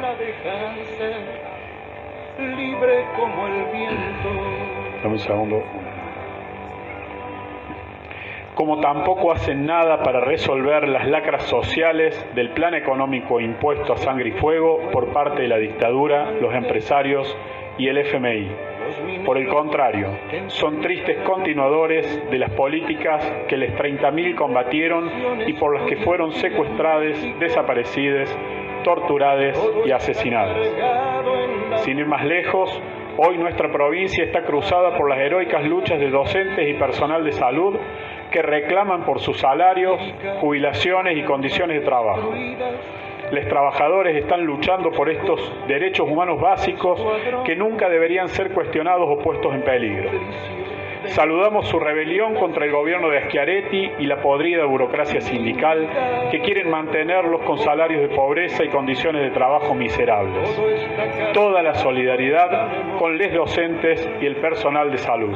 Libre como el viento. Dame un segundo. Como tampoco hacen nada para resolver las lacras sociales del plan económico impuesto a sangre y fuego por parte de la dictadura, los empresarios y el F M I. Por el contrario, son tristes continuadores de las políticas que los treinta mil combatieron y por las que fueron secuestradas, desaparecidas, torturadas y asesinadas. Sin ir más lejos, hoy nuestra provincia está cruzada por las heroicas luchas de docentes y personal de salud que reclaman por sus salarios, jubilaciones y condiciones de trabajo. Los trabajadores están luchando por estos derechos humanos básicos que nunca deberían ser cuestionados o puestos en peligro. Saludamos su rebelión contra el gobierno de Schiaretti y la podrida burocracia sindical que quieren mantenerlos con salarios de pobreza y condiciones de trabajo miserables. Toda la solidaridad con los docentes y el personal de salud.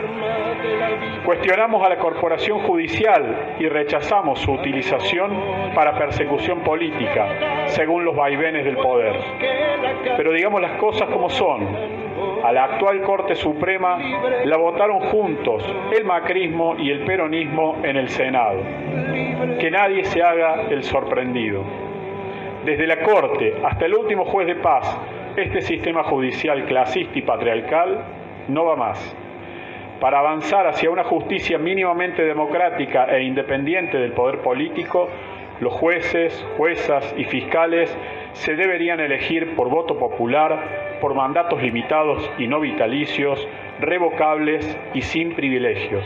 Cuestionamos a la corporación judicial y rechazamos su utilización para persecución política, según los vaivenes del poder. Pero digamos las cosas como son. A la actual Corte Suprema la votaron juntos el macrismo y el peronismo en el Senado. Que nadie se haga el sorprendido. Desde la Corte hasta el último juez de paz, este sistema judicial clasista y patriarcal no va más. Para avanzar hacia una justicia mínimamente democrática e independiente del poder político, los jueces, juezas y fiscales se deberían elegir por voto popular, por mandatos limitados y no vitalicios, revocables y sin privilegios.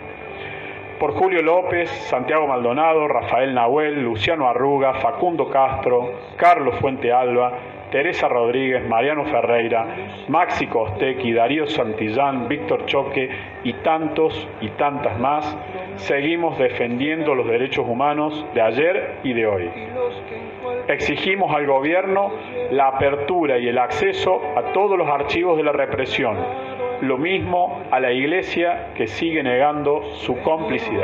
Por Julio López, Santiago Maldonado, Rafael Nahuel, Luciano Arruga, Facundo Castro, Carlos Fuente Alba, Teresa Rodríguez, Mariano Ferreira, Maxi Costequi, Darío Santillán, Víctor Choque y tantos y tantas más, seguimos defendiendo los derechos humanos de ayer y de hoy. Exigimos al gobierno la apertura y el acceso a todos los archivos de la represión, lo mismo a la Iglesia que sigue negando su complicidad.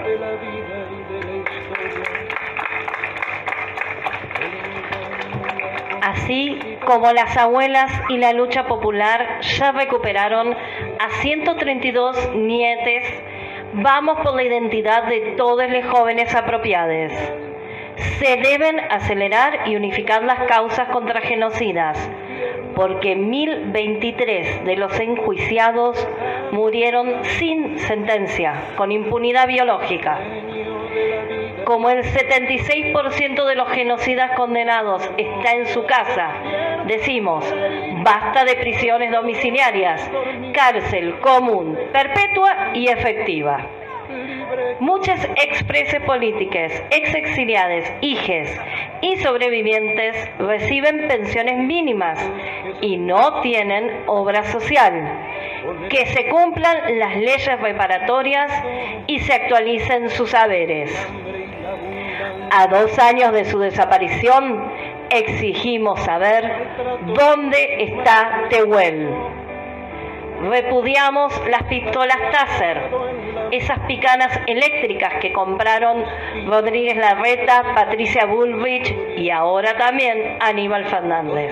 Así como las abuelas y la lucha popular ya recuperaron a ciento treinta y dos nietes, vamos por la identidad de todos los jóvenes apropiados. Se deben acelerar y unificar las causas contra genocidas, porque mil veintitrés de los enjuiciados murieron sin sentencia, con impunidad biológica. Como el setenta y seis por ciento de los genocidas condenados está en su casa, decimos, basta de prisiones domiciliarias, cárcel común, perpetua y efectiva. Muchas expreses políticas, exexiliades, hijes y sobrevivientes reciben pensiones mínimas y no tienen obra social. Que se cumplan las leyes reparatorias y se actualicen sus saberes. A dos años de su desaparición, exigimos saber dónde está Tehuel. Repudiamos las pistolas Taser, esas picanas eléctricas que compraron Rodríguez Larreta, Patricia Bullrich y ahora también Aníbal Fernández.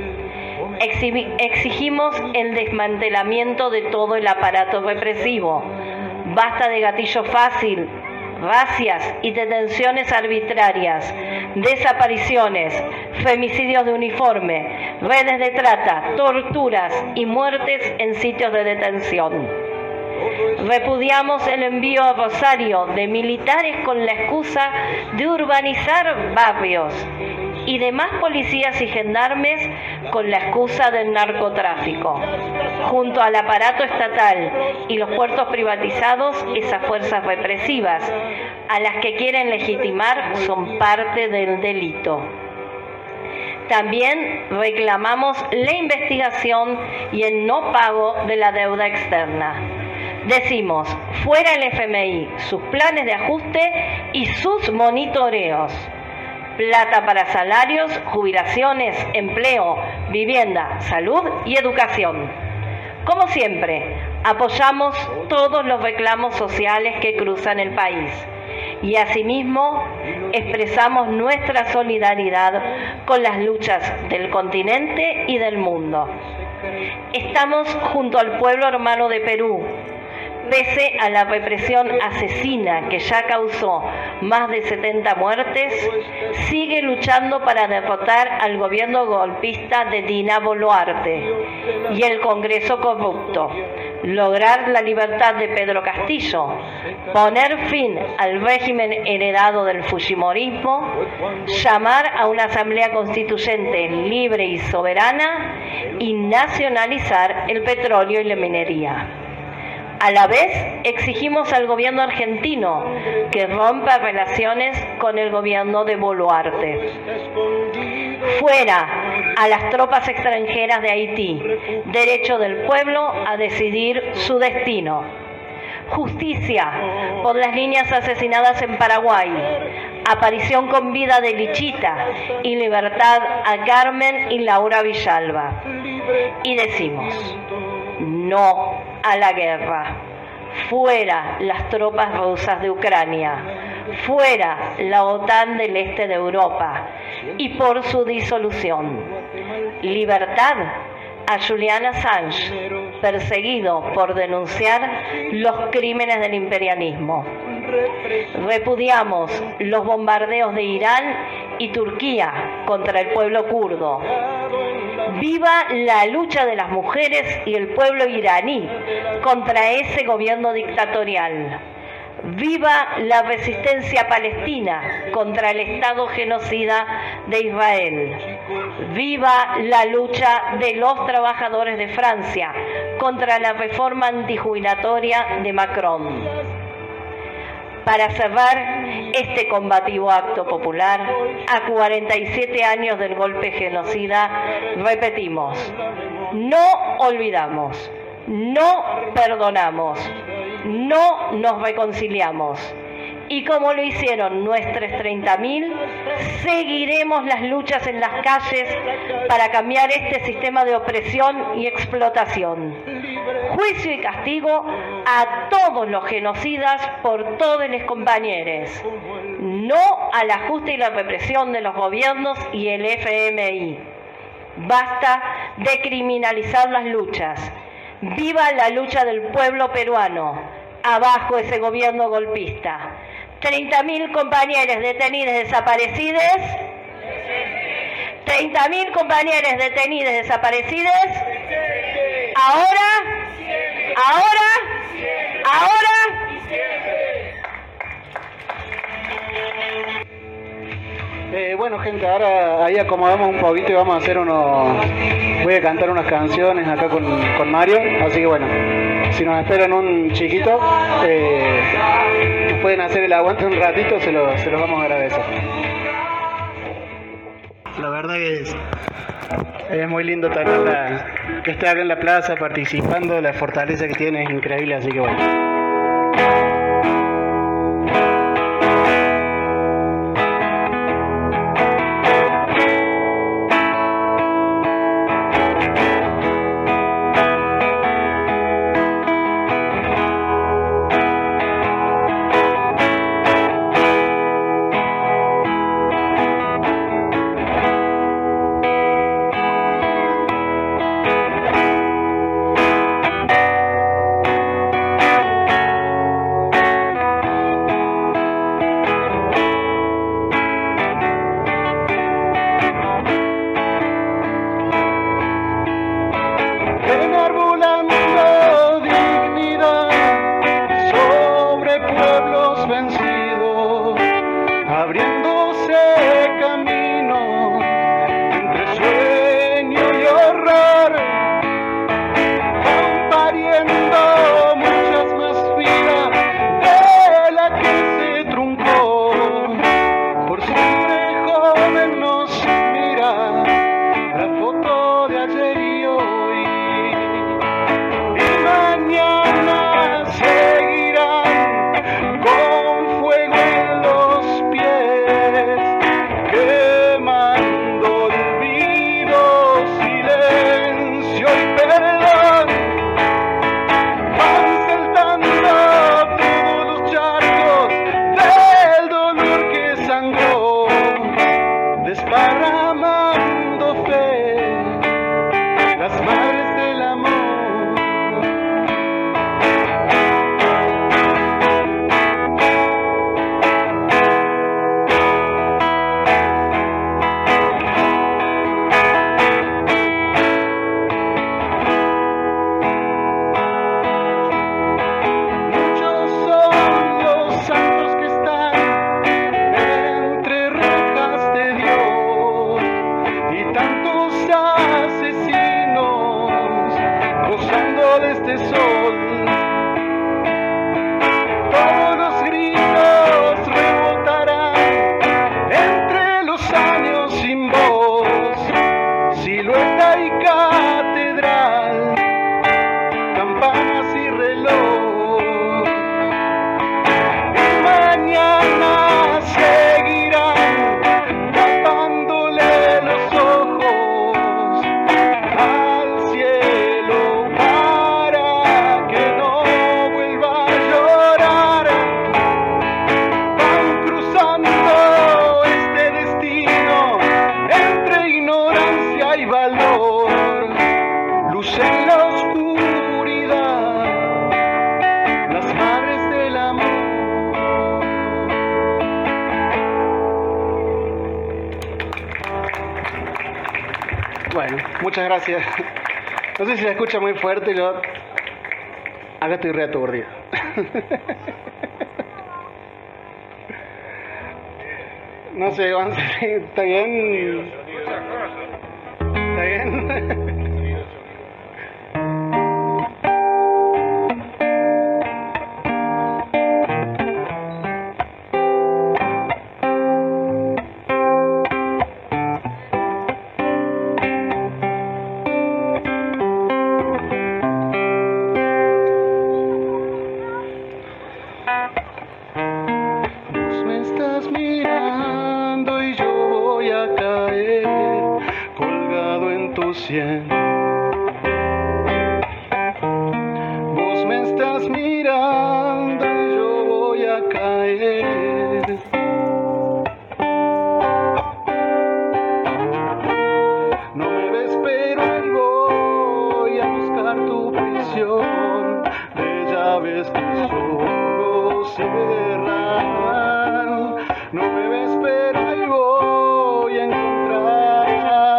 Exigimos el desmantelamiento de todo el aparato represivo. Basta de gatillo fácil, racias y detenciones arbitrarias, desapariciones, femicidios de uniforme, redes de trata, torturas y muertes en sitios de detención. Repudiamos el envío a Rosario de militares con la excusa de urbanizar barrios y demás policías y gendarmes con la excusa del narcotráfico. Junto al aparato estatal y los puertos privatizados, esas fuerzas represivas a las que quieren legitimar son parte del delito. También reclamamos la investigación y el no pago de la deuda externa. Decimos, fuera el F M I, sus planes de ajuste y sus monitoreos. Plata para salarios, jubilaciones, empleo, vivienda, salud y educación. Como siempre, apoyamos todos los reclamos sociales que cruzan el país y asimismo expresamos nuestra solidaridad con las luchas del continente y del mundo. Estamos junto al pueblo hermano de Perú. Pese a la represión asesina que ya causó más de setenta muertes, sigue luchando para derrotar al gobierno golpista de Dina Boluarte y el Congreso corrupto, lograr la libertad de Pedro Castillo, poner fin al régimen heredado del fujimorismo, llamar a una asamblea constituyente libre y soberana y nacionalizar el petróleo y la minería. A la vez, exigimos al gobierno argentino que rompa relaciones con el gobierno de Boluarte. Fuera a las tropas extranjeras de Haití, derecho del pueblo a decidir su destino. Justicia por las niñas asesinadas en Paraguay, aparición con vida de Lichita y libertad a Carmen y Laura Villalba. Y decimos, no a la guerra, fuera las tropas rusas de Ucrania, fuera la OTAN del este de Europa y por su disolución. Libertad a Julian Assange, perseguido por denunciar los crímenes del imperialismo. Repudiamos los bombardeos de Irán y Turquía contra el pueblo kurdo. Viva la lucha de las mujeres y el pueblo iraní contra ese gobierno dictatorial. Viva la resistencia palestina contra el Estado genocida de Israel. Viva la lucha de los trabajadores de Francia contra la reforma antijubilatoria de Macron. Para cerrar este combativo acto popular, a cuarenta y siete años del golpe genocida, repetimos, no olvidamos, no perdonamos, no nos reconciliamos. Y como lo hicieron nuestros treinta mil, seguiremos las luchas en las calles para cambiar este sistema de opresión y explotación. Juicio y castigo a todos los genocidas por todos los compañeros. No al ajuste y la represión de los gobiernos y el F M I. Basta de criminalizar las luchas. ¡Viva la lucha del pueblo peruano! Abajo ese gobierno golpista. treinta mil compañeros detenidos desaparecidos. treinta mil compañeros detenidos desaparecidos. Ahora, ahora, ahora. Eh, bueno, gente, ahora ahí acomodamos un poquito y vamos a hacer unos... Voy a cantar unas canciones acá con, con Mario, así que bueno, si nos esperan un chiquito, eh, nos pueden hacer el aguante un ratito, se, lo, se los vamos a agradecer. La verdad que es, es muy lindo tenerla, que esté acá en la plaza participando, la fortaleza que tiene es increíble, así que bueno. Bueno, muchas gracias. No sé si se escucha muy fuerte, yo acá estoy re aturdido. No sé, Gonzalo, ¿está bien? ¿Está bien? Vos me estás mirando y yo voy a caer. No me ves, pero ahí voy a buscar tu prisión de llaves que solo cierran. No me ves, pero ahí voy a encontrar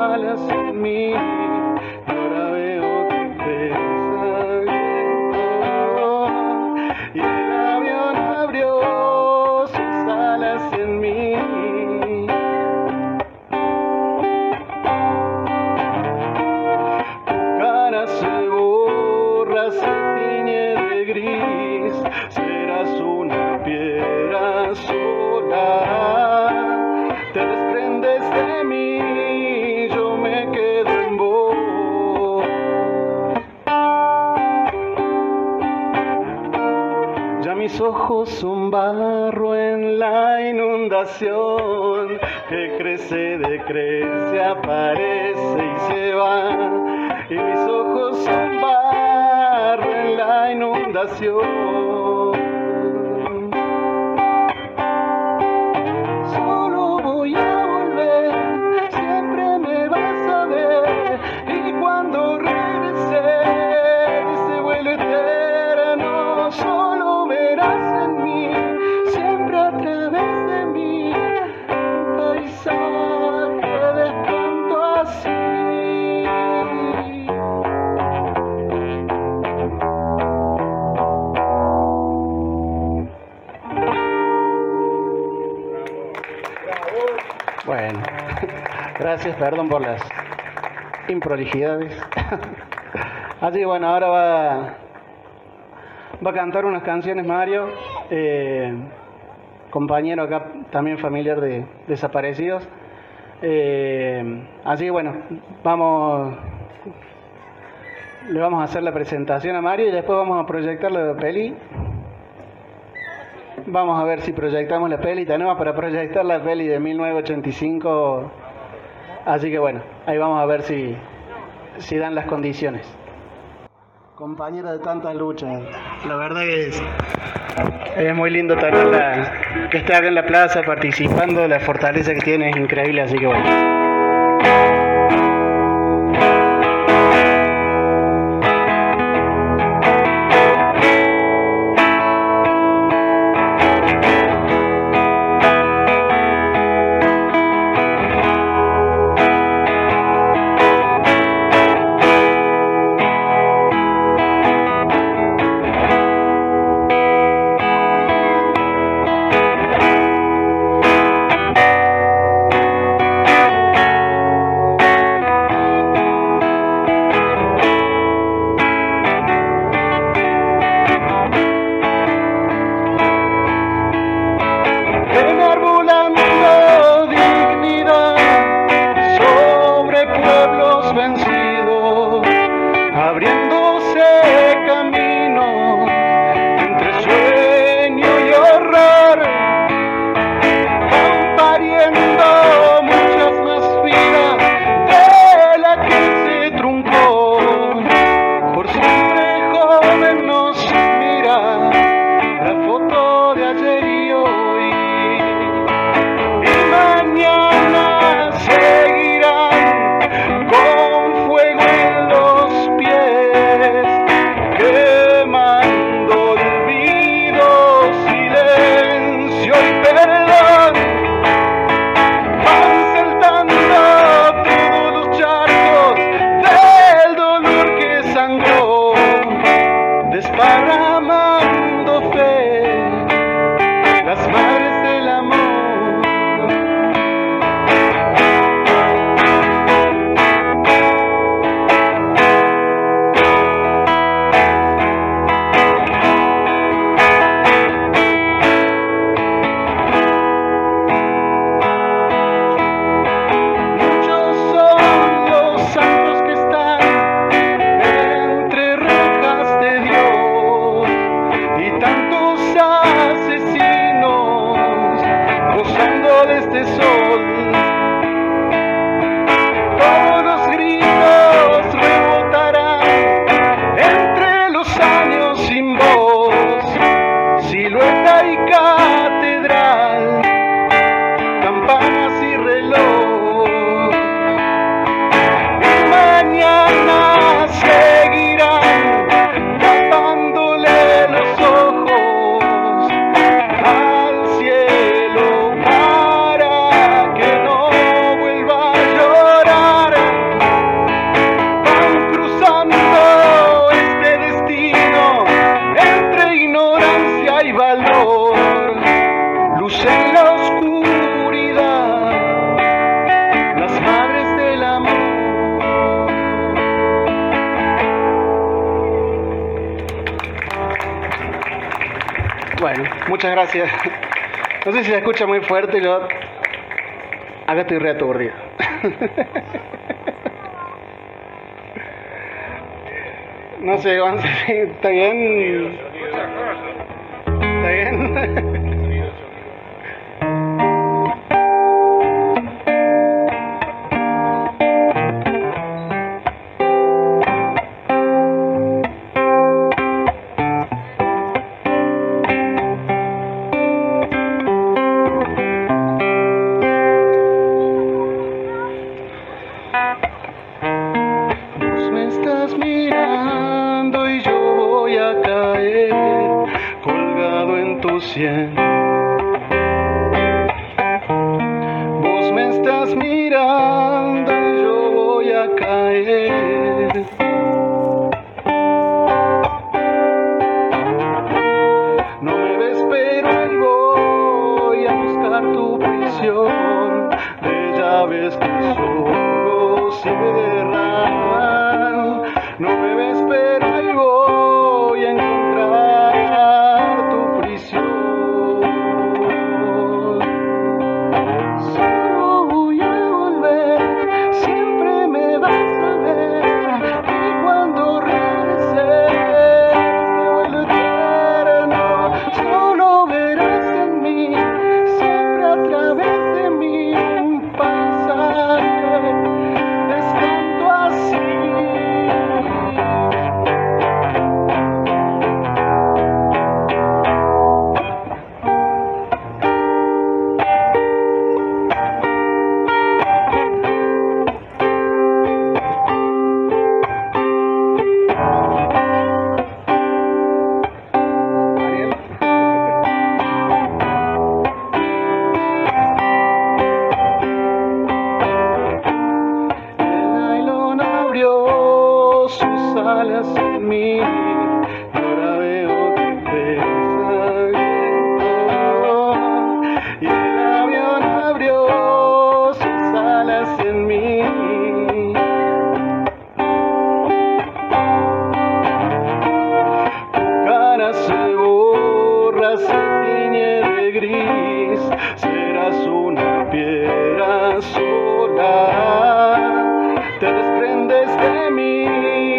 alas en mí, y ahora veo tu pensamiento, y el avión abrió sus alas en mí. Tu cara se borra, se tiñe de gris, serás una piedra sola, te desprendes de mí, yo me quedo en vos. Ya mis ojos son barro en la inundación, que crece, decrece, aparece y se va, y mis ojos son barro en la inundación. Solo voy a volver, siempre me vas a ver, y cuando regrese se vuelve eterno. Solo verás en mí, siempre a través de mí, un paisaje de tanto así. Bueno, gracias, perdón por las improlijidades. Así que bueno, ahora va, va a cantar unas canciones Mario, eh, compañero acá también familiar de desaparecidos. Eh, así que bueno, vamos, le vamos a hacer la presentación a Mario y después vamos a proyectar la peli. Vamos a ver si proyectamos la peli. Tenemos para proyectar la peli de mil novecientos ochenta y cinco. Así que bueno, ahí vamos a ver si, si dan las condiciones. Compañera de tantas luchas, la verdad que es, es muy lindo tenerla, que esté acá en la plaza participando. La fortaleza que tiene es increíble, así que bueno. Bueno, muchas gracias. No sé si se escucha muy fuerte, yo acá estoy reaturdido. No sé, Gonza, ¿está bien? ¿Está bien? Vos me estás mirando y yo voy a caer. No me ves, pero ahí voy a buscar tu prisión de llaves que solo cierran. No me ves, pero ahí voy a encontrar tu prisión. En mí, ahora veo que te está viendo. Y el avión abrió sus alas en mí. Tu cara se borra, se tiñe de gris. Serás una piedra sola. Te desprendes de mí.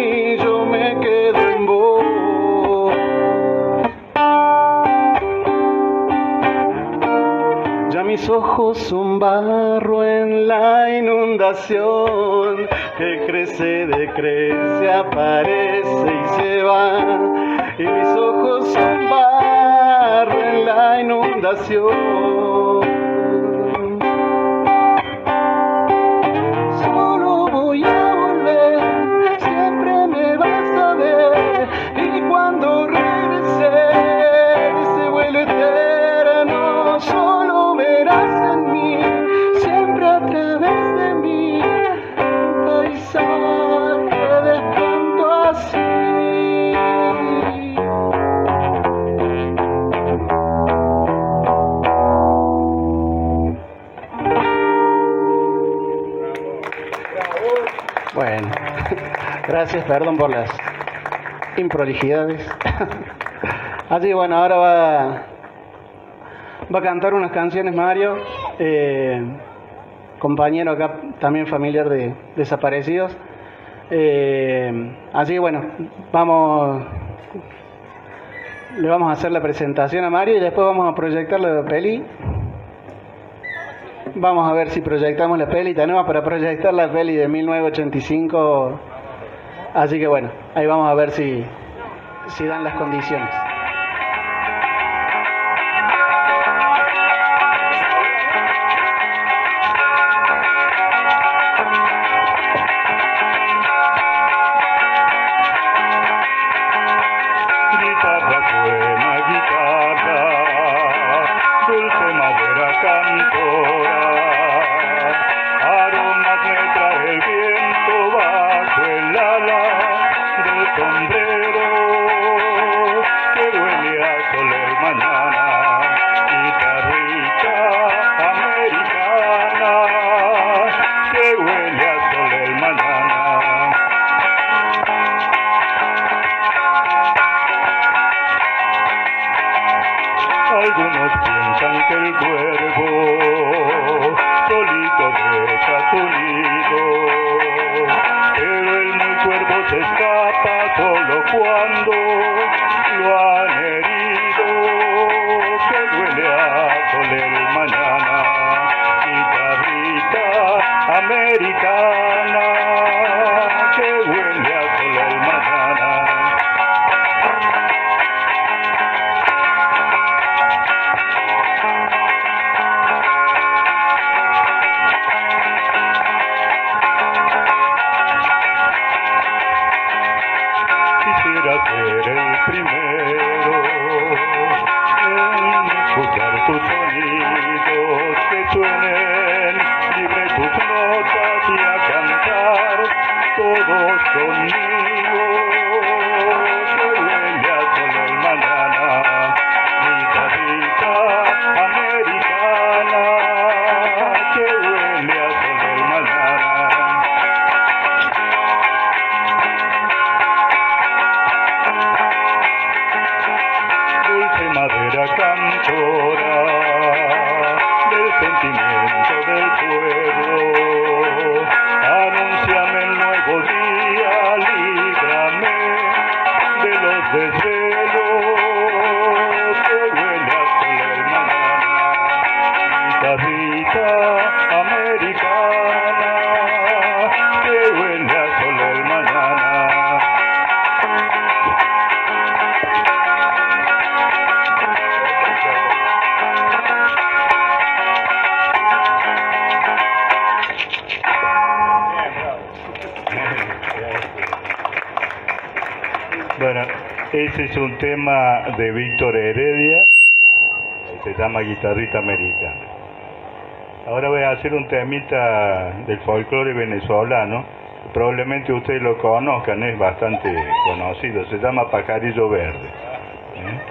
Mis ojos son barro en la inundación que crece, decrece, aparece y se va. Y mis ojos son barro en la inundación. Solo voy a volver, siempre me vas a ver. Y cuando regrese, ese vuelo eterno solo verás en mí, siempre a través de mí, un paisaje de canto así. Bueno, gracias, perdón por las improlijidades. Así bueno, ahora va... Va a cantar unas canciones Mario, eh, compañero acá también familiar de desaparecidos. Eh, así que bueno, vamos, le vamos a hacer la presentación a Mario y después vamos a proyectar la peli. Vamos a ver si proyectamos la peli. Tenemos para proyectar la peli de mil novecientos ochenta y cinco. Así que bueno, ahí vamos a ver si, si dan las condiciones. Sombrero que se escapa solo cuando lo han herido, que duele a sol el mañana, guitarrita americana, que huele a sol el mañana. Quisiera ser el primero en escuchar tus sonidos, que suenen libre tus notas y a cantar todos conmigo, que huele a sol el mañana, guitarrita americana, que huele a sol el mañana. Dulce madera cantora del sentimiento del pueblo, anúnciame el nuevo día, líbrame de los desvelos, que huele a sol el mañana, guitarrita americana, que huele a sol el mañana. Bueno, ese es un tema de Víctor Heredia, se llama Guitarrita Americana. Ahora voy a hacer un temita del folclore venezolano, probablemente ustedes lo conozcan, es bastante conocido, se llama Pajarillo Verde. ¿Eh?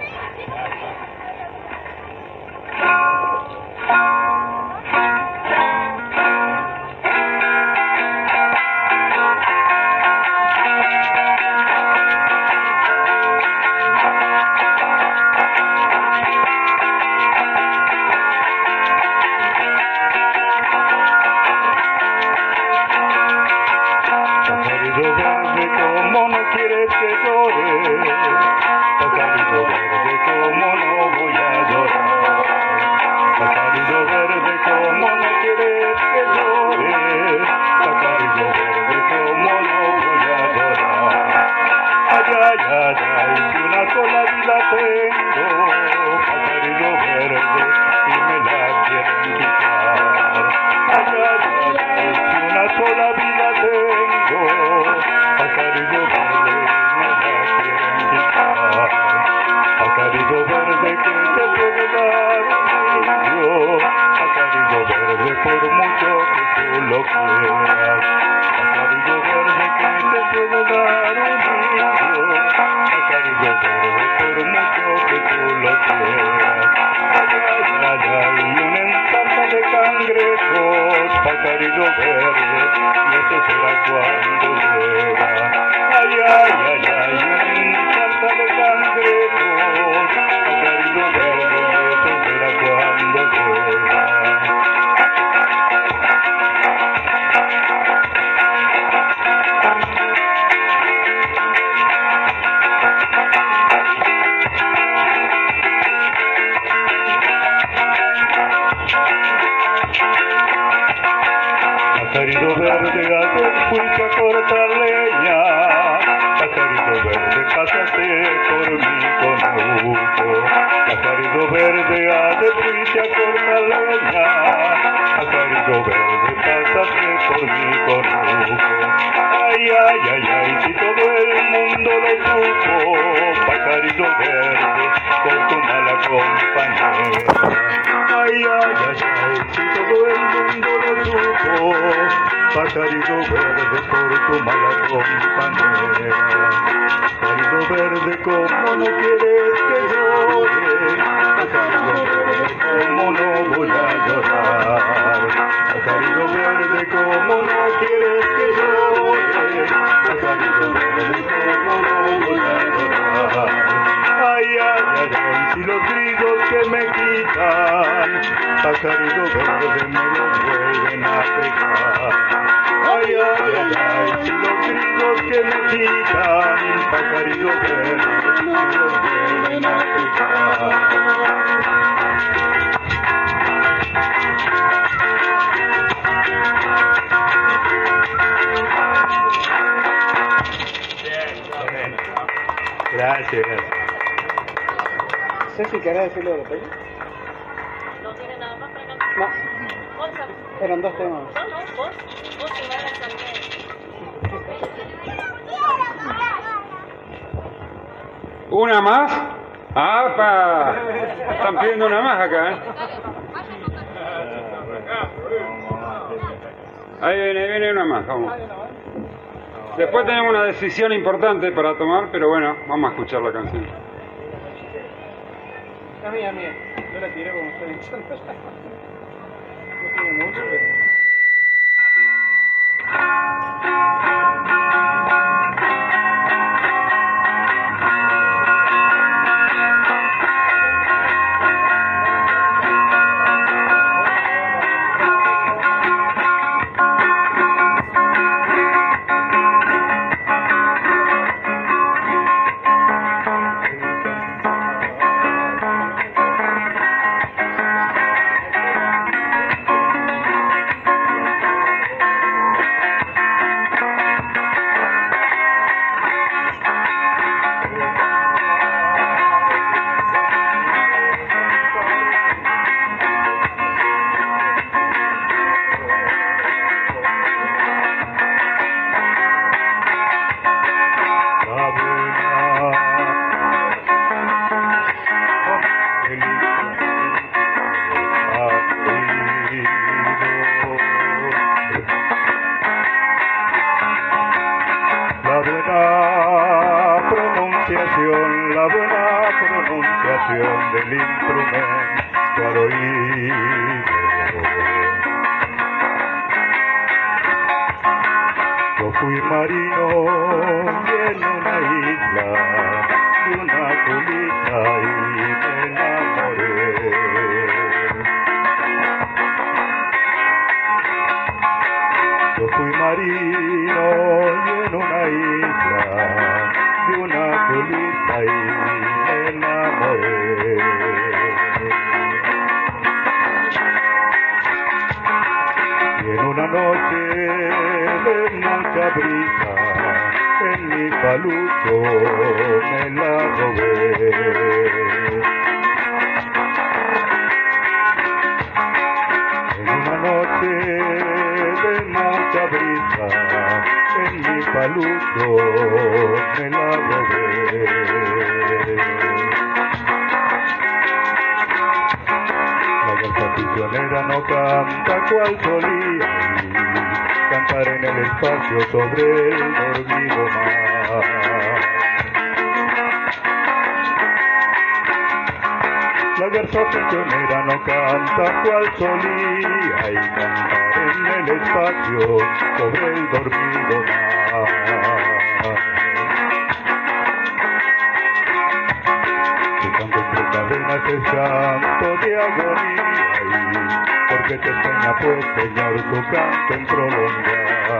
Pajarillo verde, ¿cómo no quieres que llore? Pajarillo verde, ¿cómo no voy a llorar? Pajarillo verde, ¿cómo no quieres que llore? Pajarillo verde, ¿cómo no voy a llorar? Ay, ay, ay, ay, si una sola vida tengo, pajarillo verde, y me la quieren quitar. Ay, ay, ay, ay, si una sola vida tengo, pajarillo verde, me la quieren quitar. Pajarillo verde, que te puede dar un niño, pajarillo verde, por mucho que tú lo quieras. Pajarillo verde, que te puede dar un niño, pajarillo verde, por mucho que tú lo quieras. Ay, ay, ay, ay, una ensarta de cangrejos, pajarillo verde, y eso será cuando llega. Ay, ay, ay, ay, una ensarta de cangrejos, pajarillo verde, y eso será cuando llega. Pajarito verde, ayer fuiste a cortar leña, pajarito verde, pásate por mi conuco. Pajarito verde, ayer fuiste a cortar leña, pajarito verde, pásate por mi conuco. Ay, ay, ay, ay, si todo el mundo lo supo, pajarito verde, por tu mala compañera. Ay, ay, ay, ay, si todo el mundo lo supo, pajarito verde, por tu mala compañera. Pajarito verde, ¿cómo no quieres que llore? Pajarito verde, ¿cómo no voy a llorar? Pajarito verde, ¿cómo no quieres que llore? Pajarito verde, ¿cómo no voy a llorar? Ay, ay, ay, ay, si los grillos que me quitan, pajarito verde, me los vuelven a pegar. Ay, ay, ay, ay, si los grillos que me quitan, ver si los vuelven a aplicar. Gracias. Ceci, ¿querés decirle de Peña? ¿No tiene nada más para cantar? No, Gonzalo. eran dos temas. No, no, vos, vos y Mara también. ¿Una más? ¡Apa! Están pidiendo una más acá, ¿eh? Ahí viene, ahí viene una más, vamos. Después tenemos una decisión importante para tomar, pero bueno, vamos a escuchar la canción. Es mía, mía. Yo la tiré como estoy echando. No tiene mucho, pero... Del instrumento al oído. Yo fui marino y en una isla de una culita y me enamoré. Yo fui marino y en una isla de una culita y me enamoré. Y en una noche de mucha brisa, en mi palucho me la robé. En una noche de mucha brisa, en mi palucho me la robé. La prisionera no canta cual solía cantar en el espacio sobre el dormido mar. La garza prisionera no canta cual solía y cantar en el espacio sobre el dormido mar. Tu canto entre cadenas es canto de agonía, porque te enseña pues, Señor, tu canto en prolongar.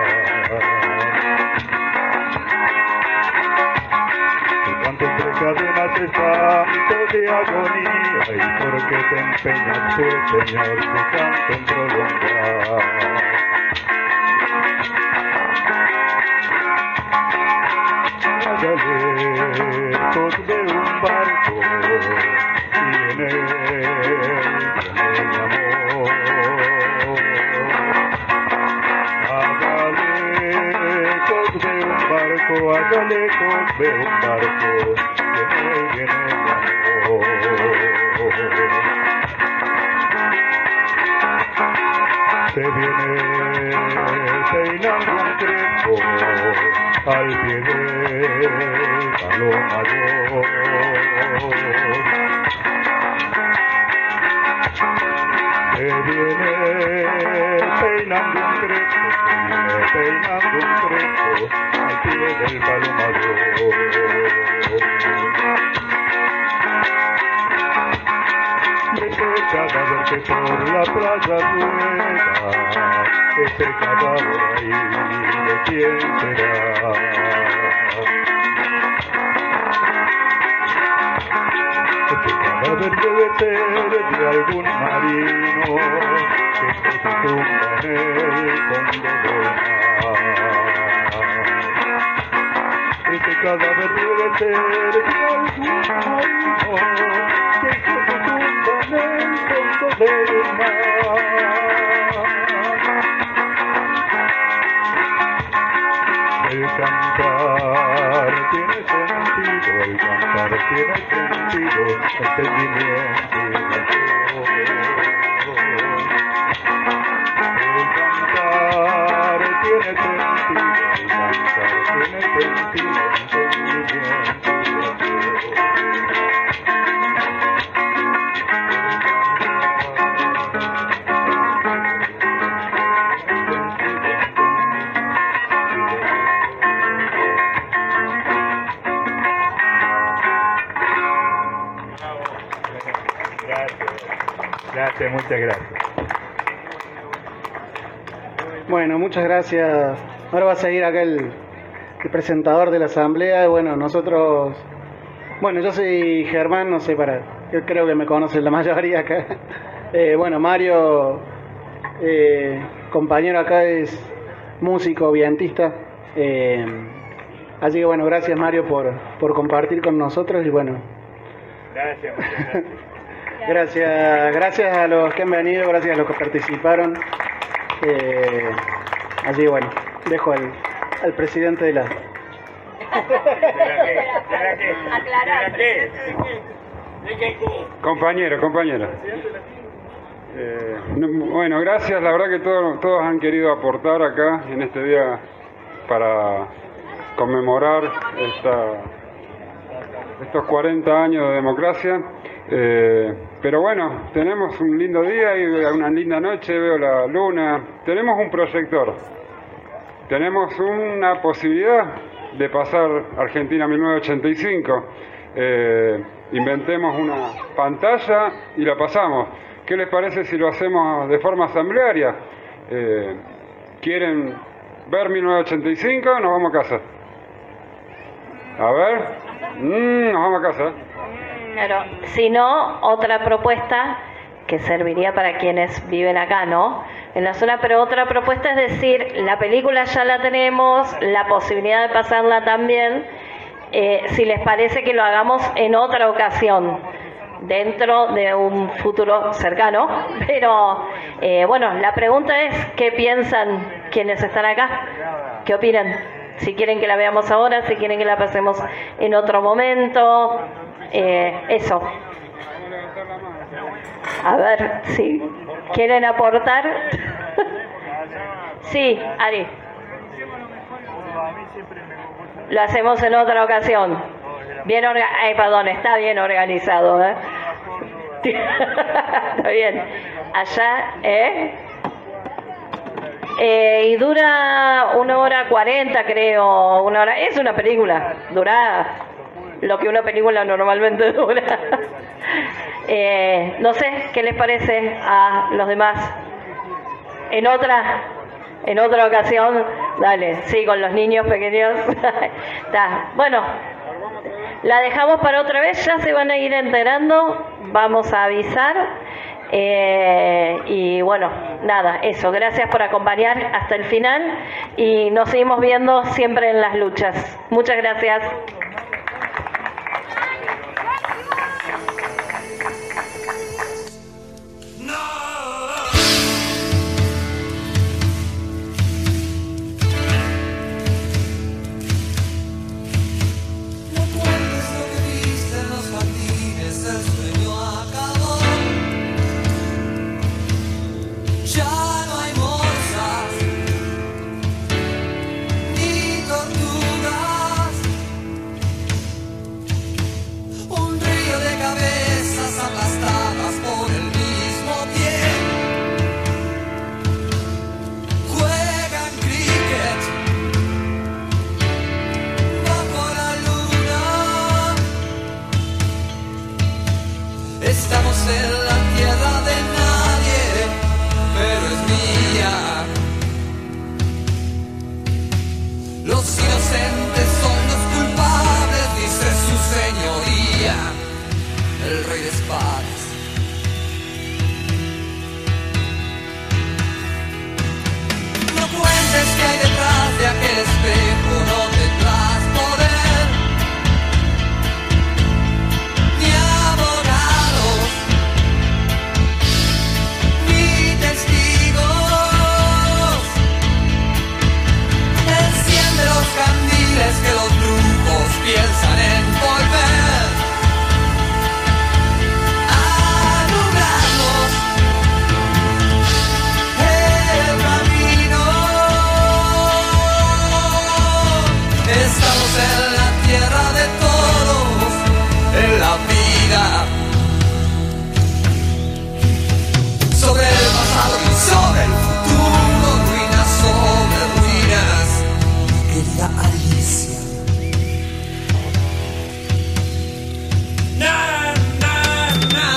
Tu canto entre cadenas es canto de agonía, y porque te empeñas pues, Señor, tu canto en prolongar. Allá lejos de un barco, y en él viene mi amor. Allá lejos de un barco, allá lejos de un barco, y en él viene mi amor. Se viene peinando un crespo al pie del salón mayor. Se viene peinando un crespo, se viene peinando un crespo al pie del palo mayor. De ese cadáver que por la playa rueda, ese cadáver ahí, ¿de quién será? cadáver debe ser de algún marino que se tumba en el fondo del mar. Ese cadáver debe ser de algún marino que se tumba en el fondo del mar. El cantar tiene sentido, el cantar tiene sentido, entendimiento y razón. El cantar tiene sentido, el cantar tiene sentido, entendimiento y razón. Gracias, muchas gracias. Bueno, muchas gracias. Ahora va a seguir acá el, el presentador de la asamblea. Y bueno, nosotros... Bueno, yo soy Germán, no sé, para... Yo creo que me conocen la mayoría acá. Eh, bueno, Mario, eh, compañero acá, es músico, vientista. Eh, así que bueno, gracias Mario por, por compartir con nosotros y bueno... Gracias, muchas gracias. Gracias, gracias a los que han venido, gracias a los que participaron. Eh, así que bueno, dejo al, al presidente de la... Compañero, compañero. Eh, no, bueno, gracias, la verdad que todo, todos han querido aportar acá en este día para conmemorar esta, estos cuarenta años de democracia. Eh, pero bueno, tenemos un lindo día y una linda noche, veo la luna, tenemos un proyector, tenemos una posibilidad de pasar Argentina mil novecientos ochenta y cinco, eh, inventemos una pantalla y la pasamos. ¿Qué les parece si lo hacemos de forma asamblearia? Eh, ¿Quieren ver mil novecientos ochenta y cinco? Nos vamos a casa. A ver, mm, nos vamos a casa. Claro, si no, otra propuesta que serviría para quienes viven acá, ¿no? En la zona, pero otra propuesta es decir, la película ya la tenemos, la posibilidad de pasarla también, eh, si les parece que lo hagamos en otra ocasión, dentro de un futuro cercano, pero eh, bueno, la pregunta es, ¿qué piensan quienes están acá? ¿Qué opinan? Si quieren que la veamos ahora, si quieren que la pasemos en otro momento... Eh, eso. A ver, si quieren aportar. Sí, Ari. Lo hacemos en otra ocasión. Bien orga Ay, perdón, está bien organizado, ¿eh? Está bien. Allá, ¿eh? Eh, y dura una hora cuarenta, creo. Una hora. Es una película. Dura lo que una película normalmente dura. eh, no sé qué les parece a los demás. En otra, en otra ocasión, dale, sí, con los niños pequeños. Está. Bueno, la dejamos para otra vez, ya se van a ir enterando, vamos a avisar. Eh, y bueno, nada, eso, gracias por acompañar hasta el final y nos seguimos viendo siempre en las luchas. Muchas gracias. Estamos en la tierra de nadie, pero es mía. Los inocentes son los culpables, dice su señoría. El rey y de espadas. No cuentes que hay detrás de aquel espejo, no tendrás poder, ni abogados, ni testigos. Enciende los candiles que los brujos piensan en volver a nublarnos el camino. Estamos en la tierra de todos, en la vida, sobre el pasado y sobre el futuro, ruinas sobre ruinas, querida Alicia. Na, na, na.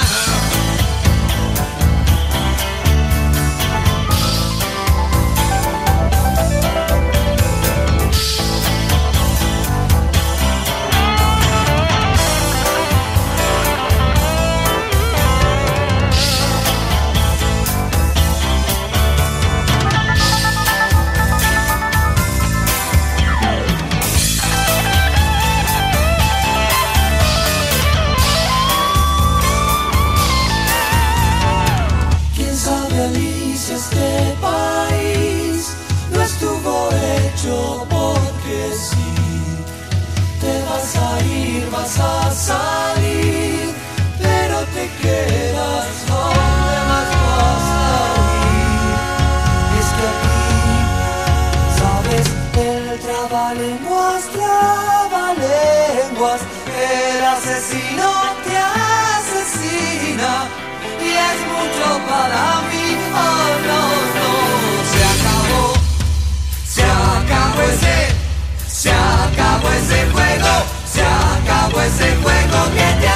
¿Quién sabe, Alicia, este país no estuvo hecho porque sí? Te vas a ir, vas a salir, pero te quedas donde más vas a ir. Y es que aquí, sabes, el trabalenguas, trabalenguas, el asesino te asesina. Y es mucho para mí, oh no, no. Se acabó, se acabó ese, se acabó ese juego, se acabó ese juego que te